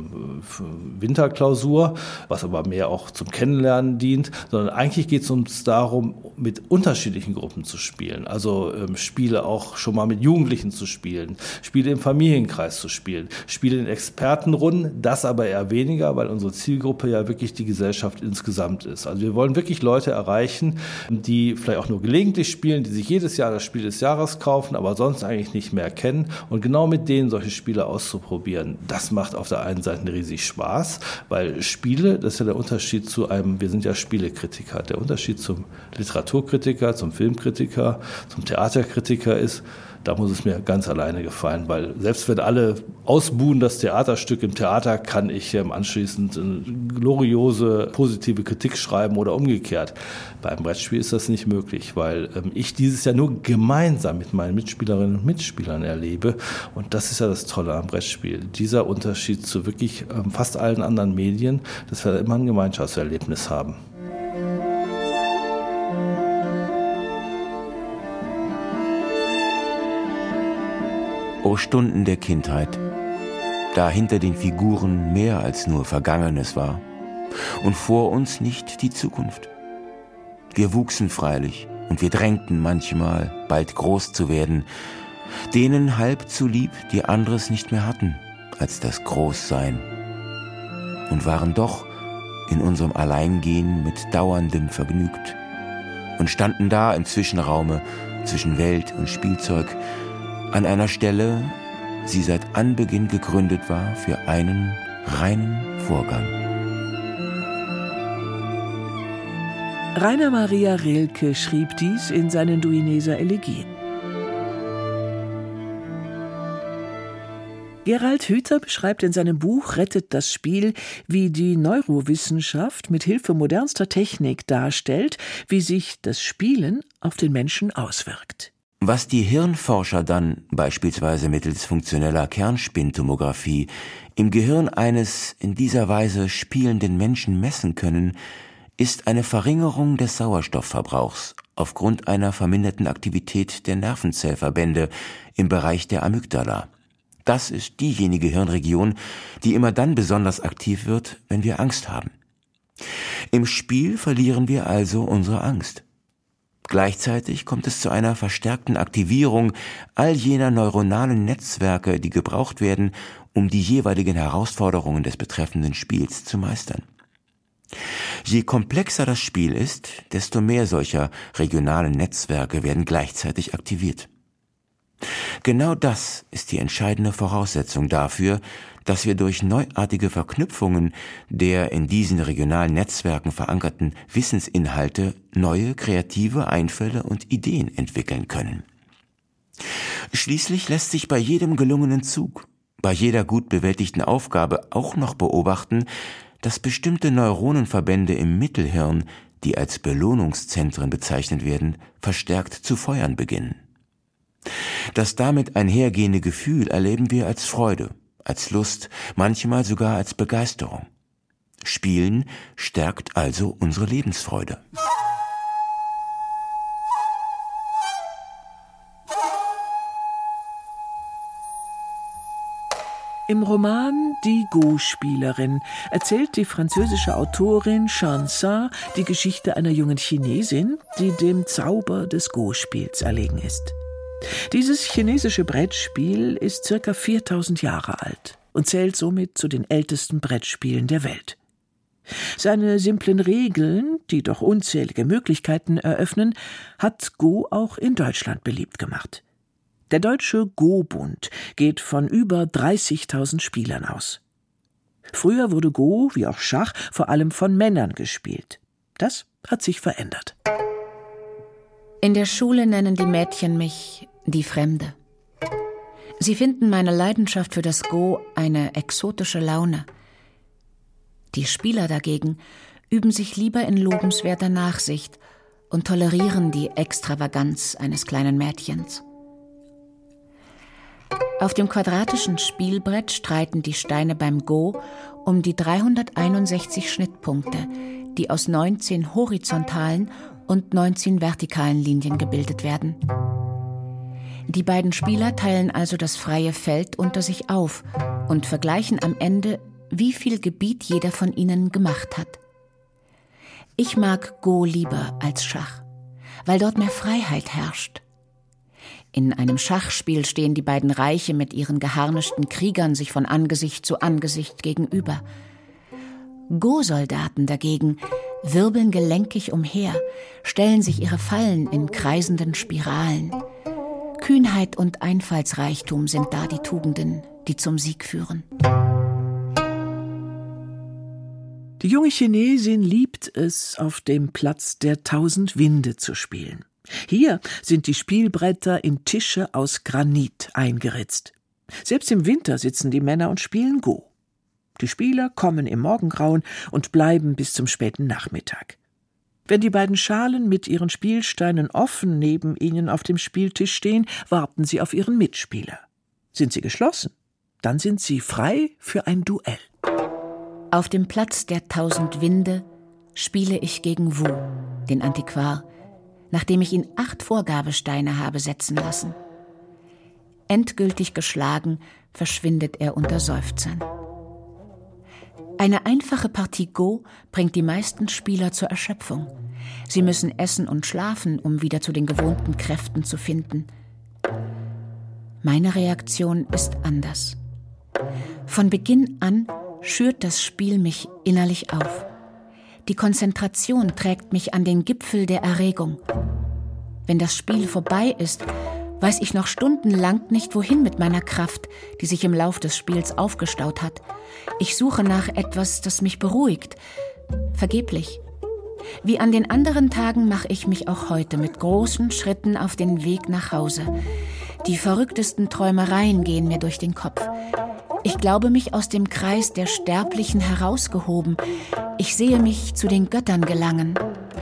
Winterklausur, was aber mehr auch zum Kennenlernen dient, sondern eigentlich geht es uns darum, mit unterschiedlichen Gruppen zu spielen. Also Spiele auch schon mal mit Jugendlichen zu spielen, Spiele im Familienkreis zu spielen, Spiele in Expertenrunden, das aber eher weniger, weil unsere Zielgruppe ja wirklich die Gesellschaft insgesamt ist. Also wir wollen wirklich Leute erreichen, die vielleicht auch nur gelegentlich spielen, die sich jedes Jahr das Spiel des Jahres kaufen, aber sonst eigentlich nicht mehr kennen. Und genau mit denen solche Spiele auszuprobieren, das macht auf der einen Seite riesig Spaß, weil Spiele, das ist ja der Unterschied zu einem, wir sind ja Spielekritiker, der Unterschied zum Literaturkritiker, zum Filmkritiker, zum Theaterkritiker ist, da muss es mir ganz alleine gefallen, weil selbst wenn alle ausbuhen das Theaterstück im Theater, kann ich anschließend eine gloriose, positive Kritik schreiben oder umgekehrt. Beim Brettspiel ist das nicht möglich, weil ich dieses Jahr nur gemeinsam mit meinen Mitspielerinnen und Mitspielern erlebe. Und das ist ja das Tolle am Brettspiel. Dieser Unterschied zu wirklich fast allen anderen Medien, dass wir immer ein Gemeinschaftserlebnis haben. O Stunden der Kindheit, da hinter den Figuren mehr als nur Vergangenes war und vor uns nicht die Zukunft. Wir wuchsen freilich und wir drängten manchmal, bald groß zu werden, denen halb zu lieb, die anderes nicht mehr hatten als das Großsein, und waren doch in unserem Alleingehen mit Dauerndem vergnügt und standen da im Zwischenraume zwischen Welt und Spielzeug an einer Stelle, die seit Anbeginn gegründet war für einen reinen Vorgang. Rainer Maria Rilke schrieb dies in seinen Duineser Elegien. Gerald Hüther beschreibt in seinem Buch Rettet das Spiel, wie die Neurowissenschaft mit Hilfe modernster Technik darstellt, wie sich das Spielen auf den Menschen auswirkt. Was die Hirnforscher dann beispielsweise mittels funktioneller Kernspintomographie im Gehirn eines in dieser Weise spielenden Menschen messen können, ist eine Verringerung des Sauerstoffverbrauchs aufgrund einer verminderten Aktivität der Nervenzellverbände im Bereich der Amygdala. Das ist diejenige Hirnregion, die immer dann besonders aktiv wird, wenn wir Angst haben. Im Spiel verlieren wir also unsere Angst. Gleichzeitig kommt es zu einer verstärkten Aktivierung all jener neuronalen Netzwerke, die gebraucht werden, um die jeweiligen Herausforderungen des betreffenden Spiels zu meistern. Je komplexer das Spiel ist, desto mehr solcher regionalen Netzwerke werden gleichzeitig aktiviert. Genau das ist die entscheidende Voraussetzung dafür, dass wir durch neuartige Verknüpfungen der in diesen regionalen Netzwerken verankerten Wissensinhalte neue kreative Einfälle und Ideen entwickeln können. Schließlich lässt sich bei jedem gelungenen Zug, bei jeder gut bewältigten Aufgabe auch noch beobachten, dass bestimmte Neuronenverbände im Mittelhirn, die als Belohnungszentren bezeichnet werden, verstärkt zu feuern beginnen. Das damit einhergehende Gefühl erleben wir als Freude, als Lust, manchmal sogar als Begeisterung. Spielen stärkt also unsere Lebensfreude. Im Roman Die Go-Spielerin erzählt die französische Autorin Shan Sa die Geschichte einer jungen Chinesin, die dem Zauber des Go-Spiels erlegen ist. Dieses chinesische Brettspiel ist ca. 4000 Jahre alt und zählt somit zu den ältesten Brettspielen der Welt. Seine simplen Regeln, die doch unzählige Möglichkeiten eröffnen, hat Go auch in Deutschland beliebt gemacht. Der Deutsche Go-Bund geht von über 30.000 Spielern aus. Früher wurde Go, wie auch Schach, vor allem von Männern gespielt. Das hat sich verändert. In der Schule nennen die Mädchen mich die Fremde. Sie finden meine Leidenschaft für das Go eine exotische Laune. Die Spieler dagegen üben sich lieber in lobenswerter Nachsicht und tolerieren die Extravaganz eines kleinen Mädchens. Auf dem quadratischen Spielbrett streiten die Steine beim Go um die 361 Schnittpunkte, die aus 19 horizontalen und 19 vertikalen Linien gebildet werden. Die beiden Spieler teilen also das freie Feld unter sich auf und vergleichen am Ende, wie viel Gebiet jeder von ihnen gemacht hat. Ich mag Go lieber als Schach, weil dort mehr Freiheit herrscht. In einem Schachspiel stehen die beiden Reiche mit ihren geharnischten Kriegern sich von Angesicht zu Angesicht gegenüber. Go-Soldaten dagegen wirbeln gelenkig umher, stellen sich ihre Fallen in kreisenden Spiralen. Kühnheit und Einfallsreichtum sind da die Tugenden, die zum Sieg führen. Die junge Chinesin liebt es, auf dem Platz der 1000 Winde zu spielen. Hier sind die Spielbretter in Tische aus Granit eingeritzt. Selbst im Winter sitzen die Männer und spielen Go. Die Spieler kommen im Morgengrauen und bleiben bis zum späten Nachmittag. Wenn die beiden Schalen mit ihren Spielsteinen offen neben ihnen auf dem Spieltisch stehen, warten sie auf ihren Mitspieler. Sind sie geschlossen, dann sind sie frei für ein Duell. Auf dem Platz der 1000 Winde spiele ich gegen Wu, den Antiquar, nachdem ich ihn 8 Vorgabesteine habe setzen lassen. endgültig geschlagen, verschwindet er unter Seufzern. Eine einfache Partie Go bringt die meisten Spieler zur Erschöpfung. Sie müssen essen und schlafen, um wieder zu den gewohnten Kräften zu finden. Meine Reaktion ist anders. Von Beginn an schürt das Spiel mich innerlich auf. Die Konzentration trägt mich an den Gipfel der Erregung. Wenn das Spiel vorbei ist, weiß ich noch stundenlang nicht, wohin mit meiner Kraft, die sich im Lauf des Spiels aufgestaut hat. Ich suche nach etwas, das mich beruhigt. Vergeblich. Wie an den anderen Tagen mache ich mich auch heute mit großen Schritten auf den Weg nach Hause. Die verrücktesten Träumereien gehen mir durch den Kopf. Ich glaube mich aus dem Kreis der Sterblichen herausgehoben. Ich sehe mich zu den Göttern gelangen.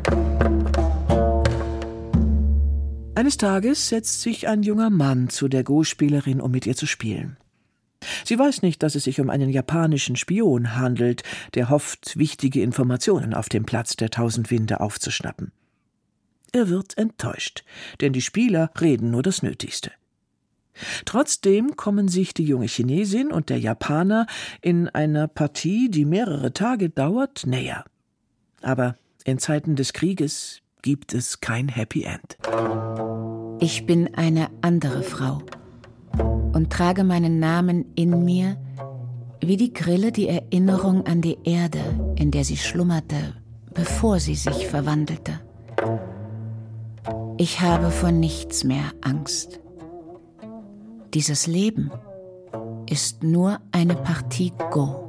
Eines Tages setzt sich ein junger Mann zu der Go-Spielerin, um mit ihr zu spielen. Sie weiß nicht, dass es sich um einen japanischen Spion handelt, der hofft, wichtige Informationen auf dem Platz der 1000 Winde aufzuschnappen. Er wird enttäuscht, denn die Spieler reden nur das Nötigste. Trotzdem kommen sich die junge Chinesin und der Japaner in einer Partie, die mehrere Tage dauert, näher. Aber in Zeiten des Krieges gibt es kein Happy End. Ich bin eine andere Frau und trage meinen Namen in mir, wie die Grille die Erinnerung an die Erde, in der sie schlummerte, bevor sie sich verwandelte. Ich habe vor nichts mehr Angst. Dieses Leben ist nur eine Partie Go.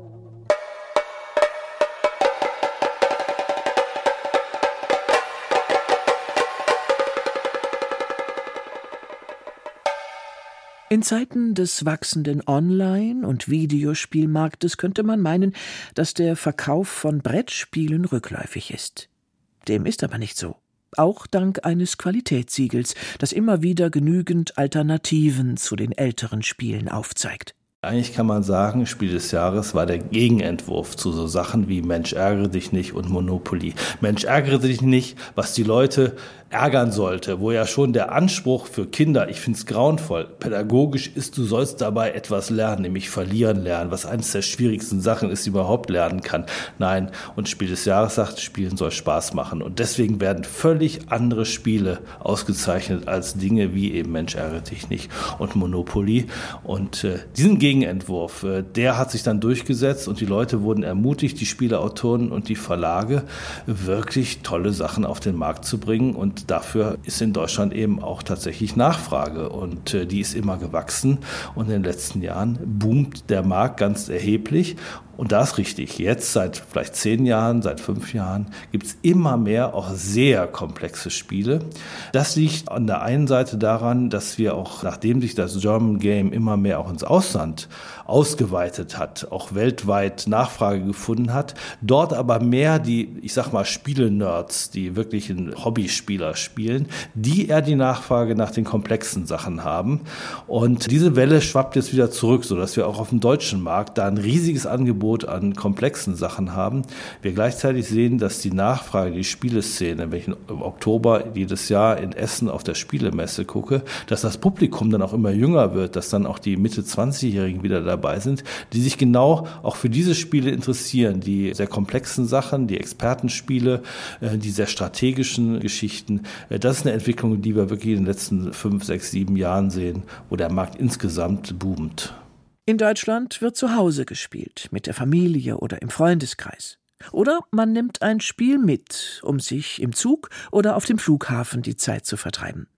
In Zeiten des wachsenden Online- und Videospielmarktes könnte man meinen, dass der Verkauf von Brettspielen rückläufig ist. Dem ist aber nicht so. Auch dank eines Qualitätssiegels, das immer wieder genügend Alternativen zu den älteren Spielen aufzeigt. Eigentlich kann man sagen, Spiel des Jahres war der Gegenentwurf zu so Sachen wie Mensch, ärgere dich nicht und Monopoly. Mensch, ärgere dich nicht, was die Leute ärgern sollte, wo ja schon der Anspruch für Kinder, ich finde es grauenvoll, pädagogisch ist, du sollst dabei etwas lernen, nämlich verlieren lernen, was eines der schwierigsten Sachen ist, die man überhaupt lernen kann. Nein, und Spiel des Jahres sagt, Spielen soll Spaß machen. Und deswegen werden völlig andere Spiele ausgezeichnet als Dinge wie eben Mensch, ärgere dich nicht und Monopoly. Und diesen Gegenentwurf, der hat sich dann durchgesetzt und die Leute wurden ermutigt, die Spieleautoren und die Verlage wirklich tolle Sachen auf den Markt zu bringen. Und dafür ist in Deutschland eben auch tatsächlich Nachfrage und die ist immer gewachsen und in den letzten Jahren boomt der Markt ganz erheblich. Und da ist richtig, jetzt seit vielleicht 10 Jahren, seit 5 Jahren gibt es immer mehr auch sehr komplexe Spiele. Das liegt an der einen Seite daran, dass wir auch, nachdem sich das German Game immer mehr auch ins Ausland ausgeweitet hat, auch weltweit Nachfrage gefunden hat, dort aber mehr die, ich sag mal, Spiele-Nerds, die wirklichen Hobbyspieler spielen, die eher die Nachfrage nach den komplexen Sachen haben. Und diese Welle schwappt jetzt wieder zurück, sodass wir auch auf dem deutschen Markt da ein riesiges Angebot an komplexen Sachen haben. Wir gleichzeitig sehen, dass die Nachfrage, die Spieleszene, wenn ich im Oktober jedes Jahr in Essen auf der Spielemesse gucke, dass das Publikum dann auch immer jünger wird, dass dann auch die Mitte-20-Jährigen wieder dabei sind, die sich genau auch für diese Spiele interessieren, die sehr komplexen Sachen, die Expertenspiele, die sehr strategischen Geschichten. Das ist eine Entwicklung, die wir wirklich in den letzten 5, 6, 7 Jahren sehen, wo der Markt insgesamt boomt. In Deutschland wird zu Hause gespielt, mit der Familie oder im Freundeskreis. Oder man nimmt ein Spiel mit, um sich im Zug oder auf dem Flughafen die Zeit zu vertreiben.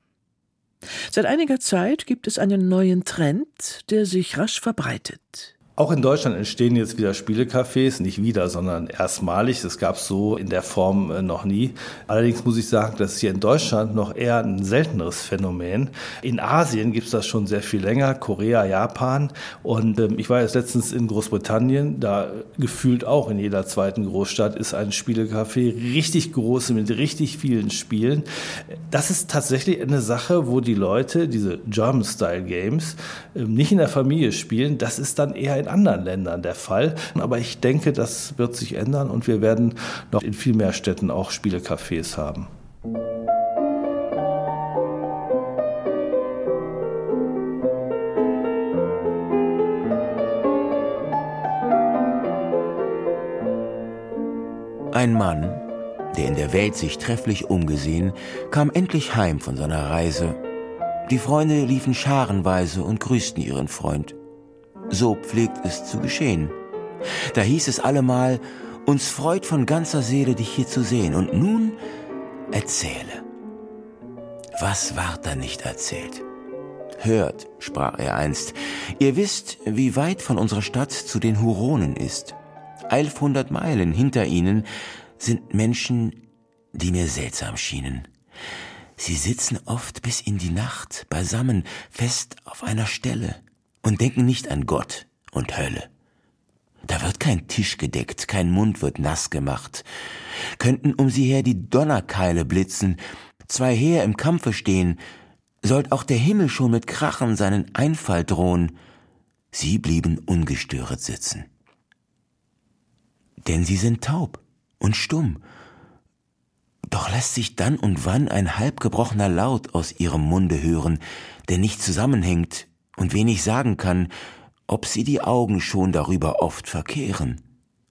Seit einiger Zeit gibt es einen neuen Trend, der sich rasch verbreitet. Auch in Deutschland entstehen jetzt wieder Spielecafés, nicht wieder, sondern erstmalig. Das gab es so in der Form noch nie. Allerdings muss ich sagen, das ist hier in Deutschland noch eher ein selteneres Phänomen. In Asien gibt es das schon sehr viel länger, Korea, Japan. Und ich war jetzt letztens in Großbritannien, da gefühlt auch in jeder zweiten Großstadt ist ein Spielecafé, richtig groß mit richtig vielen Spielen. Das ist tatsächlich eine Sache, wo die Leute diese German-Style-Games nicht in der Familie spielen. Das ist dann eher in anderen Ländern der Fall. Aber ich denke, das wird sich ändern und wir werden noch in viel mehr Städten auch Spielecafés haben. Ein Mann, der in der Welt sich trefflich umgesehen, kam endlich heim von seiner Reise. Die Freunde liefen scharenweise und grüßten ihren Freund. So pflegt es zu geschehen. Da hieß es allemal: Uns freut von ganzer Seele, dich hier zu sehen. Und nun erzähle. Was ward da nicht erzählt? Hört, sprach er einst, ihr wisst, wie weit von unserer Stadt zu den Huronen ist. 1100 Meilen hinter ihnen sind Menschen, die mir seltsam schienen. Sie sitzen oft bis in die Nacht beisammen, fest auf einer Stelle und denken nicht an Gott und Hölle. Da wird kein Tisch gedeckt, kein Mund wird nass gemacht. Könnten um sie her die Donnerkeile blitzen, zwei Heer im Kampfe stehen, sollt auch der Himmel schon mit Krachen seinen Einfall drohen, sie blieben ungestöret sitzen. Denn sie sind taub und stumm, doch lässt sich dann und wann ein halbgebrochener Laut aus ihrem Munde hören, der nicht zusammenhängt und wenig sagen kann, ob sie die Augen schon darüber oft verkehren.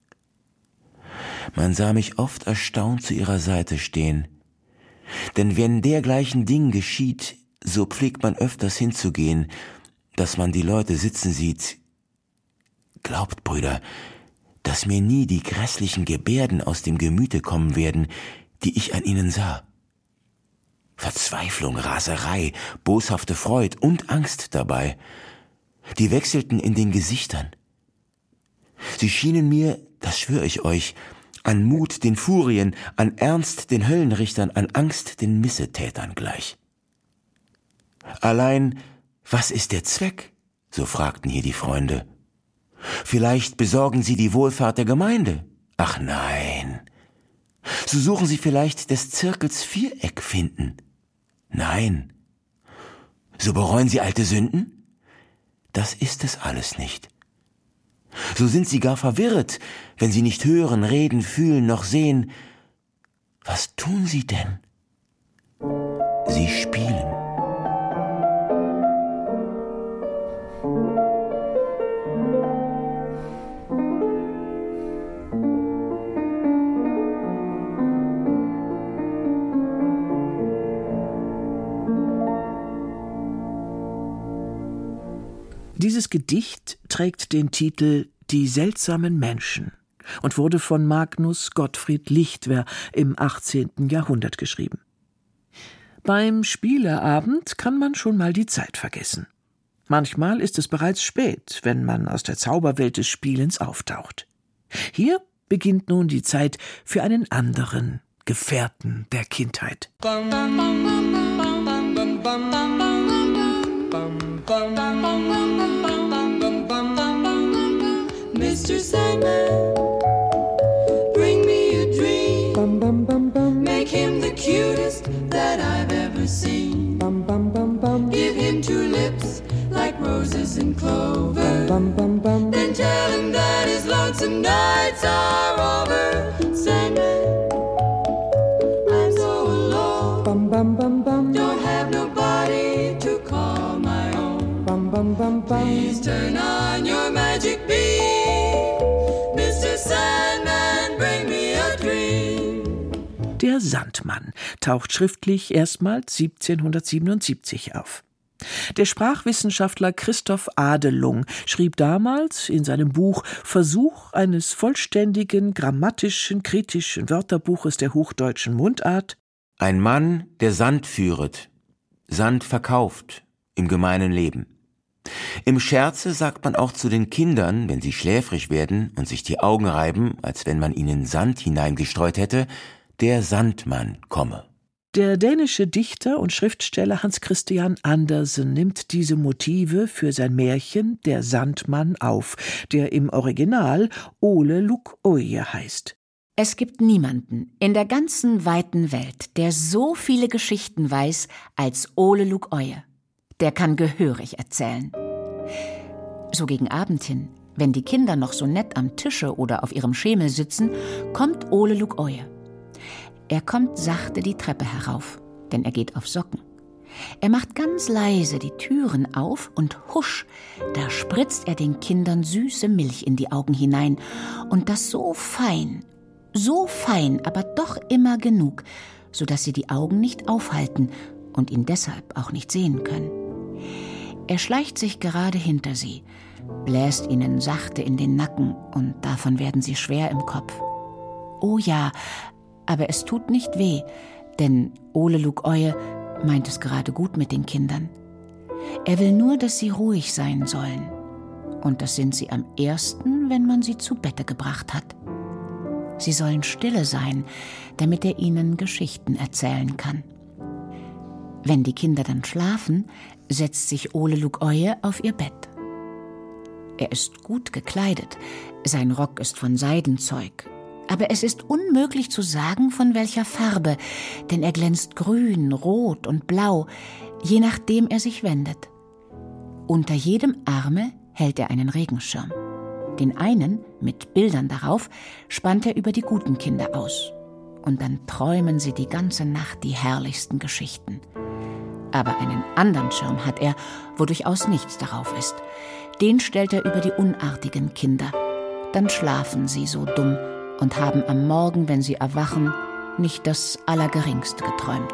Man sah mich oft erstaunt zu ihrer Seite stehen, denn wenn dergleichen Ding geschieht, so pflegt man öfters hinzugehen, dass man die Leute sitzen sieht. Glaubt, Brüder, dass mir nie die grässlichen Gebärden aus dem Gemüte kommen werden, die ich an ihnen sah. Verzweiflung, Raserei, boshafte Freud und Angst dabei, die wechselten in den Gesichtern. Sie schienen mir, das schwör ich euch, an Mut den Furien, an Ernst den Höllenrichtern, an Angst den Missetätern gleich. Allein, was ist der Zweck? So fragten hier die Freunde. Vielleicht besorgen sie die Wohlfahrt der Gemeinde. Ach nein. So suchen sie vielleicht des Zirkels Viereck finden. Nein. So bereuen sie alte Sünden? Das ist es alles nicht. So sind sie gar verwirrt, wenn sie nicht hören, reden, fühlen noch sehen. Was tun sie denn? Sie spielen. Dieses Gedicht trägt den Titel »Die seltsamen Menschen« und wurde von Magnus Gottfried Lichtwer im 18. Jahrhundert geschrieben. Beim Spieleabend kann man schon mal die Zeit vergessen. Manchmal ist es bereits spät, wenn man aus der Zauberwelt des Spielens auftaucht. Hier beginnt nun die Zeit für einen anderen Gefährten der Kindheit. Mr. Sandman, bring me a dream. Make him the cutest that I've ever seen. Give him 2 lips like roses and clover. Then tell him that his lonesome nights are over. Sandman, I'm so alone. Don't have nobody to call my own. Please turn on your magic beam. Mr. Sandman, bring me a dream. Der Sandmann taucht schriftlich erstmals 1777 auf. Der Sprachwissenschaftler Christoph Adelung schrieb damals in seinem Buch »Versuch eines vollständigen, grammatischen, kritischen Wörterbuches der hochdeutschen Mundart«: Ein Mann, der Sand führet, Sand verkauft im gemeinen Leben. Im Scherze sagt man auch zu den Kindern, wenn sie schläfrig werden und sich die Augen reiben, als wenn man ihnen Sand hineingestreut hätte, der Sandmann komme. Der dänische Dichter und Schriftsteller Hans Christian Andersen nimmt diese Motive für sein Märchen Der Sandmann auf, der im Original Ole Luk Oie heißt. Es gibt niemanden in der ganzen weiten Welt, der so viele Geschichten weiß als Ole Luk Oie. Der kann gehörig erzählen. So gegen Abend hin, wenn die Kinder noch so nett am Tische oder auf ihrem Schemel sitzen, kommt Ole Luk Oie. Er kommt sachte die Treppe herauf, denn er geht auf Socken. Er macht ganz leise die Türen auf und husch, da spritzt er den Kindern süße Milch in die Augen hinein und das so fein, So fein, aber doch immer genug, sodass sie die Augen nicht aufhalten und ihn deshalb auch nicht sehen können. Er schleicht sich gerade hinter sie, bläst ihnen sachte in den Nacken und davon werden sie schwer im Kopf. Oh ja, aber es tut nicht weh, denn Ole Lukoie meint es gerade gut mit den Kindern. Er will nur, dass sie ruhig sein sollen. Und das sind sie am ersten, wenn man sie zu Bette gebracht hat. Sie sollen stille sein, damit er ihnen Geschichten erzählen kann. Wenn die Kinder dann schlafen, setzt sich Ole Lukoie auf ihr Bett. Er ist gut gekleidet, sein Rock ist von Seidenzeug, aber es ist unmöglich zu sagen, von welcher Farbe, denn er glänzt grün, rot und blau, je nachdem er sich wendet. Unter jedem Arme hält er einen Regenschirm. Den einen, mit Bildern darauf, spannt er über die guten Kinder aus. Und dann träumen sie die ganze Nacht die herrlichsten Geschichten. Aber einen anderen Schirm hat er, wo durchaus nichts darauf ist. Den stellt er über die unartigen Kinder. Dann schlafen sie so dumm und haben am Morgen, wenn sie erwachen, nicht das Allergeringste geträumt.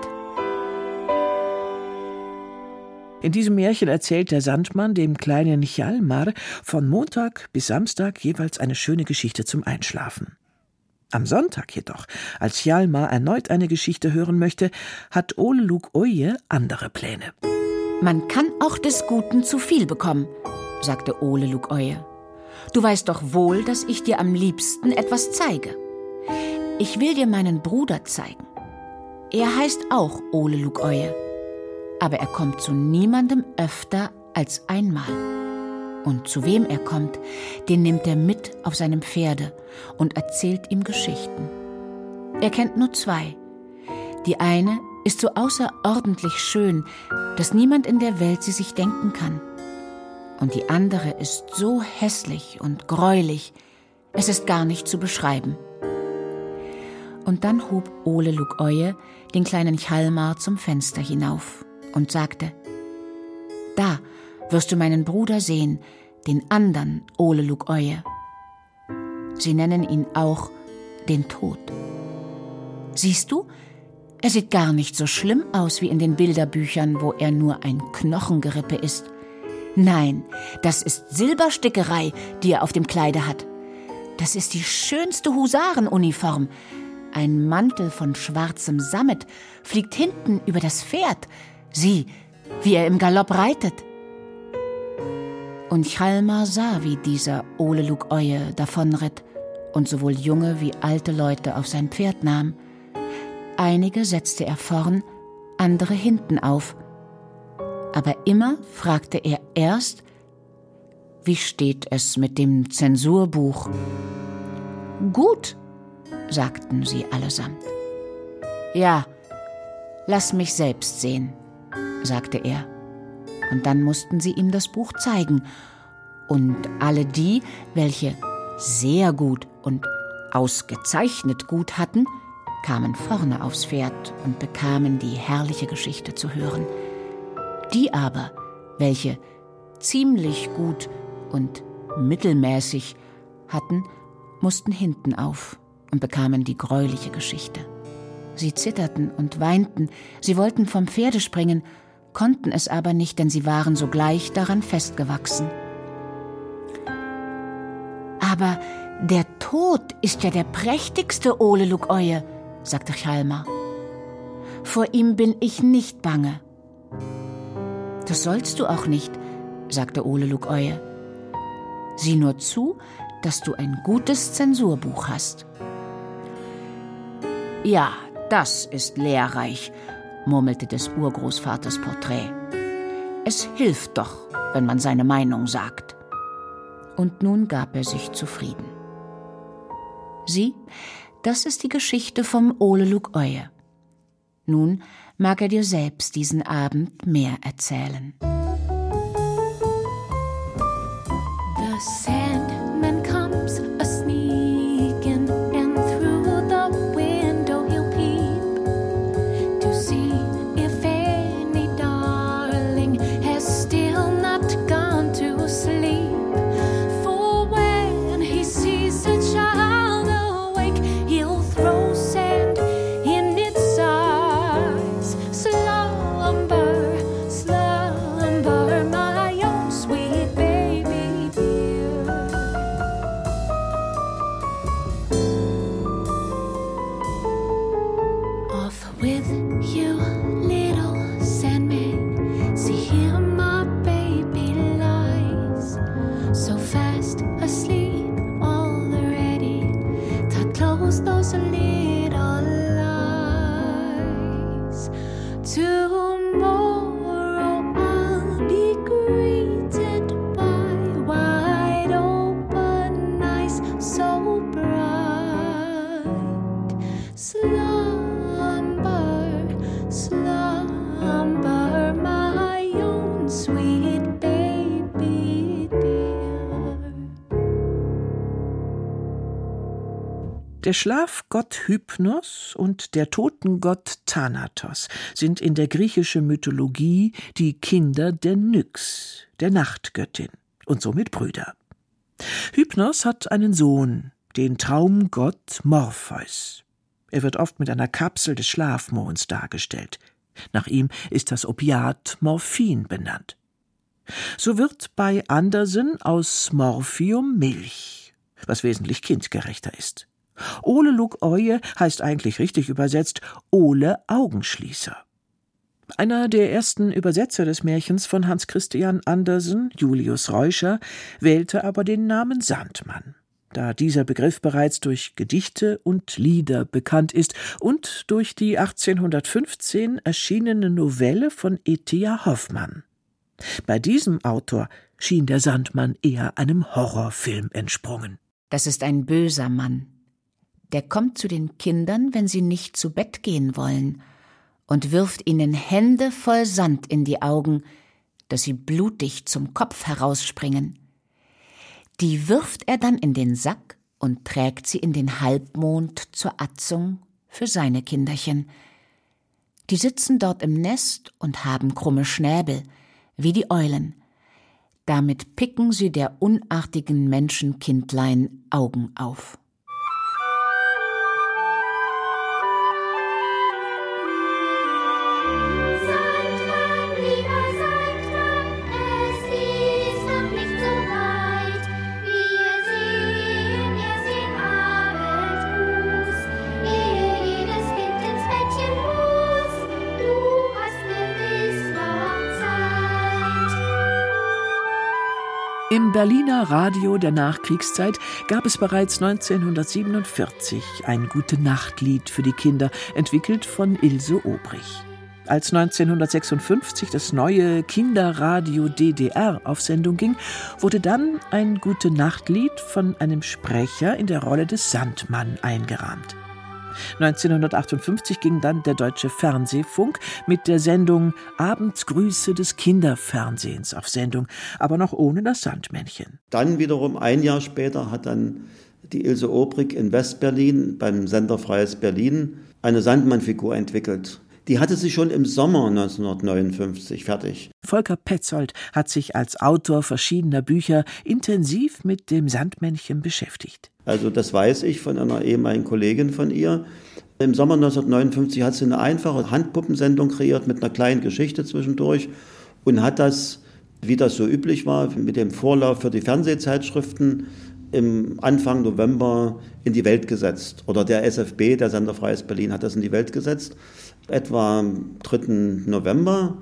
In diesem Märchen erzählt der Sandmann dem kleinen Hjalmar von Montag bis Samstag jeweils eine schöne Geschichte zum Einschlafen. Am Sonntag jedoch, als Hjalmar erneut eine Geschichte hören möchte, hat Ole Lukoie andere Pläne. Man kann auch des Guten zu viel bekommen, sagte Ole Lukoie. Du weißt doch wohl, dass ich dir am liebsten etwas zeige. Ich will dir meinen Bruder zeigen. Er heißt auch Ole Lukoie. Aber er kommt zu niemandem öfter als einmal. Und zu wem er kommt, den nimmt er mit auf seinem Pferde und erzählt ihm Geschichten. Er kennt nur zwei. Die eine ist so außerordentlich schön, dass niemand in der Welt sie sich denken kann. Und die andere ist so hässlich und greulich, es ist gar nicht zu beschreiben. Und dann hob Ole Lukoie den kleinen Hjalmar zum Fenster hinauf und sagte: Da wirst du meinen Bruder sehen, den andern Ole Lukoie. Sie nennen ihn auch den Tod. Siehst du, er sieht gar nicht so schlimm aus wie in den Bilderbüchern, wo er nur ein Knochengerippe ist. Nein, das ist Silberstickerei, die er auf dem Kleide hat. Das ist die schönste Husarenuniform. Ein Mantel von schwarzem Sammet fliegt hinten über das Pferd. Sieh, wie er im Galopp reitet. Und Hjalmar sah, wie dieser Ole Lukoie davonritt und sowohl junge wie alte Leute auf sein Pferd nahm. Einige setzte er vorn, andere hinten auf. Aber immer fragte er erst: Wie steht es mit dem Zensurbuch? Gut, sagten sie allesamt. Ja, lass mich selbst sehen, sagte er. Und dann mussten sie ihm das Buch zeigen. Und alle die, welche sehr gut und ausgezeichnet gut hatten, kamen vorne aufs Pferd und bekamen die herrliche Geschichte zu hören. Die aber, welche ziemlich gut und mittelmäßig hatten, mussten hinten auf und bekamen die greuliche Geschichte. Sie zitterten und weinten, sie wollten vom Pferde springen, konnten es aber nicht, denn sie waren sogleich daran festgewachsen. Aber der Tod ist ja der prächtigste Ole Lukoie, sagte Hjalmar. Vor ihm bin ich nicht bange. Das sollst du auch nicht, sagte Ole Lukoie. Sieh nur zu, dass du ein gutes Zensurbuch hast. Ja, das ist lehrreich, murmelte des Urgroßvaters Porträt. Es hilft doch, wenn man seine Meinung sagt. Und nun gab er sich zufrieden. Sieh, das ist die Geschichte vom Ole Lukoie. Nun mag er dir selbst diesen Abend mehr erzählen. The Sandman comes a-sneaking, and through the window he'll peep to see if any darling has still not gone to sleep. For when he sees a child awake, he'll Der Schlafgott Hypnos und der Totengott Thanatos sind in der griechischen Mythologie die Kinder der Nyx, der Nachtgöttin, und somit Brüder. Hypnos hat einen Sohn, den Traumgott Morpheus. Er wird oft mit einer Kapsel des Schlafmonds dargestellt. Nach ihm ist das Opiat Morphin benannt. So wird bei Andersen aus Morphium Milch, was wesentlich kindgerechter ist. Ole Luk Oje heißt eigentlich richtig übersetzt Ole Augenschließer. Einer der ersten Übersetzer des Märchens von Hans Christian Andersen, Julius Reuscher, wählte aber den Namen Sandmann, da dieser Begriff bereits durch Gedichte und Lieder bekannt ist und durch die 1815 erschienene Novelle von E.T.A. Hoffmann. Bei diesem Autor schien der Sandmann eher einem Horrorfilm entsprungen. Das ist ein böser Mann. Der kommt zu den Kindern, wenn sie nicht zu Bett gehen wollen, und wirft ihnen Hände voll Sand in die Augen, dass sie blutig zum Kopf herausspringen. Die wirft er dann in den Sack und trägt sie in den Halbmond zur Atzung für seine Kinderchen. Die sitzen dort im Nest und haben krumme Schnäbel, wie die Eulen. Damit picken sie der unartigen Menschenkindlein Augen auf. Im Berliner Radio der Nachkriegszeit gab es bereits 1947 ein Gute-Nacht-Lied für die Kinder, entwickelt von Ilse Obrich. Als 1956 das neue Kinderradio DDR auf Sendung ging, wurde dann ein Gute-Nacht-Lied von einem Sprecher in der Rolle des Sandmann eingerahmt. 1958 ging dann der Deutsche Fernsehfunk mit der Sendung Abendsgrüße des Kinderfernsehens auf Sendung, aber noch ohne das Sandmännchen. Dann wiederum ein Jahr später hat dann die Ilse Obrich in Westberlin beim Sender Freies Berlin eine Sandmann-Figur entwickelt. Die hatte sie schon im Sommer 1959 fertig. Volker Petzold hat sich als Autor verschiedener Bücher intensiv mit dem Sandmännchen beschäftigt. Also das weiß ich von einer ehemaligen Kollegin von ihr. Im Sommer 1959 hat sie eine einfache Handpuppensendung kreiert mit einer kleinen Geschichte zwischendurch und hat das, wie das so üblich war, mit dem Vorlauf für die Fernsehzeitschriften im Anfang November in die Welt gesetzt. Oder der SFB, der Sender Freies Berlin, hat das in die Welt gesetzt, etwa am 3. November.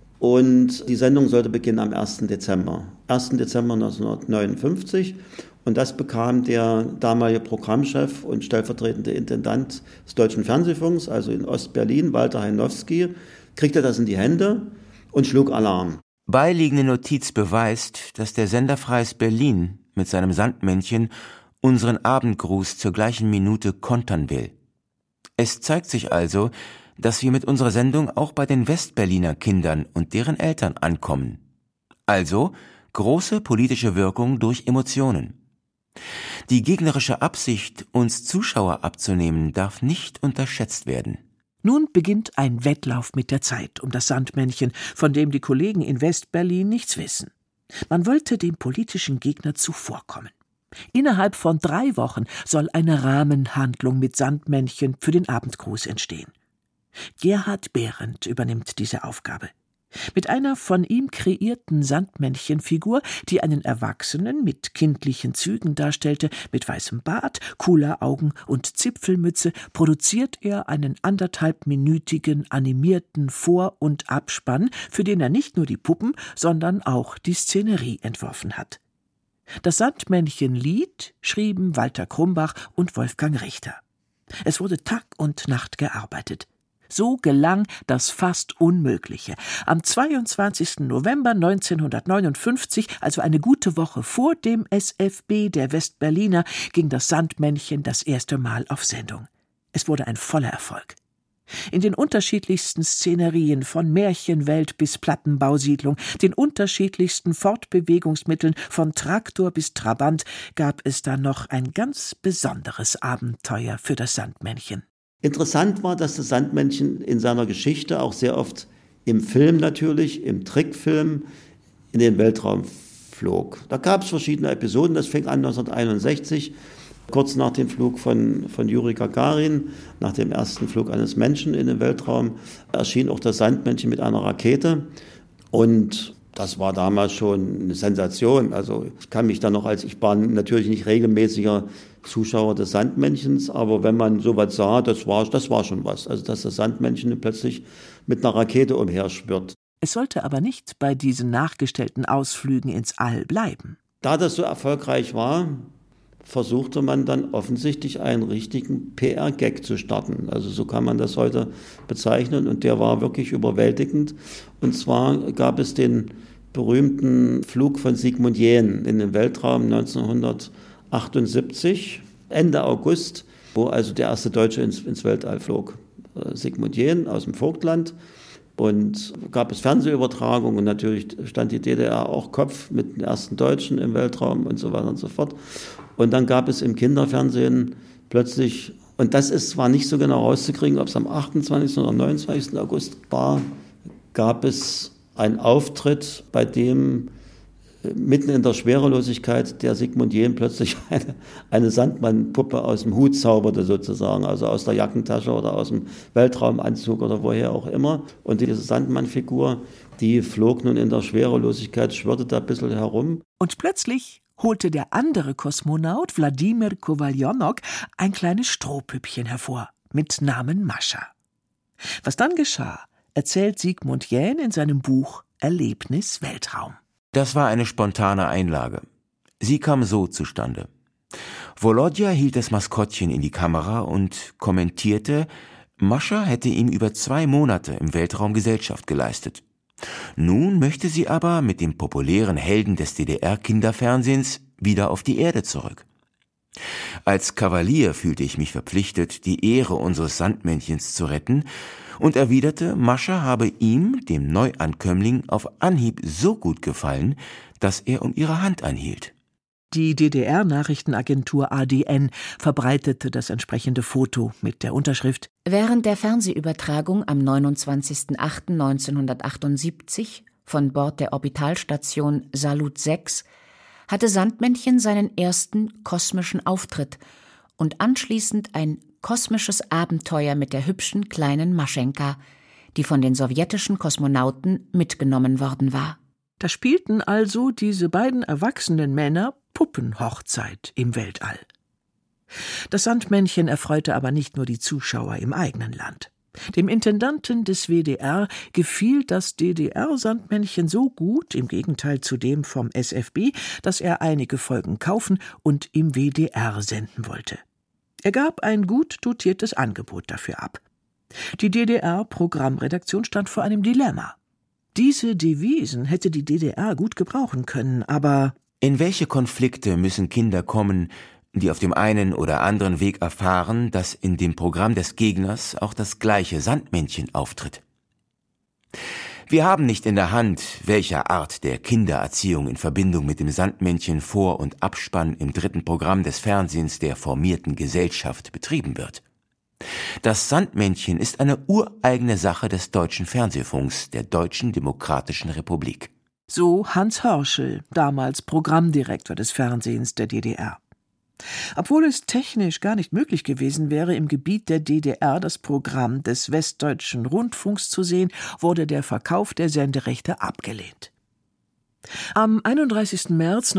Und die Sendung sollte beginnen am 1. Dezember. 1. Dezember 1959. Und das bekam der damalige Programmchef und stellvertretende Intendant des Deutschen Fernsehfunks, also in Ostberlin, Walter Heinowski, kriegte das in die Hände und schlug Alarm. Beiliegende Notiz beweist, dass der Sender Freies Berlin mit seinem Sandmännchen unseren Abendgruß zur gleichen Minute kontern will. Es zeigt sich also, dass wir mit unserer Sendung auch bei den Westberliner Kindern und deren Eltern ankommen. Also große politische Wirkung durch Emotionen. Die gegnerische Absicht, uns Zuschauer abzunehmen, darf nicht unterschätzt werden. Nun beginnt ein Wettlauf mit der Zeit um das Sandmännchen, von dem die Kollegen in Westberlin nichts wissen. Man wollte dem politischen Gegner zuvorkommen. Innerhalb von 3 Wochen soll eine Rahmenhandlung mit Sandmännchen für den Abendgruß entstehen. Gerhard Behrendt übernimmt diese Aufgabe. Mit einer von ihm kreierten Sandmännchenfigur, die einen Erwachsenen mit kindlichen Zügen darstellte, mit weißem Bart, Kulleraugen und Zipfelmütze, produziert er einen 1,5-minütigen animierten Vor- und Abspann, für den er nicht nur die Puppen, sondern auch die Szenerie entworfen hat. Das Sandmännchen-Lied schrieben Walter Krumbach und Wolfgang Richter. Es wurde Tag und Nacht gearbeitet. So gelang das fast Unmögliche. Am 22. November 1959, also eine gute Woche vor dem SFB der Westberliner, ging das Sandmännchen das erste Mal auf Sendung. Es wurde ein voller Erfolg. In den unterschiedlichsten Szenerien von Märchenwelt bis Plattenbausiedlung, den unterschiedlichsten Fortbewegungsmitteln von Traktor bis Trabant, gab es da noch ein ganz besonderes Abenteuer für das Sandmännchen. Interessant war, dass das Sandmännchen in seiner Geschichte auch sehr oft im Film natürlich, im Trickfilm, in den Weltraum flog. Da gab es verschiedene Episoden, das fing an 1961, kurz nach dem Flug von Juri Gagarin, nach dem ersten Flug eines Menschen in den Weltraum, erschien auch das Sandmännchen mit einer Rakete. Und das war damals schon eine Sensation. Also ich kann mich dann noch, ich war natürlich nicht regelmäßiger Zuschauer des Sandmännchens, aber wenn man sowas sah, das war schon was. Also dass das Sandmännchen plötzlich mit einer Rakete umherschwirrt. Es sollte aber nicht bei diesen nachgestellten Ausflügen ins All bleiben. Da das so erfolgreich war, versuchte man dann offensichtlich einen richtigen PR-Gag zu starten. Also so kann man das heute bezeichnen und der war wirklich überwältigend. Und zwar gab es den berühmten Flug von Sigmund Jähn in den Weltraum 1978, Ende August, wo also der erste Deutsche ins Weltall flog. Sigmund Jähn aus dem Vogtland. Und gab es Fernsehübertragungen und natürlich stand die DDR auch Kopf mit den ersten Deutschen im Weltraum und so weiter und so fort. Und dann gab es im Kinderfernsehen plötzlich, und das war nicht so genau rauszukriegen, ob es am 28. oder 29. August war, gab es einen Auftritt, bei dem mitten in der Schwerelosigkeit der Sigmund Jähn plötzlich eine Sandmannpuppe aus dem Hut zauberte sozusagen, also aus der Jackentasche oder aus dem Weltraumanzug oder woher auch immer. Und diese Sandmannfigur, die flog nun in der Schwerelosigkeit, schwirrte da ein bisschen herum. Und plötzlich holte der andere Kosmonaut, Wladimir Kowaljonok, ein kleines Strohpüppchen hervor, mit Namen Mascha. Was dann geschah, erzählt Sigmund Jähn in seinem Buch Erlebnis Weltraum. Das war eine spontane Einlage. Sie kam so zustande. Volodja hielt das Maskottchen in die Kamera und kommentierte, Mascha hätte ihm über 2 Monate im Weltraum Gesellschaft geleistet. Nun möchte sie aber mit dem populären Helden des DDR-Kinderfernsehens wieder auf die Erde zurück. Als Kavalier fühlte ich mich verpflichtet, die Ehre unseres Sandmännchens zu retten und erwiderte, Mascha habe ihm, dem Neuankömmling, auf Anhieb so gut gefallen, dass er um ihre Hand anhielt. Die DDR-Nachrichtenagentur ADN verbreitete das entsprechende Foto mit der Unterschrift: Während der Fernsehübertragung am 29.08.1978 von Bord der Orbitalstation Salut 6 hatte Sandmännchen seinen ersten kosmischen Auftritt und anschließend ein kosmisches Abenteuer mit der hübschen kleinen Maschenka, die von den sowjetischen Kosmonauten mitgenommen worden war. Da spielten also diese beiden erwachsenen Männer Puppenhochzeit im Weltall. Das Sandmännchen erfreute aber nicht nur die Zuschauer im eigenen Land. Dem Intendanten des WDR gefiel das DDR-Sandmännchen so gut, im Gegenteil zu dem vom SFB, dass er einige Folgen kaufen und im WDR senden wollte. Er gab ein gut dotiertes Angebot dafür ab. Die DDR-Programmredaktion stand vor einem Dilemma. Diese Devisen hätte die DDR gut gebrauchen können, aber in welche Konflikte müssen Kinder kommen, die auf dem einen oder anderen Weg erfahren, dass in dem Programm des Gegners auch das gleiche Sandmännchen auftritt? Wir haben nicht in der Hand, welcher Art der Kindererziehung in Verbindung mit dem Sandmännchen Vor- und Abspann im 3. Programm des Fernsehens der formierten Gesellschaft betrieben wird. Das Sandmännchen ist eine ureigene Sache des deutschen Fernsehfunks, der Deutschen Demokratischen Republik. So Hans Hörschel, damals Programmdirektor des Fernsehens der DDR. Obwohl es technisch gar nicht möglich gewesen wäre, im Gebiet der DDR das Programm des Westdeutschen Rundfunks zu sehen, wurde der Verkauf der Senderechte abgelehnt. Am 31. März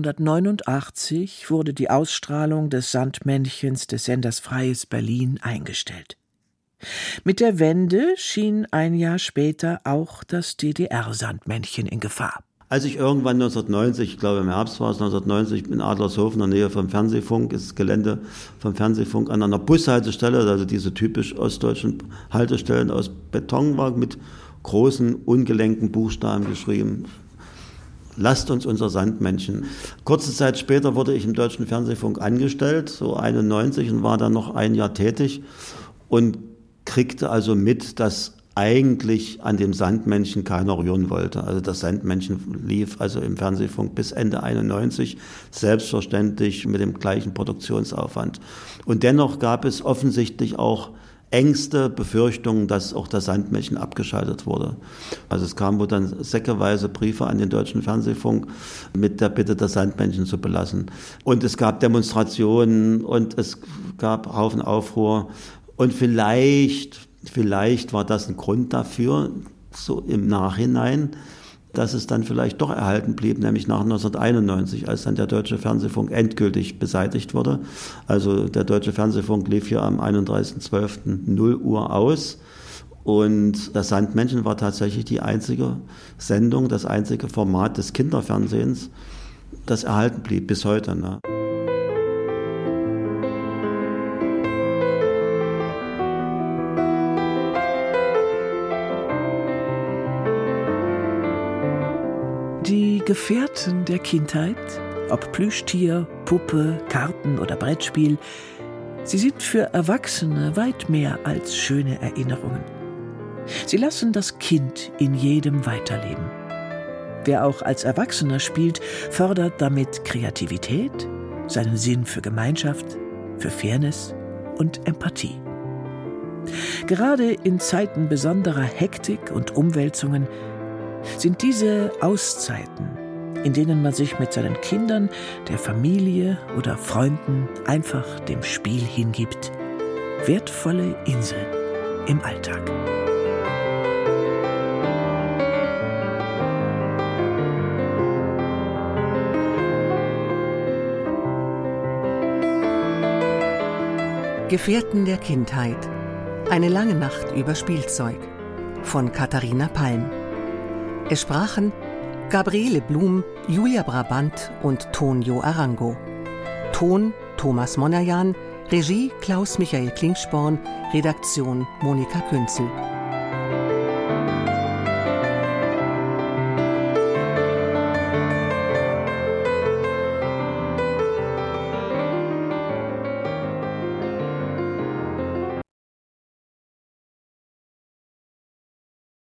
1989 wurde die Ausstrahlung des Sandmännchens des Senders Freies Berlin eingestellt. Mit der Wende schien ein Jahr später auch das DDR-Sandmännchen in Gefahr. Als ich irgendwann 1990, ich glaube im Herbst war es 1990, in Adlershof in der Nähe vom Fernsehfunk, ist das Gelände vom Fernsehfunk an einer Bushaltestelle, also diese typisch ostdeutschen Haltestellen aus Beton war, mit großen, ungelenken Buchstaben geschrieben: Lasst uns unser Sandmännchen. Kurze Zeit später wurde ich im Deutschen Fernsehfunk angestellt, so 91, und war dann noch ein Jahr tätig und kriegte also mit, dass eigentlich an dem Sandmännchen keiner rühren wollte. Also das Sandmännchen lief also im Fernsehfunk bis Ende 91, selbstverständlich mit dem gleichen Produktionsaufwand. Und dennoch gab es offensichtlich auch Ängste, Befürchtungen, dass auch das Sandmännchen abgeschaltet wurde. Also es kamen wohl dann säckeweise Briefe an den Deutschen Fernsehfunk mit der Bitte, das Sandmännchen zu belassen. Und es gab Demonstrationen und es gab Haufen Aufruhr. Und vielleicht war das ein Grund dafür, so im Nachhinein, dass es dann vielleicht doch erhalten blieb, nämlich nach 1991, als dann der Deutsche Fernsehfunk endgültig beseitigt wurde. Also der Deutsche Fernsehfunk lief hier am 31.12. 0 Uhr aus und das Sandmännchen war tatsächlich die einzige Sendung, das einzige Format des Kinderfernsehens, das erhalten blieb bis heute. Ne? Die Gefährten der Kindheit, ob Plüschtier, Puppe, Karten oder Brettspiel, sie sind für Erwachsene weit mehr als schöne Erinnerungen. Sie lassen das Kind in jedem weiterleben. Wer auch als Erwachsener spielt, fördert damit Kreativität, seinen Sinn für Gemeinschaft, für Fairness und Empathie. Gerade in Zeiten besonderer Hektik und Umwälzungen sind diese Auszeiten, in denen man sich mit seinen Kindern, der Familie oder Freunden einfach dem Spiel hingibt, wertvolle Inseln im Alltag. Gefährten der Kindheit. Eine lange Nacht über Spielzeug von Katharina Palm. Es sprachen Gabriele Blum, Julia Brabant und Tonio Arango. Ton Thomas Monajan, Regie Klaus-Michael Klingsporn, Redaktion Monika Künzel.